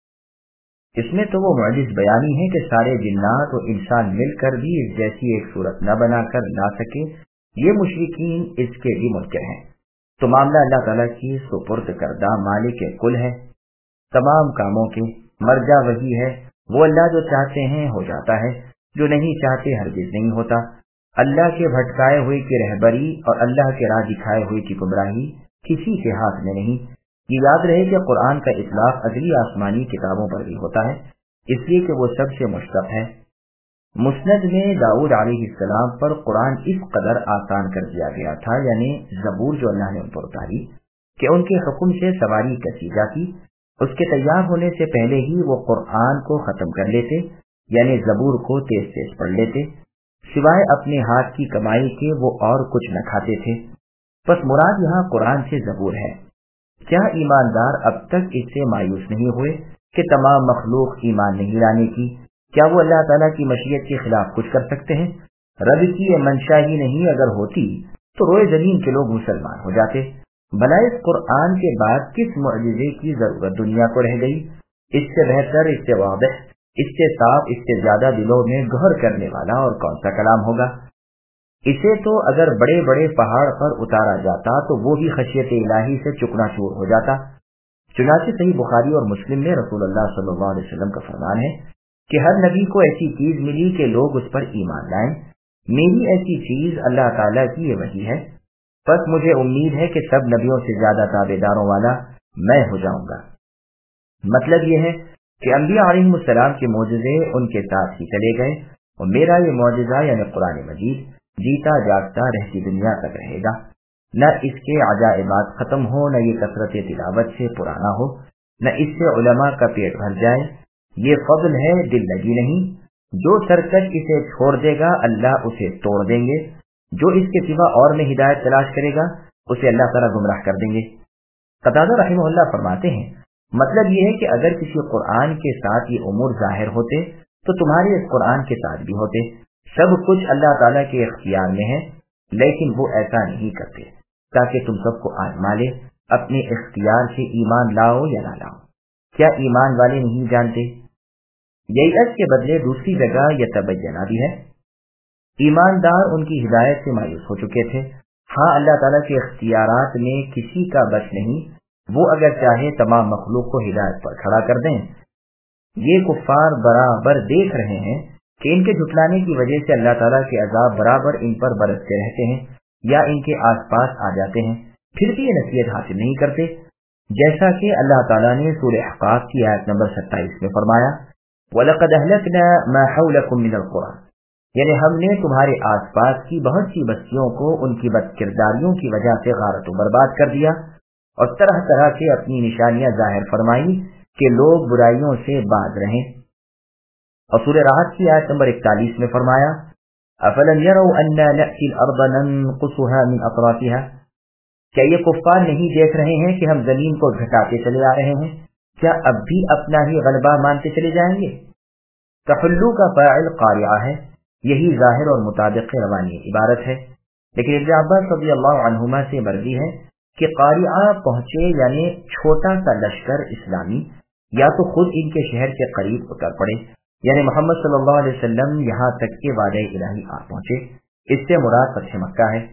اس میں تو وہ معجز بیانی ہے کہ سارے جنات اور انسان مل کر بھی اس جیسی ایک صورت نہ بنا کر لا سکے، یہ مشرکین اس کے بھی منکر ہیں۔ تو معاملہ اللہ تعالیٰ کی سپرد کردہ مالک کل ہے، تمام کاموں کے مرجع وہی ہے، وہ اللہ جو چاہتے ہیں ہو جاتا ہے، جو نہیں چاہتے ہرگز نہیں ہوتا۔ اللہ کے بھٹکائے ہوئے کی رہبری اور اللہ کے راہ دکھائے ہوئے کی گمراہی کسی کے ہاتھ میں نہیں۔ یہ یاد رہے کہ قرآن کا اطلاق اگلی آسمانی کتابوں پر بھی ہوتا ہے، اس لیے کہ وہ سب سے مشتق ہے۔ مسند میں داؤد علیہ السلام پر قرآن اس قدر آسان کر دیا گیا تھا، یعنی زبور جو اللہ نے ان پر اتاری، کہ ان کے حکم سے سواری کسی جاتی، اس کے تیار ہونے سے پہلے ہی وہ قرآن کو ختم کر لیتے، یعنی زبور کو تیز تیز پڑھ لیتے، سوائے اپنے ہاتھ کی کمائی کے وہ اور کچھ نہ کھاتے تھے۔ بس مراد یہاں قرآن سے زبور ہے۔ کیا ایماندار اب تک اس سے مایوس نہیں ہوئے کہ تمام مخلوق ایمان نہیں لانے کی؟ کیا وہ اللہ تعالیٰ کی مشیت کے خلاف کچھ کر سکتے ہیں؟ رب کی یہ منشا ہی نہیں اگر ہوتی تو روئے زمین کے لوگ مسلمان ہو جاتے۔ بھلا اس قرآن کے بعد کس معجزے کی ضرورت دنیا کو رہ گئی؟ اس سے بہتر، اس سے واضح، اس سے صاف، اس سے زیادہ دلوں میں گہر کرنے والا اور کون سا کلام ہوگا؟ اسے تو اگر بڑے بڑے پہاڑ پر اتارا جاتا تو وہ بھی خشیت الہی سے چکنا چور ہو جاتا۔ چنانچہ صحیح بخاری اور مسلم میں رسول اللہ صلی اللہ علیہ وسلم کا فرمان ہے کہ ہر نبی کو ایسی چیز ملی کہ لوگ اس پر ایمان لائیں، میری ایسی چیز اللہ تعالیٰ کی یہ وحی ہے، بس مجھے امید ہے کہ سب نبیوں سے زیادہ تابعداروں والا میں ہو جاؤں گا۔ مطلب یہ ہے کہ انبیاء علیہم السلام کے معجزے ان کے ساتھ ہی چلے گئے، اور میرا یہ معجزہ یعنی قرآن مجید جیتا جاگتا رہتی دنیا تک رہے گا، نہ اس کے عجائبات ختم ہو، نہ یہ کثرت تلاوت سے پرانا ہو، نہ اس سے علماء کا پیٹ بھر جائے۔ یہ فضل ہے، دل لگی نہیں۔ جو سرکش اسے چھوڑ دے گا اللہ اسے توڑ دیں گے، جو اس کے سوا اور میں ہدایت تلاش کرے گا اسے اللہ تعالیٰ گمراہ کر دیں گے۔ قتادہ رحمہ اللہ فرماتے ہیں مطلب یہ ہے کہ اگر کسی قرآن کے ساتھ یہ امور ظاہر ہوتے تو تمہارے اس قرآن کے ساتھ بھی ہوتے۔ سب کچھ اللہ تعالیٰ کے اختیار میں ہے، لیکن وہ ایسا نہیں کرتے تاکہ تم سب کو آزما لے، اپنے اختیار سے ایمان لاؤ یا نہ لاؤ۔ کیا ایمان والے نہیں جانتے؟ یئیس کے بدلے دوسری جگہ یہ تبینہ بھی ہے۔ ایماندار ان کی ہدایت سے مایوس ہو چکے تھے۔ ہاں، اللہ تعالیٰ کے اختیارات میں کسی کا بس نہیں، وہ اگر چاہے تمام مخلوق کو ہدایت پر کھڑا کر دیں۔ یہ کفار برابر دیکھ رہے ہیں کہ ان کے جھٹلانے کی وجہ سے اللہ تعالیٰ کے عذاب برابر ان پر برستے رہتے ہیں یا ان کے آس پاس آ جاتے ہیں، پھر بھی یہ نصیحت حاصل نہیں کرتے، جیسا کہ اللہ تعالیٰ نے سورہ احقاف کی آیت نمبر 27 میں فرمایا، وَلَقَدْ أَهْلَكْنَا مَا حَوْلَكُم مِّنَ الْقُرَىٰ، یعنی ہم نے تمہارے آس پاس کی بہت سی بستیوں کو ان کی بد کرداریوں کی وجہ سے غارت و برباد کر دیا اور طرح طرح سے اپنی نشانیاں ظاہر فرمائی کہ لوگ برائیوں سے باز رہیں۔ اور سورہ رعد کی آیت نمبر 41 میں فرمایا، أَفَلَمْ يَرَوْا أَنَّا نَأْتِي الْأَرْضَ نَنْقُصُهَا مِنْ أَطْرَافِهَا، کیا یہ کفار نہیں دیکھ رہے ہیں کہ ہم زمین کو گھٹاتے چلے آ رہے ہیں؟ کیا اب بھی اپنا ہی غلبہ مانتے چلے جائیں گے؟ تحلو کا فاعل قاریہ ہے، یہی ظاہر اور مطابق روانی عبارت ہے، لیکن ابن عباس رضی اللہ عنہما سے مروی ہے کہ قاریہ پہنچے یعنی چھوٹا سا لشکر اسلامی یا تو خود ان کے شہر کے قریب اتر پڑے، یعنی محمد صلی اللہ علیہ وسلم یہاں تک کہ وعدہ الہی آ پہنچے، اس سے مراد فتح مکہ ہے۔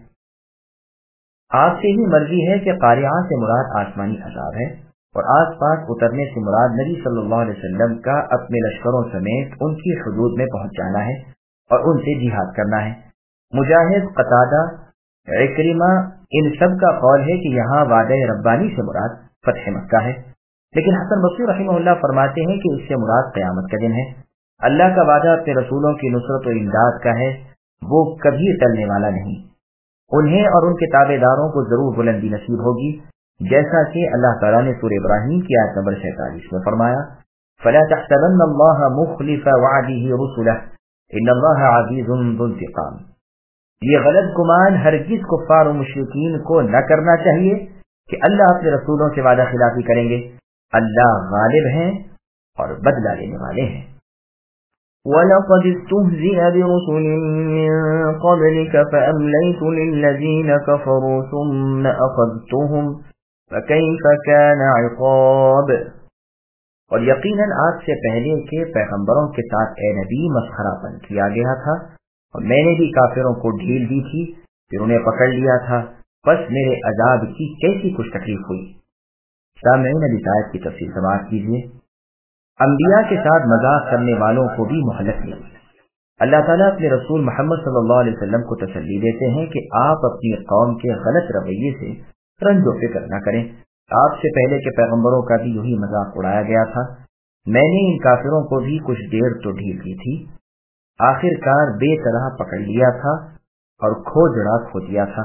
آپ سے ہی مرضی ہے کہ قاریہ سے مراد آسمانی عذاب ہے، اور آس پاس اترنے سے مراد نبی صلی اللہ علیہ وسلم کا اپنے لشکروں سمیت ان کی حدود میں پہنچ جانا ہے اور ان سے جہاد کرنا ہے۔ مجاہد، قتادہ، عکرمہ، ان سب کا قول ہے کہ یہاں وعدہ ربانی سے مراد فتح مکہ ہے، لیکن حسن بصری رحمہ اللہ فرماتے ہیں کہ اس سے مراد قیامت کا دن ہے۔ اللہ کا وعدہ اپنے رسولوں کی نصرت و امداد کا ہے، وہ کبھی ٹلنے والا نہیں، انہیں اور ان کے تابع داروں کو ضرور بلندی نصیب ہوگی، جیسا کہ اللہ تعالیٰ نے سورہ ابراہیم کی آیت نمبر 47 میں فرمایا، فَلَا تَحْسَبَنَّ اللَّهَ مُخْلِفَ وَعْدِهِ رُسُلَهُ إِنَّ اللَّهَ عَزِيزٌ ذُو انتقام، یہ غلط گمان ہرگز کفار و مشرکین کو نہ کرنا چاہیے کہ اللہ اپنے رسولوں سے وعدہ خلافی کریں گے، اللہ غالب ہیں اور بدلہ لینے والے ہیں۔ وَلَقَدِ اسْتُهْزِئَ بِرُسُلٍ مِّن قَبْلِكَ فَأَمْلَيْتُ لِلَّذِينَ كَفَرُوا ثُمَّ أَخَذْتُهُمْ فَكَيْفَ كَانَ عِقَابِ، اور یقیناً آپ سے پہلے کے پیغمبروں کے ساتھ اے نبی مسخرہ پن کیا گیا تھا، اور میں نے بھی کافروں کو ڈھیل دی تھی، پھر انہیں پکڑ لیا تھا، بس میرے عذاب کی کیسی کچھ تکلیف ہوئی۔ سامعین ابھی آیت کی تفصیل سماعت کیجیے۔ انبیاء کے ساتھ مذاق کرنے والوں کو بھی مہلت ملی۔ اللہ تعالیٰ اپنے رسول محمد صلی اللہ علیہ وسلم کو تسلی دیتے ہیں کہ آپ اپنی قوم کے غلط رویے سے رنج و فکر نہ کریں، آپ سے پہلے کے پیغمبروں کا بھی یہی مذاق اڑایا گیا تھا، میں نے ان کافروں کو بھی کچھ دیر تو ڈھیل دی تھی، آخر کار بے طرح پکڑ لیا تھا اور کھوجڑا کھو دیا تھا۔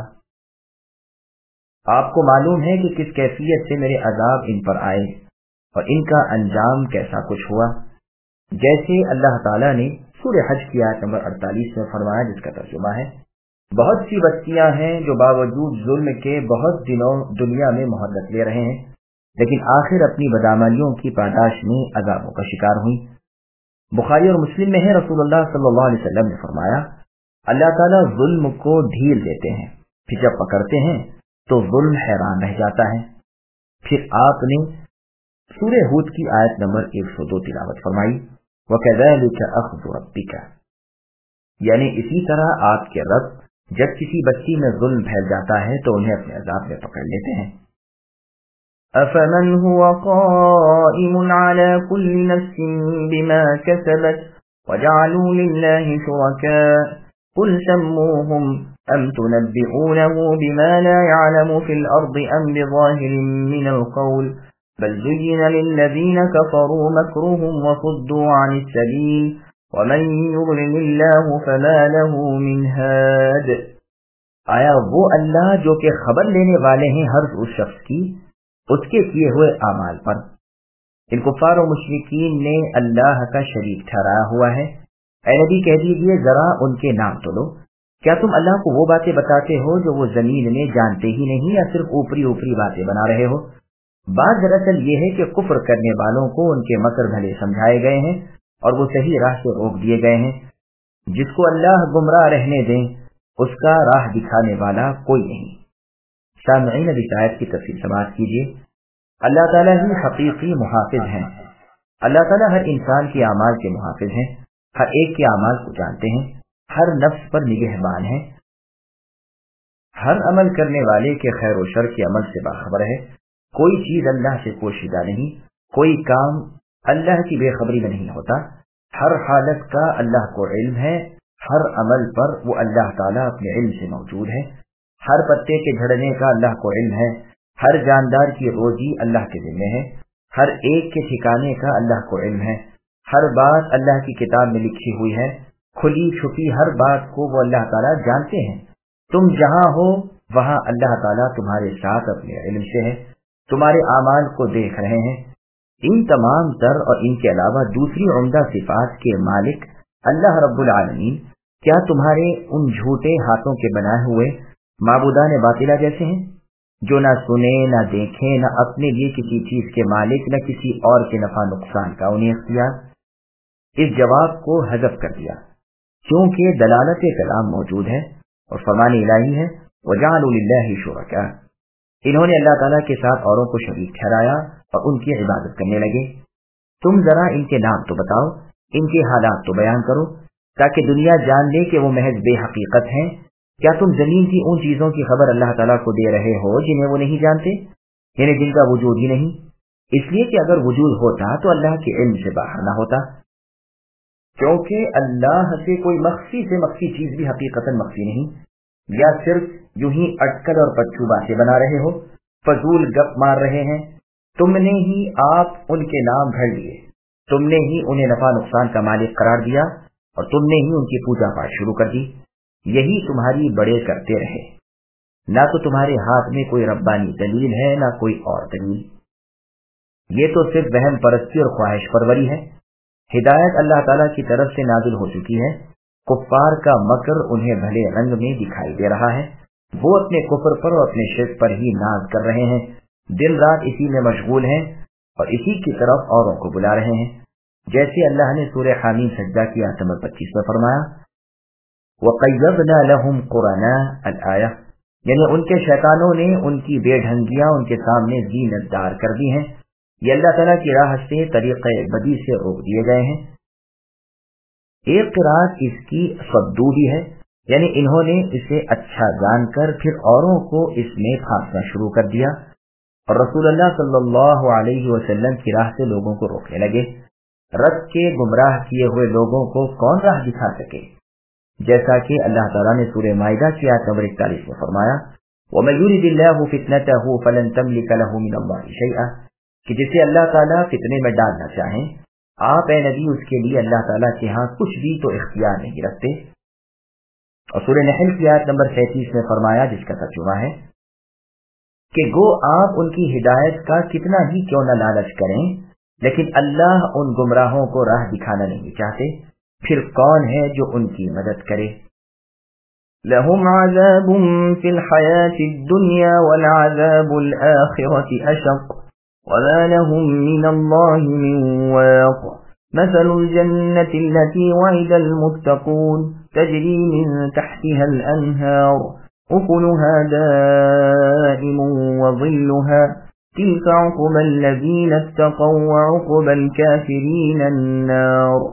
آپ کو معلوم ہے کہ کس کیفیت سے میرے عذاب ان پر آئے اور ان کا انجام کیسا کچھ ہوا، جیسے اللہ تعالیٰ نے سورہ حج کی آیت نمبر 48 میں فرمایا، جس کا ترجمہ ہے، بہت سی بستیاں ہیں جو باوجود ظلم کے بہت دنوں دنیا میں مہلت لے رہے ہیں، لیکن آخر اپنی بدعملیوں کی پاداش میں عذابوں کا شکار ہوئی۔ بخاری اور مسلم میں ہے، رسول اللہ صلی اللہ علیہ وسلم نے فرمایا، اللہ تعالیٰ ظلم کو ڈھیل دیتے ہیں، پھر جب پکڑتے ہیں تو ظلم حیران رہ جاتا ہے۔ پھر آپ نے سورہ ہود کی آیت نمبر 102 تلاوت فرمائی، وَكَذَلِكَ أَخْذُ رَبِّكَ، یعنی اسی طرح آپ کے رب جب کسی بستی میں ظلم پھیل جاتا ہے تو انہیں اپنے عذاب میں پکڑ لیتے ہیں۔ أَفَمَنْ هُوَ قَائِمٌ عَلَى كُلِّ نَفْسٍ بِمَا كَسَبَتْ وَجَعَلُوا لِلَّهِ شُرَكَاءَ قُلْ سَمُّوهُمْ أَمْ تُنَبِّئُونَهُ بِمَا لَا يَعْلَمُ فِي الْأَرْضِ أَمْ بِظَاهِرٍ مِّنَ الْقَوْلِ بل زين للذين كفروا مكرهم وصدوا عن السبيل ومن يضلل الله فما له من هاد، آیا وہ اللہ جو کہ خبر لینے والے ہیں ہر اس شخص کی اس کے کیے ہوئے اعمال پر، ان کفار و مشرکین نے اللہ کا شریک ٹھہرایا ہوا ہے، اے نبی کہہ دیجیے ذرا ان کے نام تو لو، کیا تم اللہ کو وہ باتیں بتاتے ہو جو وہ زمین میں جانتے ہی نہیں، یا صرف اوپری اوپری باتیں بنا رہے ہو؟ بات دراصل یہ ہے کہ کفر کرنے والوں کو ان کے مکر بھلے سمجھائے گئے ہیں اور وہ صحیح راہ سے روک دیے گئے ہیں۔ جس کو اللہ گمراہ رہنے دیں اس کا راہ دکھانے والا کوئی نہیں۔ سامعین ابھی آیت کی تفصیل سماعت کیجیے۔ اللہ تعالیٰ ہی حقیقی محافظ ہیں، اللہ تعالیٰ ہر انسان کے اعمال کے محافظ ہیں، ہر ایک کے اعمال کو جانتے ہیں، ہر نفس پر نگہبان ہیں، ہر عمل کرنے والے کے خیر و شر کے عمل سے باخبر ہے، कोई चीज अल्लाह से पोशीदा नहीं, कोई काम अल्लाह की बेखबरी में नहीं होता। हर हालत का अल्लाह को इल्म है, हर अमल पर वो अल्लाह ताला अपने इल्म से मौजूद है। हर पत्ते के झड़ने का अल्लाह को इल्म है, हर जानदार की रोजी अल्लाह के जिम्मे है, हर एक के ठिकाने का अल्लाह को इल्म है। हर बात अल्लाह की किताब में लिखी हुई है, खुली छुपी हर बात को वो अल्लाह ताला जानते हैं। तुम जहां हो वहां अल्लाह ताला तुम्हारे साथ अपने इल्म से है, तुम्हारे आमाल को देख रहे हैं। इन तमाम तर और इनके अलावा दूसरी उम्दा सिफात के मालिक अल्लाह रब्बुल आलमीन क्या तुम्हारे उन झूठे हाथों के बनाए हुए माबूदान बातिला जैसे हैं, जो ना सुने ना देखे ना अपने लिए किसी चीज के मालिक न किसी और के नफा नुकसान का उन्हें इख्तियार। इस जवाब को हज़फ कर दिया क्योंकि दलालत कलाम मौजूद है और फरमान इलाही है, वजअलू लिल्लाहि शुरका। इन्होंने अल्लाह ताला के साथ औरों को शरीक ठहराया और उनकी इबादत करने लगे। तुम जरा इनके नाम तो बताओ, इनके हालात तो बयान करो, ताकि दुनिया जान ले कि वो महज बेहकीकत हैं। क्या तुम जमीन की उन चीजों की खबर अल्लाह ताला को दे रहे हो जिन्हें वो नहीं जानते, यानी जिनका वजूद ही नहीं? इसलिए कि अगर वजूद होता तो अल्लाह के इल्म से बाहर न होता, क्योंकि अल्लाह से कोई मख्फी से मख्फी चीज भी हकीकतन मख्फी नहीं। या सिर्फ यूं ही अटकल और पच्चू बातें बना रहे हो, फजूल गप मार रहे हैं। तुमने ही आप उनके नाम भर लिए, तुमने ही उन्हें नफा नुकसान का मालिक करार दिया और तुमने ही उनकी पूजा पाठ शुरू कर दी। यही तुम्हारी बड़े करते रहे, ना तो तुम्हारे हाथ में कोई रब्बानी दलील है ना कोई और दलील। ये तो सिर्फ वहम परस्ती और ख्वाहिश परवरी है। हिदायत अल्लाह ताला की तरफ से नाजिल हो चुकी है। कुफ्फार का मकर उन्हें भले रंग में दिखाई दे रहा है। वो अपने कुफ्र पर और अपने शिर्क पर ही नाज कर रहे हैं, दिन रात इसी में मशगूल हैं और इसी की तरफ औरों को बुला रहे हैं। जैसे अल्लाह ने सूरह हामीम सजदा की आयत नंबर 25 में फरमाया, वक़य्यदना लहुम कुराना अल-आया, यानी उनके शैतानों ने उनकी बेढंगियां उनके सामने ज़ीनतदार कर दी हैं। ये अल्लाह ताला की राह से तरीक़े बदी से रोक दिए गए हैं। एक क़िराअत इसकी सद्दू भी है, यानी इन्होंने इसे अच्छा जानकर फिर औरों को इसमें फांसना शुरू कर दिया और रसूलुल्लाह सल्लल्लाहु अलैहि वसल्लम की राह से लोगों को रोकने लगे। रब के गुमराह किए हुए लोगों को कौन राह दिखा सके? जैसा कि अल्लाह ताला ने सूरह माइदा की आयत नंबर 41 में फरमाया, वमन युरिदिल्लाहु फितनतहु फलन तमलिक लहु मिनल्लाहि शैअ, कि जिसे अल्लाह ताला फितने में डालना चाहें, आप ए नबी उसके लिए अल्लाह ताला के यहाँ कुछ भी तो इख्तियार नहीं रखते। और सूरह नहल की आयत नंबर 37 में फरमाया, जिसका तर्जुमा है कि गो आप उनकी हिदायत का कितना ही क्यों न लालच करें, लेकिन अल्लाह उन गुमराहों को राह दिखाना नहीं चाहते, फिर कौन है जो उनकी मदद करे? लहुम अज़ाबुन फिल हयातिद दुनिया वल अज़ाबुल आखिरति अशक़ वमा लहुम मिनल्लाहि मिन वाक़ मसलुल जन्नति अल्लती वइदल मुत्तक़ून तजरी मिन तहतिहल अनहार उकुलुहा दाइमुन व ज़िल्लुहा तिल्का उक़बल लज़ीना इत्तक़ौ व उक़बल काफ़िरीन अन्नार।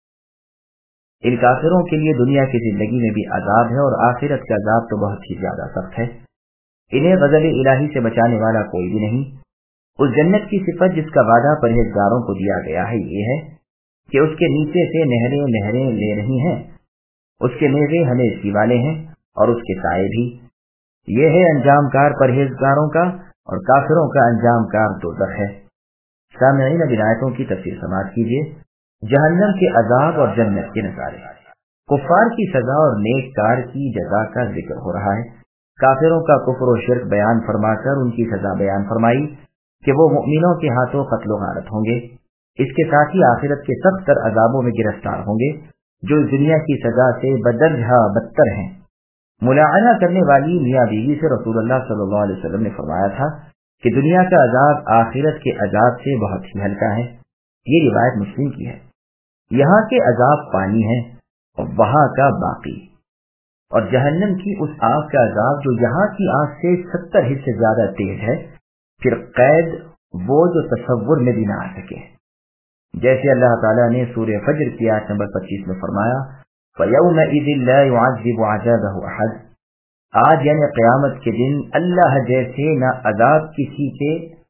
इन काफिरों के लिए दुनिया की जिंदगी में भी अजाब है और आखिरत का अजाब तो बहुत ही ज्यादा सख्त है। इन्हें गज़ब इलाही से बचाने वाला कोई भी नहीं। उस जन्नत की सिफत जिसका वादा परहेजगारों को दिया गया है ये है कि उसके नीचे से नहरें नहरें ले रही हैं, उसके मेवे हमेशगी वाले हैं और उसके साए भी। ये है अंजामकार परहेजगारों का और काफिरों का अंजामकार दोज़ख है। सामईन बिनायतों की तफसीर समाअत कीजिए। जहन्नम के अजाब और जन्नत के नज़ारे। कुफ्फार की सजा और नेककार की जजा का जिक्र हो रहा है। काफिरों का कुफ्र और शिर्क बयान फरमाकर उनकी सजा बयान फरमाई कि वो मुमिनों के हाथों कत्ल गारत होंगे। इसके साथ ही आखिरत के सख्त तर अजाबों में गिरफ्तार होंगे जो इस दुनिया की सजा से बदरजा बदतर हैं। मुलायना करने वाली मियाँ बीवी से रसूलुल्लाह सल्लल्लाहु अलैहि वसल्लम ने फरमाया था कि दुनिया का अजाब आखिरत के अजाब से बहुत ही हल्का है। ये रिवायत मुस्लिम की है। यहाँ के अजाब पानी है और वहां का बाकी, और जहन्नम की उस आग का अजाब जो यहाँ की आग से 70 हिस्से ज्यादा तेज है। फिर कैद वो जो तसव्वुर में भी ना आ सके। जैसे अल्लाह ताला ने सूरह फज्र की आयत नंबर 25 में फरमाया, फयौमइज़िन ला युअज़्ज़िबु अज़ाबहु अहद। आज यानी क़यामत के दिन अल्लाह जैसे न अजाब किसी के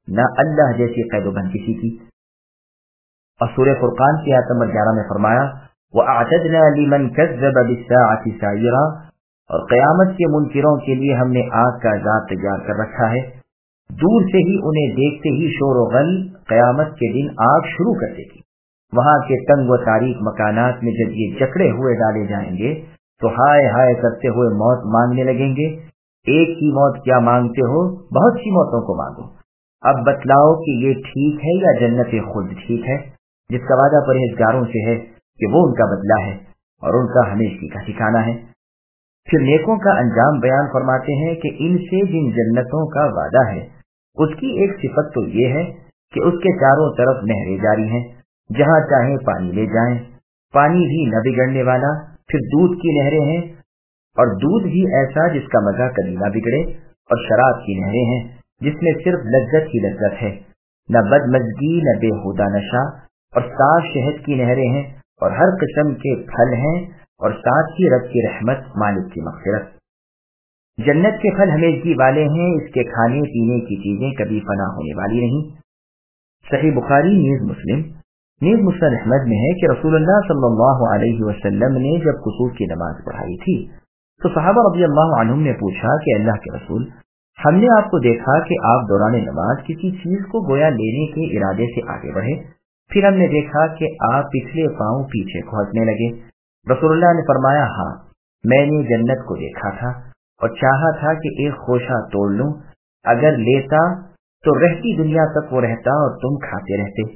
نہ اللہ جیسی قید و بند کسی کی۔ اور سورہ فرقان کی آیت نمبر 11 میں فرمایا وَأَعْتَدْنَا لِمَنْ كَذَّبَ بِالسَّاعَةِ سَعِيرًا، اور قیامت کے منکروں کے لیے ہم نے آگ کا عذاب تیار کر رکھا ہے، دور سے ہی انہیں دیکھتے ہی شور و غل قیامت کے دن آگ شروع کر دے گی۔ وہاں کے تنگ و تاریک مکانات میں جب یہ جکڑے ہوئے ڈالے جائیں گے تو ہائے ہائے کرتے ہوئے موت مانگنے لگیں گے۔ ایک ہی موت کیا مانگتے ہو، بہت سی موتوں کو مانگو، اب بتلاؤ کہ یہ ٹھیک ہے یا جنت خلد ٹھیک ہے، جس کا وعدہ پرہیزگاروں سے ہے کہ وہ ان کا بدلہ ہے اور ان کا ہمیشگی کا ٹھکانہ ہے۔ پھر نیکوں کا انجام بیان فرماتے ہیں کہ ان سے جن جنتوں کا وعدہ ہے اس کی ایک صفت تو یہ ہے کہ اس کے چاروں طرف نہریں جاری ہیں، جہاں چاہیں پانی لے جائیں، پانی بھی نہ بگڑنے والا۔ پھر دودھ کی نہریں ہیں، اور دودھ بھی ایسا جس کا مزہ کبھی نہ بگڑے، اور شراب کی نہریں ہیں جس میں صرف لذت ہی لذت ہے، نہ بدمزگی نہ بےہودہ نشہ، اور صاف شہد کی نہریں ہیں، اور ہر قسم کے پھل ہیں، اور ساتھ ہی رب کی رحمت، مالک کی مغفرت۔ جنت کے پھل ہمیشگی والے ہیں، اس کے کھانے پینے کی چیزیں کبھی فنا ہونے والی نہیں۔ صحیح بخاری نیز مسلم نیز مسند احمد میں ہے کہ رسول اللہ صلی اللہ علیہ وسلم نے جب کسوف کی نماز پڑھائی تھی تو صحابہ رضی اللہ عنہم نے پوچھا کہ اللہ کے رسول، ہم نے آپ کو دیکھا کہ آپ دوران نماز کسی چیز کو گویا لینے کے ارادے سے آگے بڑھے، پھر ہم نے دیکھا کہ آپ پچھلے پاؤں پیچھے کھوسنے لگے۔ رسول اللہ نے فرمایا، ہاں، میں نے جنت کو دیکھا تھا اور چاہا تھا کہ ایک خوشہ توڑ لوں، اگر لیتا تو رہتی دنیا تک وہ رہتا اور تم کھاتے رہتے۔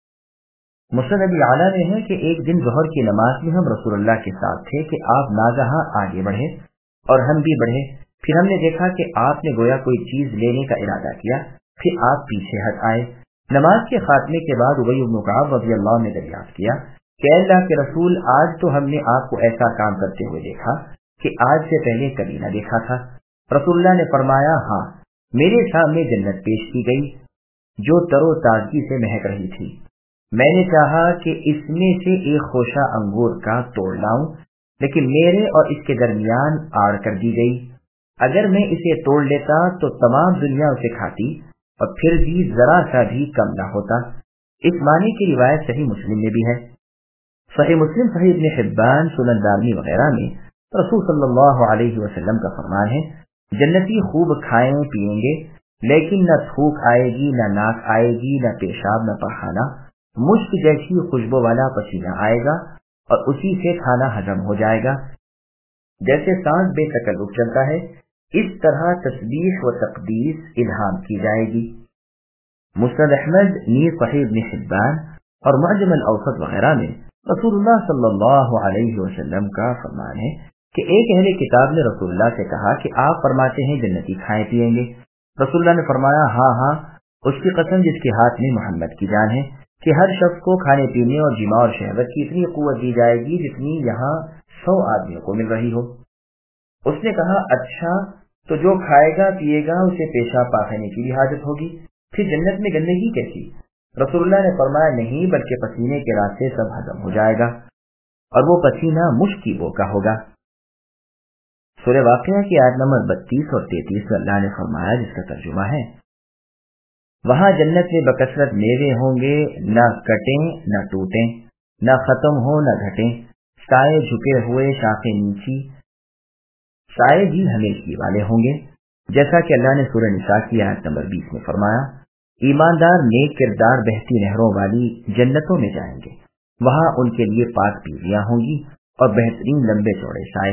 مسند ابی اعلیٰ میں ہے کہ ایک دن ظہر کی نماز میں ہم رسول اللہ کے ساتھ تھے کہ آپ ناگہاں آگے بڑھے اور ہم بھی بڑھے، پھر ہم نے دیکھا کہ آپ نے گویا کوئی چیز لینے کا ارادہ کیا، پھر آپ پیچھے ہٹ آئے۔ نماز کے خاتمے کے بعد ابی بن کعب رضی اللہ عنہ نے دریافت کیا کہ اللہ کے رسول، آج تو ہم نے آپ کو ایسا کام کرتے ہوئے دیکھا کہ آج سے پہلے کبھی نہ دیکھا تھا۔ رسول اللہ نے فرمایا، ہاں، میرے سامنے جنت پیش کی گئی جو تر و تازگی سے مہک رہی تھی، میں نے چاہا کہ اس میں سے ایک خوشہ انگور کا توڑ لاؤں، لیکن میرے اور اس کے درمیان آڑ کر دی گئی، اگر میں اسے توڑ لیتا تو تمام دنیا اسے کھاتی اور پھر بھی ذرا سا بھی کم نہ ہوتا۔ اس معنی کی روایت صحیح مسلم میں بھی ہے۔ صحیح مسلم، صحیح ابن حبان، سنن دارمی وغیرہ میں رسول صلی اللہ علیہ وسلم کا فرمان ہے، جنتی خوب کھائیں پیئیں گے، لیکن نہ تھوک آئے گی، نہ ناک آئے گی، نہ پیشاب، نہ پخانہ، مشک جیسی خوشبو والا پسینہ آئے گا اور اسی سے کھانا ہضم ہو جائے گا۔ جیسے سانس بے تکلف چلتا ہے، اس طرح تسبیح و تقدیس الہام کی جائے گی۔ مسند احمد، نیز صحیح ابن حبان اور معجم الاوسط وغیرہ میں رسول اللہ صلی اللہ علیہ وسلم کا فرمان ہے کہ ایک اہل کتاب نے رسول اللہ سے کہا کہ آپ فرماتے ہیں جنتی کھائیں پیئیں گے۔ رسول اللہ نے فرمایا، ہاں ہاں، اس کی قسم جس کے ہاتھ میں محمد کی جان ہے کہ ہر شخص کو کھانے پینے اور جماع اور شہوت کی اتنی قوت دی جائے گی جتنی یہاں 100 آدمیوں کو مل رہی ہو۔ اس نے کہا، اچھا، تو جو کھائے گا پیے گا اسے پیشاب پاخانے کی بھی حاجت ہوگی، پھر جنت میں گندگی کیسی؟ رسول اللہ نے فرمایا، نہیں، بلکہ پسینے کے راستے سب ہضم ہو جائے گا اور وہ پسینہ مشک کی بو کا ہوگا۔ سورہ واقعہ کی آیت نمبر 32 اور 33 میں اللہ نے فرمایا، جس کا ترجمہ ہے، وہاں جنت میں بکثرت میوے ہوں گے، نہ کٹیں نہ ٹوٹیں، نہ ختم ہو نہ گھٹیں، سائے جھکے ہوئے، شاخیں نیچی، سائے بھی ہمیشگی والے ہوں گے، جیسا کہ اللہ نے سورہ نساء کی آیت نمبر 20 میں فرمایا، ایماندار نیک کردار بہتی نہروں والی جنتوں میں جائیں گے، وہاں ان کے لیے پاک بیویاں ہوں گی اور بہترین لمبے چوڑے سائے۔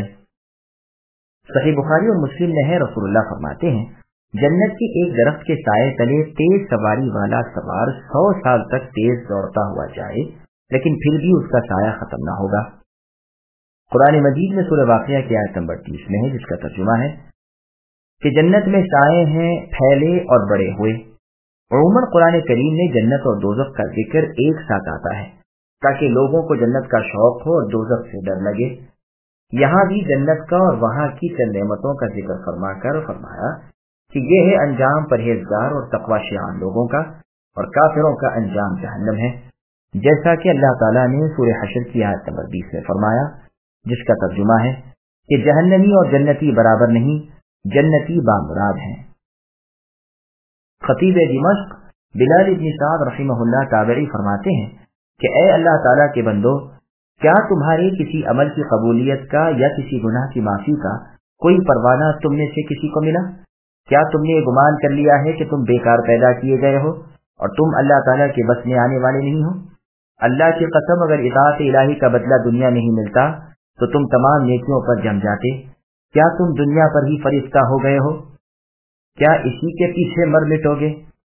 صحیح بخاری اور مسلم میں ہے، رسول اللہ فرماتے ہیں، جنت کے ایک درخت کے سائے تلے تیز سواری والا سوار 100 سال تک تیز دوڑتا ہوا جائے، لیکن پھر بھی اس کا سایہ ختم نہ ہوگا۔ قرآن مجید میں سورہ واقعہ کی آیت نمبر 30 میں ہے، جس کا ترجمہ ہے کہ جنت میں سائے ہیں پھیلے اور بڑے ہوئے۔ عموماً قرآن کریم میں جنت اور دوزخ کا ذکر ایک ساتھ آتا ہے تاکہ لوگوں کو جنت کا شوق ہو اور دوزخ سے ڈر لگے۔ یہاں بھی جنت کا اور وہاں کی چند نعمتوں کا ذکر فرما کر فرمایا کہ یہ ہے انجام پرہیزگار اور تقوی شیعان لوگوں کا، اور کافروں کا انجام جہنم ہے، جیسا کہ اللہ تعالیٰ نے سورہ حشر کی آیت نمبر 20 میں فرمایا، جس کا ترجمہ ہے کہ جہنمی اور جنتی برابر نہیں، جنتی بامراد ہیں۔ خطیب دمشق بلال ابن سعد رحمہ اللہ تابعی فرماتے ہیں کہ اے اللہ تعالیٰ کے بندو، کیا تمہارے کسی عمل کی قبولیت کا یا کسی گناہ کی معافی کا کوئی پروانہ تم میں سے کسی کو ملا؟ کیا تم نے گمان کر لیا ہے کہ تم بیکار پیدا کیے گئے ہو اور تم اللہ تعالیٰ کے بس میں آنے والے نہیں ہو؟ اللہ کی قسم، اگر اطاعت الہی کا بدلہ دنیا میں ہی ملتا تو تم تمام نیکیوں پر جم جاتے۔ کیا تم دنیا پر ہی فرشتہ ہو گئے ہو؟ کیا اسی کے پیچھے مر مٹو گے؟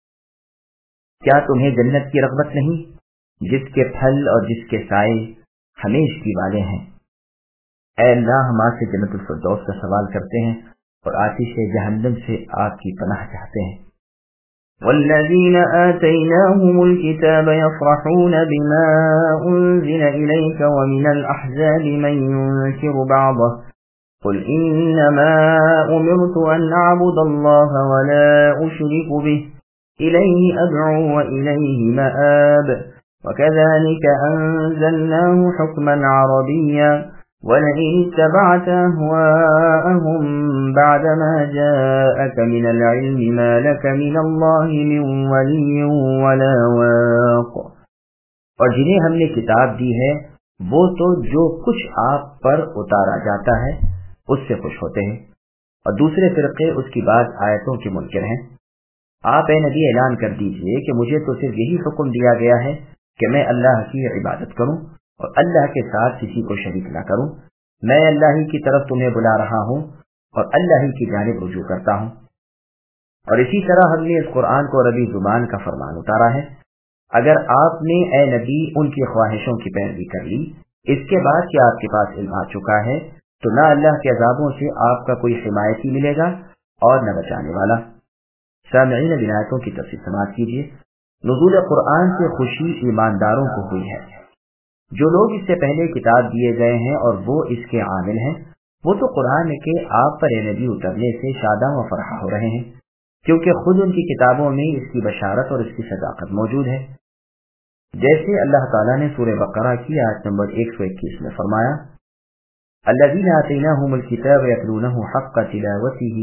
کیا تمہیں جنت کی رغبت نہیں، جس کے پھل اور جس کے سائے ہمیشگی والے ہیں؟ اے اللہ، ہم آپ سے جنت الفردوس کا سوال کرتے ہیں اور آتش جہنم سے آپ کی پناہ چاہتے ہیں۔ والذین آتیناہم الکتاب یفرحون بما انزل الیک ومن الاحزاب من ینکر بعضه قل انما امرت ان اعبد اللہ ولا اشرک به الیہ ادعو والیہ مآب وكذلك انزلناه حکما عربیا وَلَئِنِ اتَّبَعْتَ أَهْوَاءَهُمْ بَعْدَمَا جَاءَكَ مِنَ الْعِلْمِ مَا لَكَ مِنَ اللَّهِ مِنْ وَلِيٍّ وَلَا وَاقٍ۔ اور جنہیں ہم نے کتاب دی ہے وہ تو جو کچھ آپ پر اتارا جاتا ہے اس سے خوش ہوتے ہیں، اور دوسرے فرقے اس کی بعض آیتوں کے منکر ہیں۔ آپ اے نبی اعلان کر دیجئے کہ مجھے تو صرف یہی حکم دیا گیا ہے کہ میں اللہ کی عبادت کروں اور اللہ کے ساتھ کسی کو شریک نہ کروں۔ میں اللہ ہی کی طرف تمہیں بلا رہا ہوں اور اللہ ہی کی جانب رجوع کرتا ہوں۔ اور اسی طرح ہم نے اس قرآن کو عربی زبان کا فرمان اتارا ہے۔ اگر آپ نے اے نبی ان کی خواہشوں کی پیروی کر لی اس کے بعد کہ آپ کے پاس علم آ چکا ہے تو نہ اللہ کے عذابوں سے آپ کا کوئی حمایتی ملے گا اور نہ بچانے والا۔ سامعین، بنایتوں کی تفصیل سماعت کیجیے۔ نزول قرآن سے خوشی ایمانداروں کو ہوئی ہے۔ جو لوگ اس سے پہلے کتاب دیے گئے ہیں اور وہ اس کے عامل ہیں، وہ تو قرآن کے آپ پر اے نبی اترنے سے شاداں و فرحاں ہو رہے ہیں، کیونکہ خود ان کی کتابوں میں اس کی بشارت اور اس کی صداقت موجود ہے۔ جیسے اللہ تعالیٰ نے سورہ بقرہ کی آیت نمبر 121 میں فرمایا، الذین آتیناہم الکتاب یتلونہ حق تلاوتہ،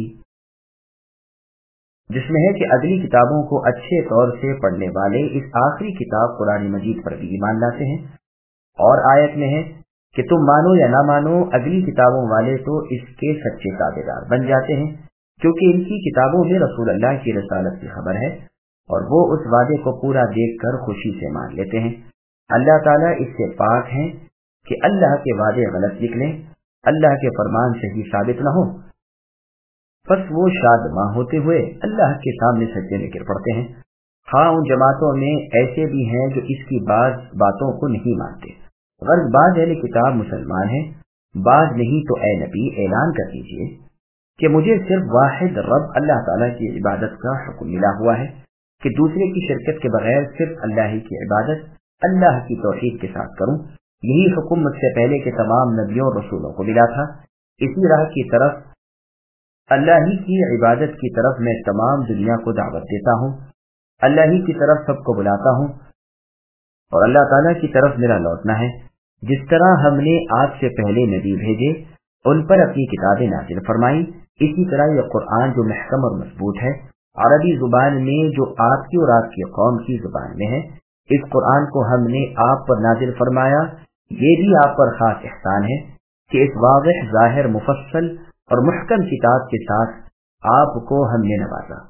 جس میں ہے کہ اگلی کتابوں کو اچھے طور سے پڑھنے والے اس آخری کتاب قرآن مجید پر بھی ایمان لاتے ہیں۔ اور آیت میں ہے کہ تم مانو یا نہ مانو، اگلی کتابوں والے تو اس کے سچے تابعدار بن جاتے ہیں، کیونکہ ان کی کتابوں میں رسول اللہ کی رسالت کی خبر ہے اور وہ اس وعدے کو پورا دیکھ کر خوشی سے مان لیتے ہیں۔ اللہ تعالیٰ اس سے پاک ہیں کہ اللہ کے وعدے غلط نکلیں، اللہ کے فرمان صحیح ثابت نہ ہو، بس وہ شادماں ہوتے ہوئے اللہ کے سامنے سجدے میں گر پڑتے ہیں۔ ہاں، ان جماعتوں میں ایسے بھی ہیں جو اس کی بعض باتوں کو نہیں مانتے۔ غرض بعض اہل کتاب مسلمان ہیں، بعض نہیں، تو اے نبی اعلان کر دیجئے کہ مجھے صرف واحد رب اللہ تعالیٰ کی عبادت کا حکم ملا ہوا ہے کہ دوسرے کی شرکت کے بغیر صرف اللہ ہی کی عبادت، اللہ کی توحید کے ساتھ کروں۔ یہی حکم مجھ سے پہلے کے تمام نبیوں اور رسولوں کو ملا تھا۔ اسی راہ کی طرف، اللہ ہی کی عبادت کی طرف میں تمام دنیا کو دعوت دیتا ہوں، اللہ ہی کی طرف سب کو بلاتا ہوں اور اللہ تعالیٰ کی طرف میرا لوٹنا ہے۔ جس طرح ہم نے آپ سے پہلے نبی بھیجے، ان پر اپنی کتابیں نازل فرمائی، اسی طرح یہ قرآن جو محکم اور مضبوط ہے، عربی زبان میں جو آپ کی اور آپ کی قوم کی زبان میں ہے، اس قرآن کو ہم نے آپ پر نازل فرمایا۔ یہ بھی آپ پر خاص احسان ہے کہ اس واضح، ظاہر، مفصل اور محکم کتاب کے ساتھ آپ کو ہم نے نوازا۔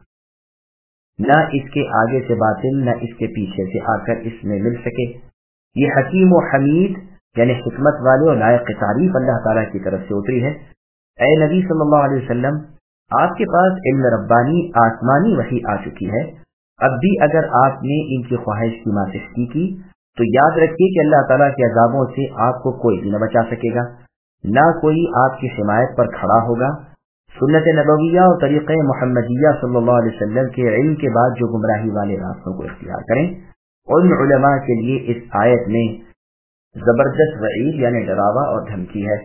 نہ اس کے آگے سے باطل، نہ اس کے پیچھے سے آ کر اس میں مل سکے۔ یہ حکیم و حمید یعنی حکمت والے اور لائق تعریف اللہ تعالیٰ کی طرف سے اتری ہے۔ اے نبی صلی اللہ علیہ وسلم، آپ کے پاس علم ربانی آسمانی وحی آ چکی ہے۔ اب بھی اگر آپ نے ان کی خواہش کی ماتحتی کی تو یاد رکھیے کہ اللہ تعالیٰ کے عذابوں سے آپ کو کوئی بھی نہ بچا سکے گا، نہ کوئی آپ کی حمایت پر کھڑا ہوگا۔ سنت نبویہ اور طریقہ محمدیہ صلی اللہ علیہ وسلم کے علم کے بعد جو گمراہی والے راستوں کو اختیار کریں، ان علماء کے لیے اس آیت میں زبردست وعید یعنی ڈراوا اور دھمکی ہے۔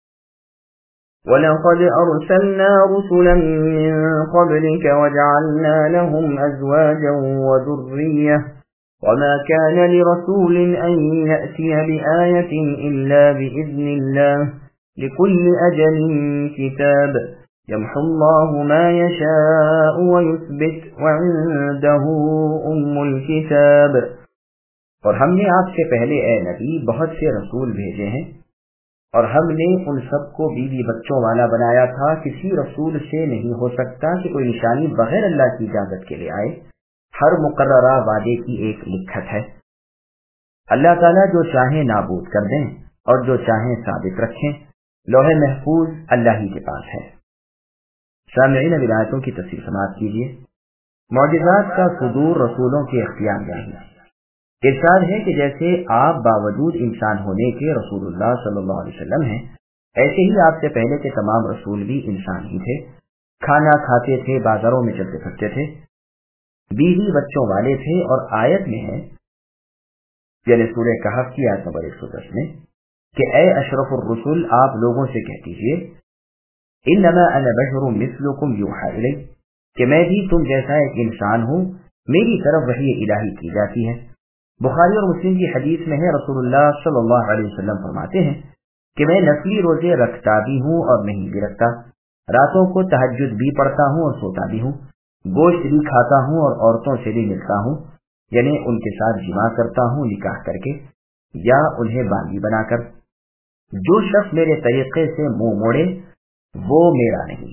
وَلَقَدْ أَرْسَلْنَا رُسُلًا مِّن قَبْلِكَ وَجَعَلْنَا لَهُمْ أَزْوَاجًا وَذُرِّيَّةً وَمَا كَانَ لِرَسُولٍ أَن يَأْتِيَ بِآيَةٍ إِلَّا بِإِذْنِ اللَّهِ لِكُلِّ أَجَلٍ كِتَابٌ يمحو الله ما يشاء ويثبت وعنده الكتاب۔ اور ہم نے آپ سے پہلے اے نبی بہت سے رسول بھیجے ہیں، اور ہم نے ان سب کو بیوی بچوں والا بنایا تھا۔ کسی رسول سے نہیں ہو سکتا کہ کوئی نشانی بغیر اللہ کی اجازت کے لیے آئے۔ ہر مقررہ وعدے کی ایک لکھت ہے۔ اللہ تعالیٰ جو چاہیں نابود کر دیں اور جو چاہیں ثابت رکھیں، لوح محفوظ اللہ ہی کے پاس ہے۔ سامعین، اب آیتوں کی تفسیر سماعت کیجیے۔ معجزات کا صدور رسولوں کے اختیار میں ہے۔ ارشاد ہے کہ جیسے آپ باوجود انسان ہونے کے رسول اللہ صلی اللہ علیہ وسلم ہیں، ایسے ہی آپ سے پہلے کے تمام رسول بھی انسان ہی تھے، کھانا کھاتے تھے، بازاروں میں چلتے پھرتے تھے، بیوی بچوں والے تھے۔ اور آیت میں ہے، یعنی سورہ کہف کی آیت نمبر 110 میں، کہ اے اشرف الرسل، آپ لوگوں سے کہہ دیجیے انما انا بشر مثلکم یوحی الی، کہ میں بھی تم جیسا ایک انسان ہوں، میری طرف وحی الہی کی جاتی ہے۔ بخاری اور مسلم کی حدیث میں ہے، رسول اللہ صلی اللہ علیہ وسلم فرماتے ہیں کہ میں نفلی روزے رکھتا بھی ہوں اور نہیں بھی رکھتا، راتوں کو تہجد بھی پڑھتا ہوں اور سوتا بھی ہوں، گوشت بھی کھاتا ہوں اور عورتوں سے بھی ملتا ہوں، یعنی ان کے ساتھ جماع کرتا ہوں نکاح کر کے یا انہیں باندھی بنا کر۔ جو شخص میرے طریقے سے منہ موڑے وہ میرا نہیں۔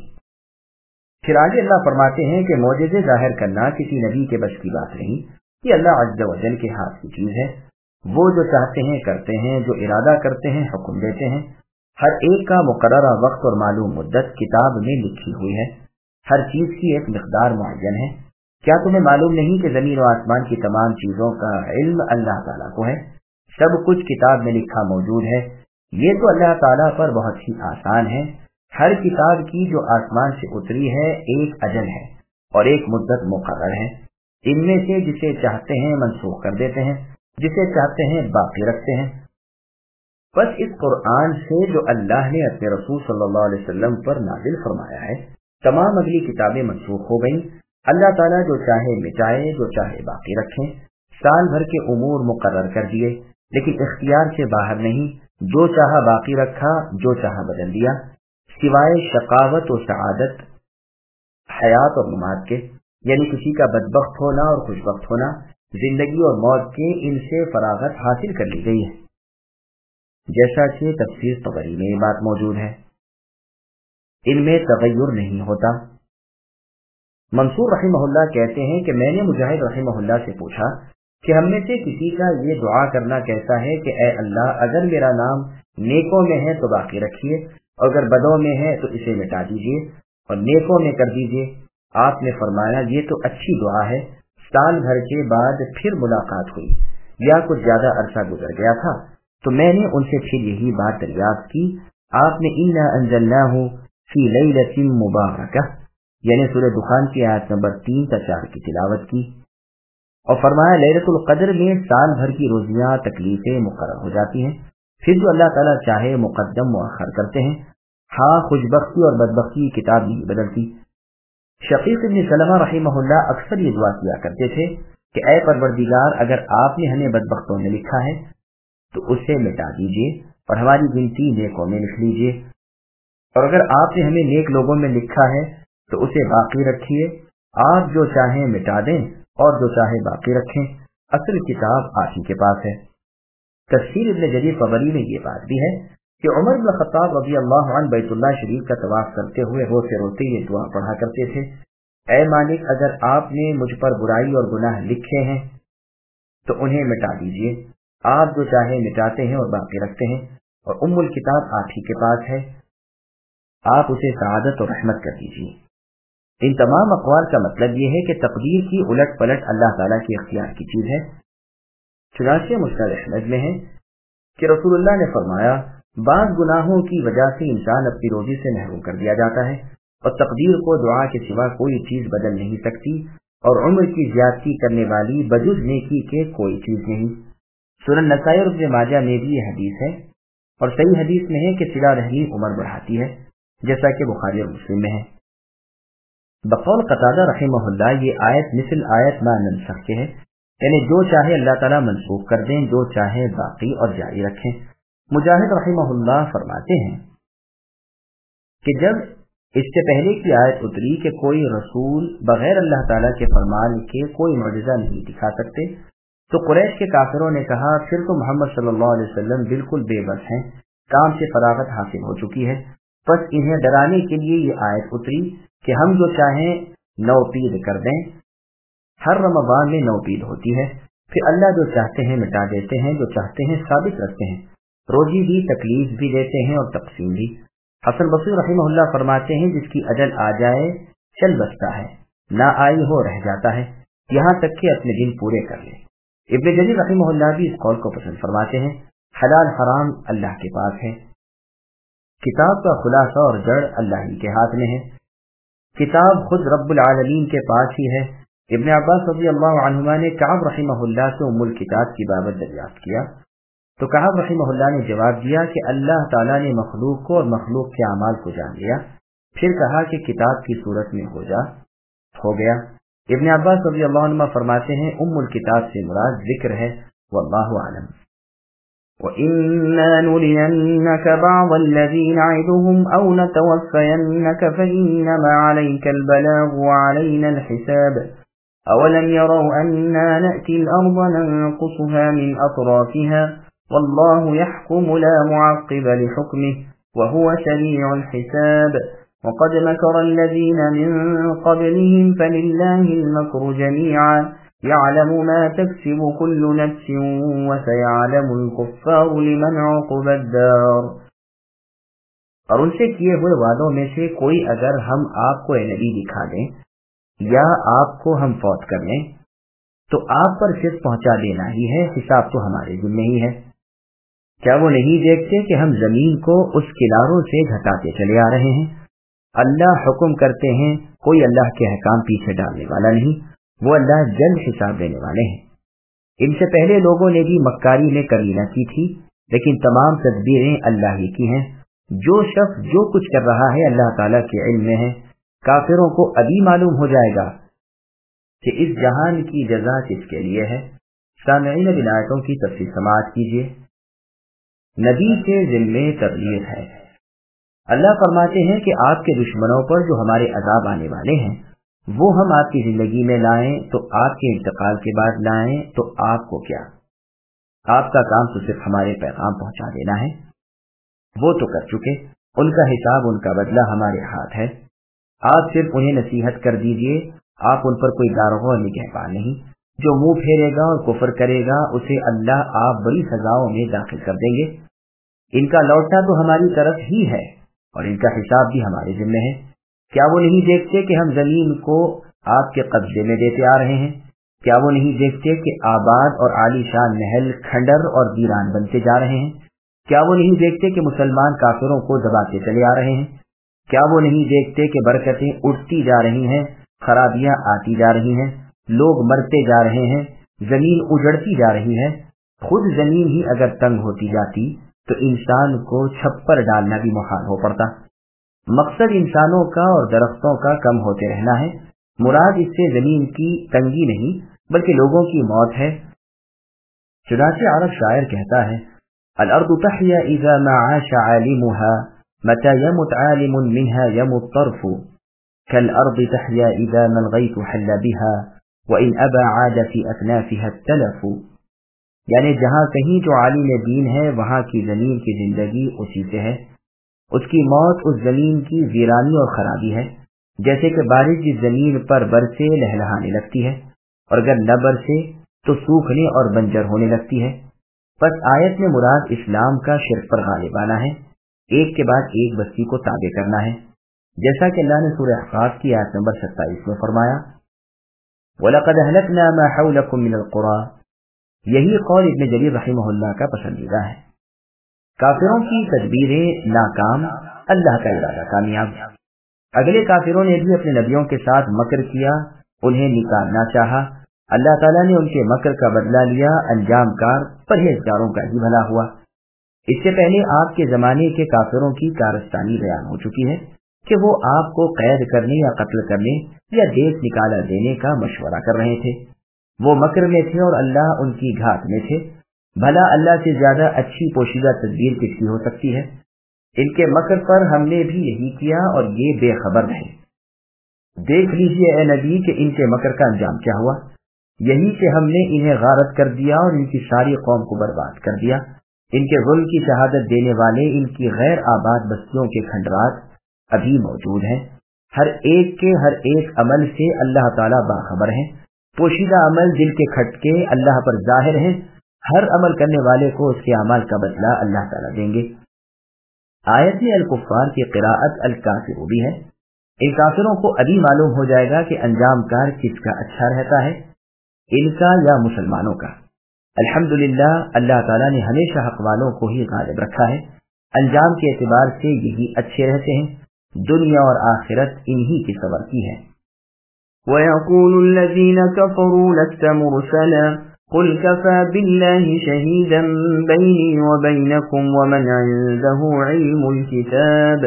پھر آگے اللہ فرماتے ہیں کہ معجزے ظاہر کرنا کسی نبی کے بس کی بات نہیں، یہ اللہ عز و جل کے ہاتھ کی چیز ہے۔ وہ جو چاہتے ہیں کرتے ہیں، جو ارادہ کرتے ہیں حکم دیتے ہیں۔ ہر ایک کا مقررہ وقت اور معلوم مدت کتاب میں لکھی ہوئی ہے۔ ہر چیز کی ایک مقدار معین ہے۔ کیا تمہیں معلوم نہیں کہ زمین و آسمان کی تمام چیزوں کا علم اللہ تعالیٰ کو ہے؟ سب کچھ کتاب میں لکھا موجود ہے۔ یہ تو اللہ تعالیٰ پر بہت ہی آسان ہے۔ ہر کتاب کی جو آسمان سے اتری ہے ایک اجل ہے اور ایک مدت مقرر ہے۔ ان میں سے جسے چاہتے ہیں منسوخ کر دیتے ہیں، جسے چاہتے ہیں باقی رکھتے ہیں۔ بس اس قرآن سے جو اللہ نے اپنے رسول صلی اللہ علیہ وسلم پر نازل فرمایا ہے، تمام اگلی کتابیں منسوخ ہو گئیں۔ اللہ تعالیٰ جو چاہے مٹائے، جو چاہے باقی رکھیں۔ سال بھر کے امور مقرر کر دیے، لیکن اختیار سے باہر نہیں۔ جو چاہا باقی رکھا، جو چاہا بدل دیا، سوائے شقاوت و سعادت، حیات اور ممات کے، یعنی کسی کا بدبخت ہونا اور خوشبخت ہونا، زندگی اور موت کے، ان سے فراغت حاصل کر لی گئی ہے، جیسا کہ تفسیر طبری میں یہ بات موجود ہے۔ ان میں تغیر نہیں ہوتا۔ منصور رحمہ اللہ کہتے ہیں کہ میں نے مجاہد رحمہ اللہ سے پوچھا کہ ہم میں سے کسی کا یہ دعا کرنا کیسا ہے کہ اے اللہ، اگر میرا نام نیکوں میں ہے تو باقی رکھیے، اور اگر بدوں میں ہے تو اسے مٹا دیجیے اور نیکوں میں کر دیجیے۔ آپ نے فرمایا یہ تو اچھی دعا ہے۔ سال بھر کے بعد پھر ملاقات ہوئی یا کچھ زیادہ عرصہ گزر گیا تھا تو میں نے ان سے پھر یہی بات دریافت کی۔ آپ نے انا انزلناہ فی لیلۃ مبارکہ، یعنی سورہ دخان کی آیت نمبر 3 تا 4 کی تلاوت کی اور فرمایا لیلۃ القدر میں سال بھر کی روزیاں تکلیفیں مقرر ہو جاتی ہیں، پھر جو اللہ تعالیٰ چاہے مقدم مؤخر کرتے ہیں۔ ہاں، خوشبختی اور بدبختی کی کتاب نہیں بدلتی۔ شقیق ابن سلمہ رحمہ اللہ اکثر یہ دعا کیا کرتے تھے کہ اے پروردگار، اگر آپ نے ہمیں بدبختوں میں لکھا ہے تو اسے مٹا دیجیے اور ہماری گنتی نیکوں میں لکھ لیجیے، اور اگر آپ نے ہمیں نیک لوگوں میں لکھا ہے تو اسے باقی رکھیے۔ آپ جو چاہیں مٹا دیں اور جو چاہے باقی رکھیں، اصل کتاب آپ ہی کے پاس ہے۔ تفسیر ابن جریر طبری میں یہ بات بھی ہے کہ عمر بن خطاب رضی اللہ عنہ بیت اللہ شریف کا طواف کرتے ہوئے روتے روتے یہ دعا پڑھا کرتے تھے، اے مالک، اگر آپ نے مجھ پر برائی اور گناہ لکھے ہیں تو انہیں مٹا دیجیے۔ آپ جو چاہے مٹاتے ہیں اور باقی رکھتے ہیں، اور ام الکتاب آپ ہی کے پاس ہے، آپ اسے سعادت اور رحمت کر دیجیے۔ ان تمام اقوال کا مطلب یہ ہے کہ تقدیر کی الٹ پلٹ اللہ تعالیٰ کے اختیار کی چیز ہے۔ چنانچہ مسند احمد میں ہے کہ رسول اللہ نے فرمایا، بعض گناہوں کی وجہ سے انسان اپنی روزی سے محروم کر دیا جاتا ہے، اور تقدیر کو دعا کے سوا کوئی چیز بدل نہیں سکتی، اور عمر کی زیادتی کرنے والی بجز نیکی کے کوئی چیز نہیں۔ سنن نسائی اور ابن ماجہ میں بھی یہ حدیث ہے، اور صحیح حدیث میں ہے کہ صلہ رحمی عمر بڑھاتی ہے، جیسا کہ بخاری اور مسلم میں ہے۔ بقول قتادہ رحمہ اللہ یہ آیت مثل آیت ما ننسخ کے ہے، یعنی جو چاہے اللہ تعالیٰ منسوخ کر دیں، جو چاہے باقی اور جاری رکھیں۔ مجاہد رحمہ اللہ فرماتے ہیں کہ جب اس سے پہلے کی آیت اتری کہ کوئی رسول بغیر اللہ تعالیٰ کے فرمان کے کوئی معجزہ نہیں دکھا سکتے، تو قریش کے کافروں نے کہا پھر تو محمد صلی اللہ علیہ وسلم بالکل بے بس ہیں، کام سے فراغت حاصل ہو چکی ہے، بس انہیں ڈرانے کے لیے یہ آیت اتری کہ ہم جو چاہیں نوپید کر دیں۔ ہر رمضان میں نوپید ہوتی ہے، پھر اللہ جو چاہتے ہیں مٹا دیتے ہیں، جو چاہتے ہیں ثابت رکھتے ہیں، روزی بھی تکلیف بھی دیتے ہیں اور تقسیم بھی۔ حسن بصری رحمہ اللہ فرماتے ہیں جس کی اجل آ جائے چل بستا ہے، نہ آئی ہو رہ جاتا ہے، یہاں تک کہ اپنے دن پورے کر لے۔ ابن جریر رحمہ اللہ بھی اس قول کو پسند فرماتے ہیں، حلال حرام اللہ کے پاس ہے، کتاب کا خلاصہ اور جڑ اللہ ہی کے ہاتھ میں ہے، کتاب خود رب العالمین کے پاس ہی ہے۔ ابن عباس رضی اللہ عنہما نے کعب رحمہ اللہ سے ام الکتاب کی بابت دریافت کیا تو کعب رحمہ اللہ نے جواب دیا کہ اللہ تعالیٰ نے مخلوق کو اور مخلوق کے اعمال کو جان لیا، پھر کہا کہ کتاب کی صورت میں ہو گیا۔ ابن عباس رضی اللہ عنہ فرماتے ہیں ام الکتاب سے مراد ذکر ہے، واللہ اعلم۔ وَإِنَّا نُرِيَنَّكَ بَعْضَ الَّذِي نَعِدُهُمْ أَوْ نَتَوَفَّيَنَّكَ فَإِنَّمَا عَلَيْكَ الْبَلَاغُ وَعَلَيْنَا الْحِسَابُ أَوَلَمْ يَرَوْا أَنَّا نَأْتِي الْأَرْضَ نَنقُصُهَا مِنْ أَطْرَافِهَا وَاللَّهُ يَحْكُمُ لَا مُعَقِّبَ لِحُكْمِهِ وَهُوَ سَرِيعُ الْحِسَابِ وَقَدْ مَكَرَ الَّذِينَ مِنْ قَبْلِهِمْ فَلِلَّهِ الْمَكْرُ جَمِيعًا يَعْلَمُ مَا تَكْسِبُ كُلُّ نَفْسٍ وَسَيَعْلَمُ الْكُفَّارُ لِمَنْ عُقْبَى الدَّارِ۔ اور ان سے کیے ہوئے وعدوں میں سے کوئی اگر ہم آپ کو اے نبی دکھا دیں یا آپ کو ہم فوت کر لیں تو آپ پر صرف پہنچا دینا ہی ہے، حساب تو ہمارے ذمہ ہی ہے۔ کیا وہ نہیں دیکھتے کہ ہم زمین کو اس کناروں سے گھٹاتے چلے آ رہے ہیں؟ اللہ حکم کرتے ہیں، کوئی اللہ کے احکام پیچھے ڈالنے والا نہیں، وہ اللہ جلد حساب دینے والے ہیں۔ ان سے پہلے لوگوں نے بھی مکاری میں کرینہ کی تھی، لیکن تمام تدبیریں اللہ ہی کی ہیں۔ جو شخص جو کچھ کر رہا ہے اللہ تعالیٰ کے علم میں ہے۔ کافروں کو ابھی معلوم ہو جائے گا کہ اس جہان کی جزا کس کے لیے ہے۔ سامعین اب آیتوں کی تفصیل سماعت کیجیے۔ نبی کے ذمے تبلیغ ہے۔ اللہ فرماتے ہیں کہ آپ کے دشمنوں پر جو ہمارے عذاب آنے والے ہیں وہ ہم آپ کی زندگی میں لائیں تو آپ کے انتقال کے بعد لائیں تو آپ کو کیا، آپ کا کام تو صرف ہمارے پیغام پہنچا دینا ہے، وہ تو کر چکے، ان کا حساب ان کا بدلہ ہمارے ہاتھ ہے۔ آپ صرف انہیں نصیحت کر دیجئے، آپ ان پر کوئی داروغ اور نگہبان نہیں، جو منہ پھیرے گا اور کفر کرے گا اسے اللہ آپ بڑی سزاؤں میں داخل کر دیں گے۔ ان کا لوٹنا تو ہماری طرف ہی ہے اور ان کا حساب بھی ہمارے ذمہ ہے۔ کیا وہ نہیں دیکھتے کہ ہم زمین کو آپ کے قبضے میں دیتے آ رہے ہیں؟ کیا وہ نہیں دیکھتے کہ آباد اور عالی شان محل کھنڈر اور ویران بنتے جا رہے ہیں؟ کیا وہ نہیں دیکھتے کہ مسلمان کافروں کو دباتے چلے آ رہے ہیں؟ کیا وہ نہیں دیکھتے کہ برکتیں اٹھتی جا رہی ہیں، خرابیاں آتی جا رہی ہیں، لوگ مرتے جا رہے ہیں، زمین اجڑتی جا رہی ہے؟ خود زمین ہی اگر تنگ ہوتی جاتی تو انسان کو چھپر ڈالنا بھی محال ہو پڑتا۔ مقصد انسانوں کا اور درختوں کا کم ہوتے رہنا ہے، مراد اس سے زمین کی تنگی نہیں بلکہ لوگوں کی موت ہے۔ چنانچہ عرب شاعر کہتا ہے، الارض تحیا اذا ما عاش عالمها متى يمت عالم منها يمت طرف كالارض تحیا اذا ما الغيث حل بها وان ابى عاد في اكنافها التلف، یعنی جہاں کہیں جو عالم دین ہے وہاں کی زمین کی زندگی اسی سے ہے، اس کی موت اس زمین کی ویرانی اور خرابی ہے، جیسے کہ بارش جس زمین پر برسے لہلہانے لگتی ہے اور اگر نہ برسے تو سوکھنے اور بنجر ہونے لگتی ہے۔ بس آیت میں مراد اسلام کا شرک پر غالب آنا ہے، ایک کے بعد ایک بستی کو تابع کرنا ہے، جیسا کہ اللہ نے سورہ احقاف کی آیت نمبر 27 میں فرمایا، وَلَقَدْ أَهْلَكْنَا مَا حَوْلَكُم مِّنَ الْقُرَىٰ۔ یہی قول ابن جریر رحمہ اللہ کا پسندیدہ ہے۔ کافروں کی تدبیریں ناکام، اللہ کا ارادہ کامیاب۔ اگلے کافروں نے بھی اپنے نبیوں کے ساتھ مکر کیا، انہیں نکالنا چاہا، اللہ تعالیٰ نے ان کے مکر کا بدلہ لیا، انجام کار پرہیزگاروں کا ہی بھلا ہوا۔ اس سے پہلے آپ کے زمانے کے کافروں کی کارستانی بیان ہو چکی ہے کہ وہ آپ کو قید کرنے یا قتل کرنے یا دیش نکالا دینے کا مشورہ کر رہے تھے۔ وہ مکر میں تھے اور اللہ ان کی گھات میں تھے۔ بھلا اللہ سے زیادہ اچھی پوشیدہ تدبیر کس کی ہو سکتی ہے؟ ان کے مکر پر ہم نے بھی یہی کیا اور یہ بے خبر رہے۔ دیکھ لیجئے اے نبی کہ ان کے مکر کا انجام کیا ہوا، یہی کہ ہم نے انہیں غارت کر دیا اور ان کی ساری قوم کو برباد کر دیا۔ ان کے ظلم کی شہادت دینے والے ان کی غیر آباد بستیوں کے کھنڈرات ابھی موجود ہیں۔ ہر ایک کے ہر ایک عمل سے اللہ تعالیٰ باخبر ہیں۔ پوشیدہ عمل دل کے کھٹکے اللہ پر ظاہر ہیں۔ ہر عمل کرنے والے کو اس کے اعمال کا بدلہ اللہ تعالیٰ دیں گے۔ آیت میں الکفار کی قراءت الکافر بھی ہے۔ ان کافروں کو ابھی معلوم ہو جائے گا کہ انجام کار کس کا اچھا رہتا ہے، ان کا یا مسلمانوں کا۔ الحمدللہ اللہ تعالیٰ نے ہمیشہ حق والوں کو ہی غالب رکھا ہے۔ انجام کے اعتبار سے یہی اچھے رہتے ہیں، دنیا اور آخرت انہی کی سنورتی ہے۔ وَيَقُولُ الَّذِينَ كَفَرُوا لَسْتَ مُرْسَلًا قُلْ كَفَى بِاللَّهِ شَهِيدًا بَيْنِي وَبَيْنَكُمْ وَمَنْ عِندَهُ عِلْمُ الْكِتَابِ۔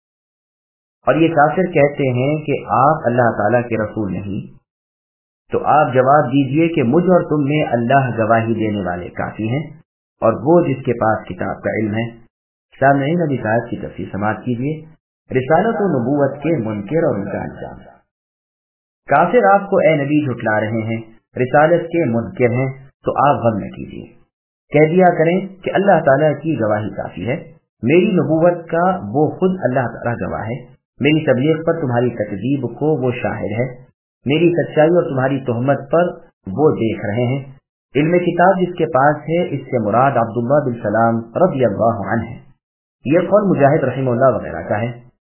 اور یہ کافر کہتے ہیں کہ آپ اللہ تعالیٰ کے رسول نہیں، تو آپ جواب دیجئے کہ مجھ اور تم میں اللہ گواہی دینے والے کافی ہیں، اور وہ جس کے پاس کتاب کا علم ہے۔ سامعین ابھی آیت کی تفسیر سماعت کیجئے۔ رسالت و نبوت کے منکر اور ان کا انجام۔ کافر آپ کو اے نبی جھٹلا رہے ہیں، رسالت کے منکر ہیں، تو آپ غم نہ کیجئے، کہہ دیا کریں کہ اللہ تعالیٰ کی گواہی کافی ہے۔ میری نبوت کا وہ خود اللہ تعالیٰ گواہ ہے، میری تبلیغ پر تمہاری تکذیب کو وہ شاہد ہے، میری سچائی اور تمہاری تہمت پر وہ دیکھ رہے ہیں۔ علم کتاب جس کے پاس ہے، اس سے مراد عبداللہ بن سلام رضی اللہ عنہ ہے۔ یہ قول مجاہد رحمہ اللہ وغیرہ کا ہے،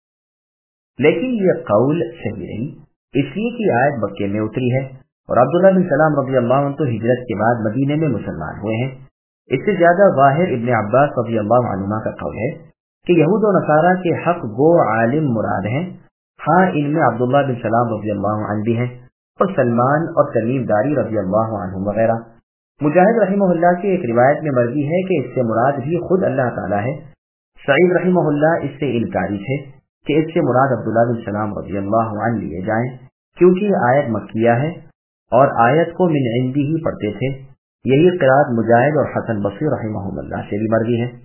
لیکن یہ قول صحیح نہیں، اس لیے کہ آیت مکے میں اتری ہے اور عبداللہ بن سلام رضی اللہ عنہ تو ہجرت کے بعد مدینے میں مسلمان ہوئے ہیں۔ اس سے زیادہ ظاہر ابن عباس رضی اللہ عنہما کا قول ہے کہ یہود و نصارہ کے حق گو عالم مراد ہیں۔ ہاں ان میں عبداللہ بن سلام رضی اللہ عنہ بھی ہیں، اور سلمان اور تمیم داری رضی اللہ عنہ وغیرہ۔ مجاہد رحمہ اللہ کی ایک روایت میں مرضی ہے کہ اس سے مراد بھی خود اللہ تعالیٰ ہے۔ سعید رحمہ اللہ اس سے انکاری تھے کہ اس سے مراد عبداللہ بن سلام رضی اللہ عنہ لیے جائیں، کیونکہ یہ آیت مکیہ ہے اور آیت کو من عندی ہی پڑھتے تھے۔ یہی قرات مجاہد اور حسن بصری رحمہ اللہ سے بھی مرضی ہے۔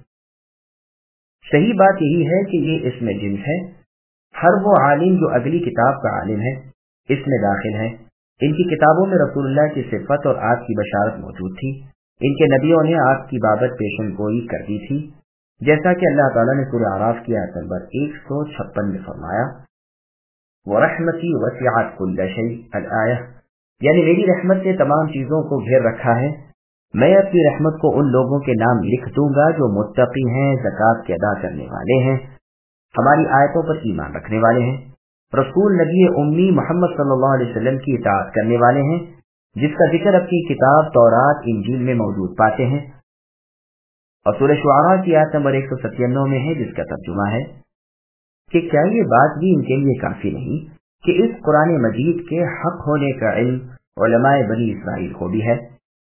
صحیح بات یہی ہے کہ یہ اس میں جنس ہے، ہر وہ عالم جو اگلی کتاب کا عالم ہے اس میں داخل ہے۔ ان کی کتابوں میں رسول اللہ کی صفت اور آگ کی بشارت موجود تھی، ان کے نبیوں نے آگ کی بابت پیشن گوئی کر دی تھی، جیسا کہ اللہ تعالیٰ نے سورہ اعراف کی آیت نمبر 156 میں فرمایا، وَرَحْمَتِي وَسِعَتْ كُلَّ شَيْءٍ الآیہ، یعنی میری رحمت نے تمام چیزوں کو گھیر رکھا ہے، میں اپنی رحمت کو ان لوگوں کے نام لکھ دوں گا جو متقی ہیں، زکوٰۃ کے ادا کرنے والے ہیں، ہماری آیتوں پر ایمان رکھنے والے ہیں، رسول نبی امی محمد صلی اللہ علیہ وسلم کی اطاعت کرنے والے ہیں، جس کا ذکر اپنی کتاب تورات انجیل میں موجود پاتے ہیں۔ اور سورہ شعراء کی آیت نمبر 197 میں ہے، جس کا ترجمہ ہے کہ کیا یہ بات بھی ان کے لیے کافی نہیں کہ اس قرآن مجید کے حق ہونے کا علم علماء بنی اسرائیل کو بھی ہے،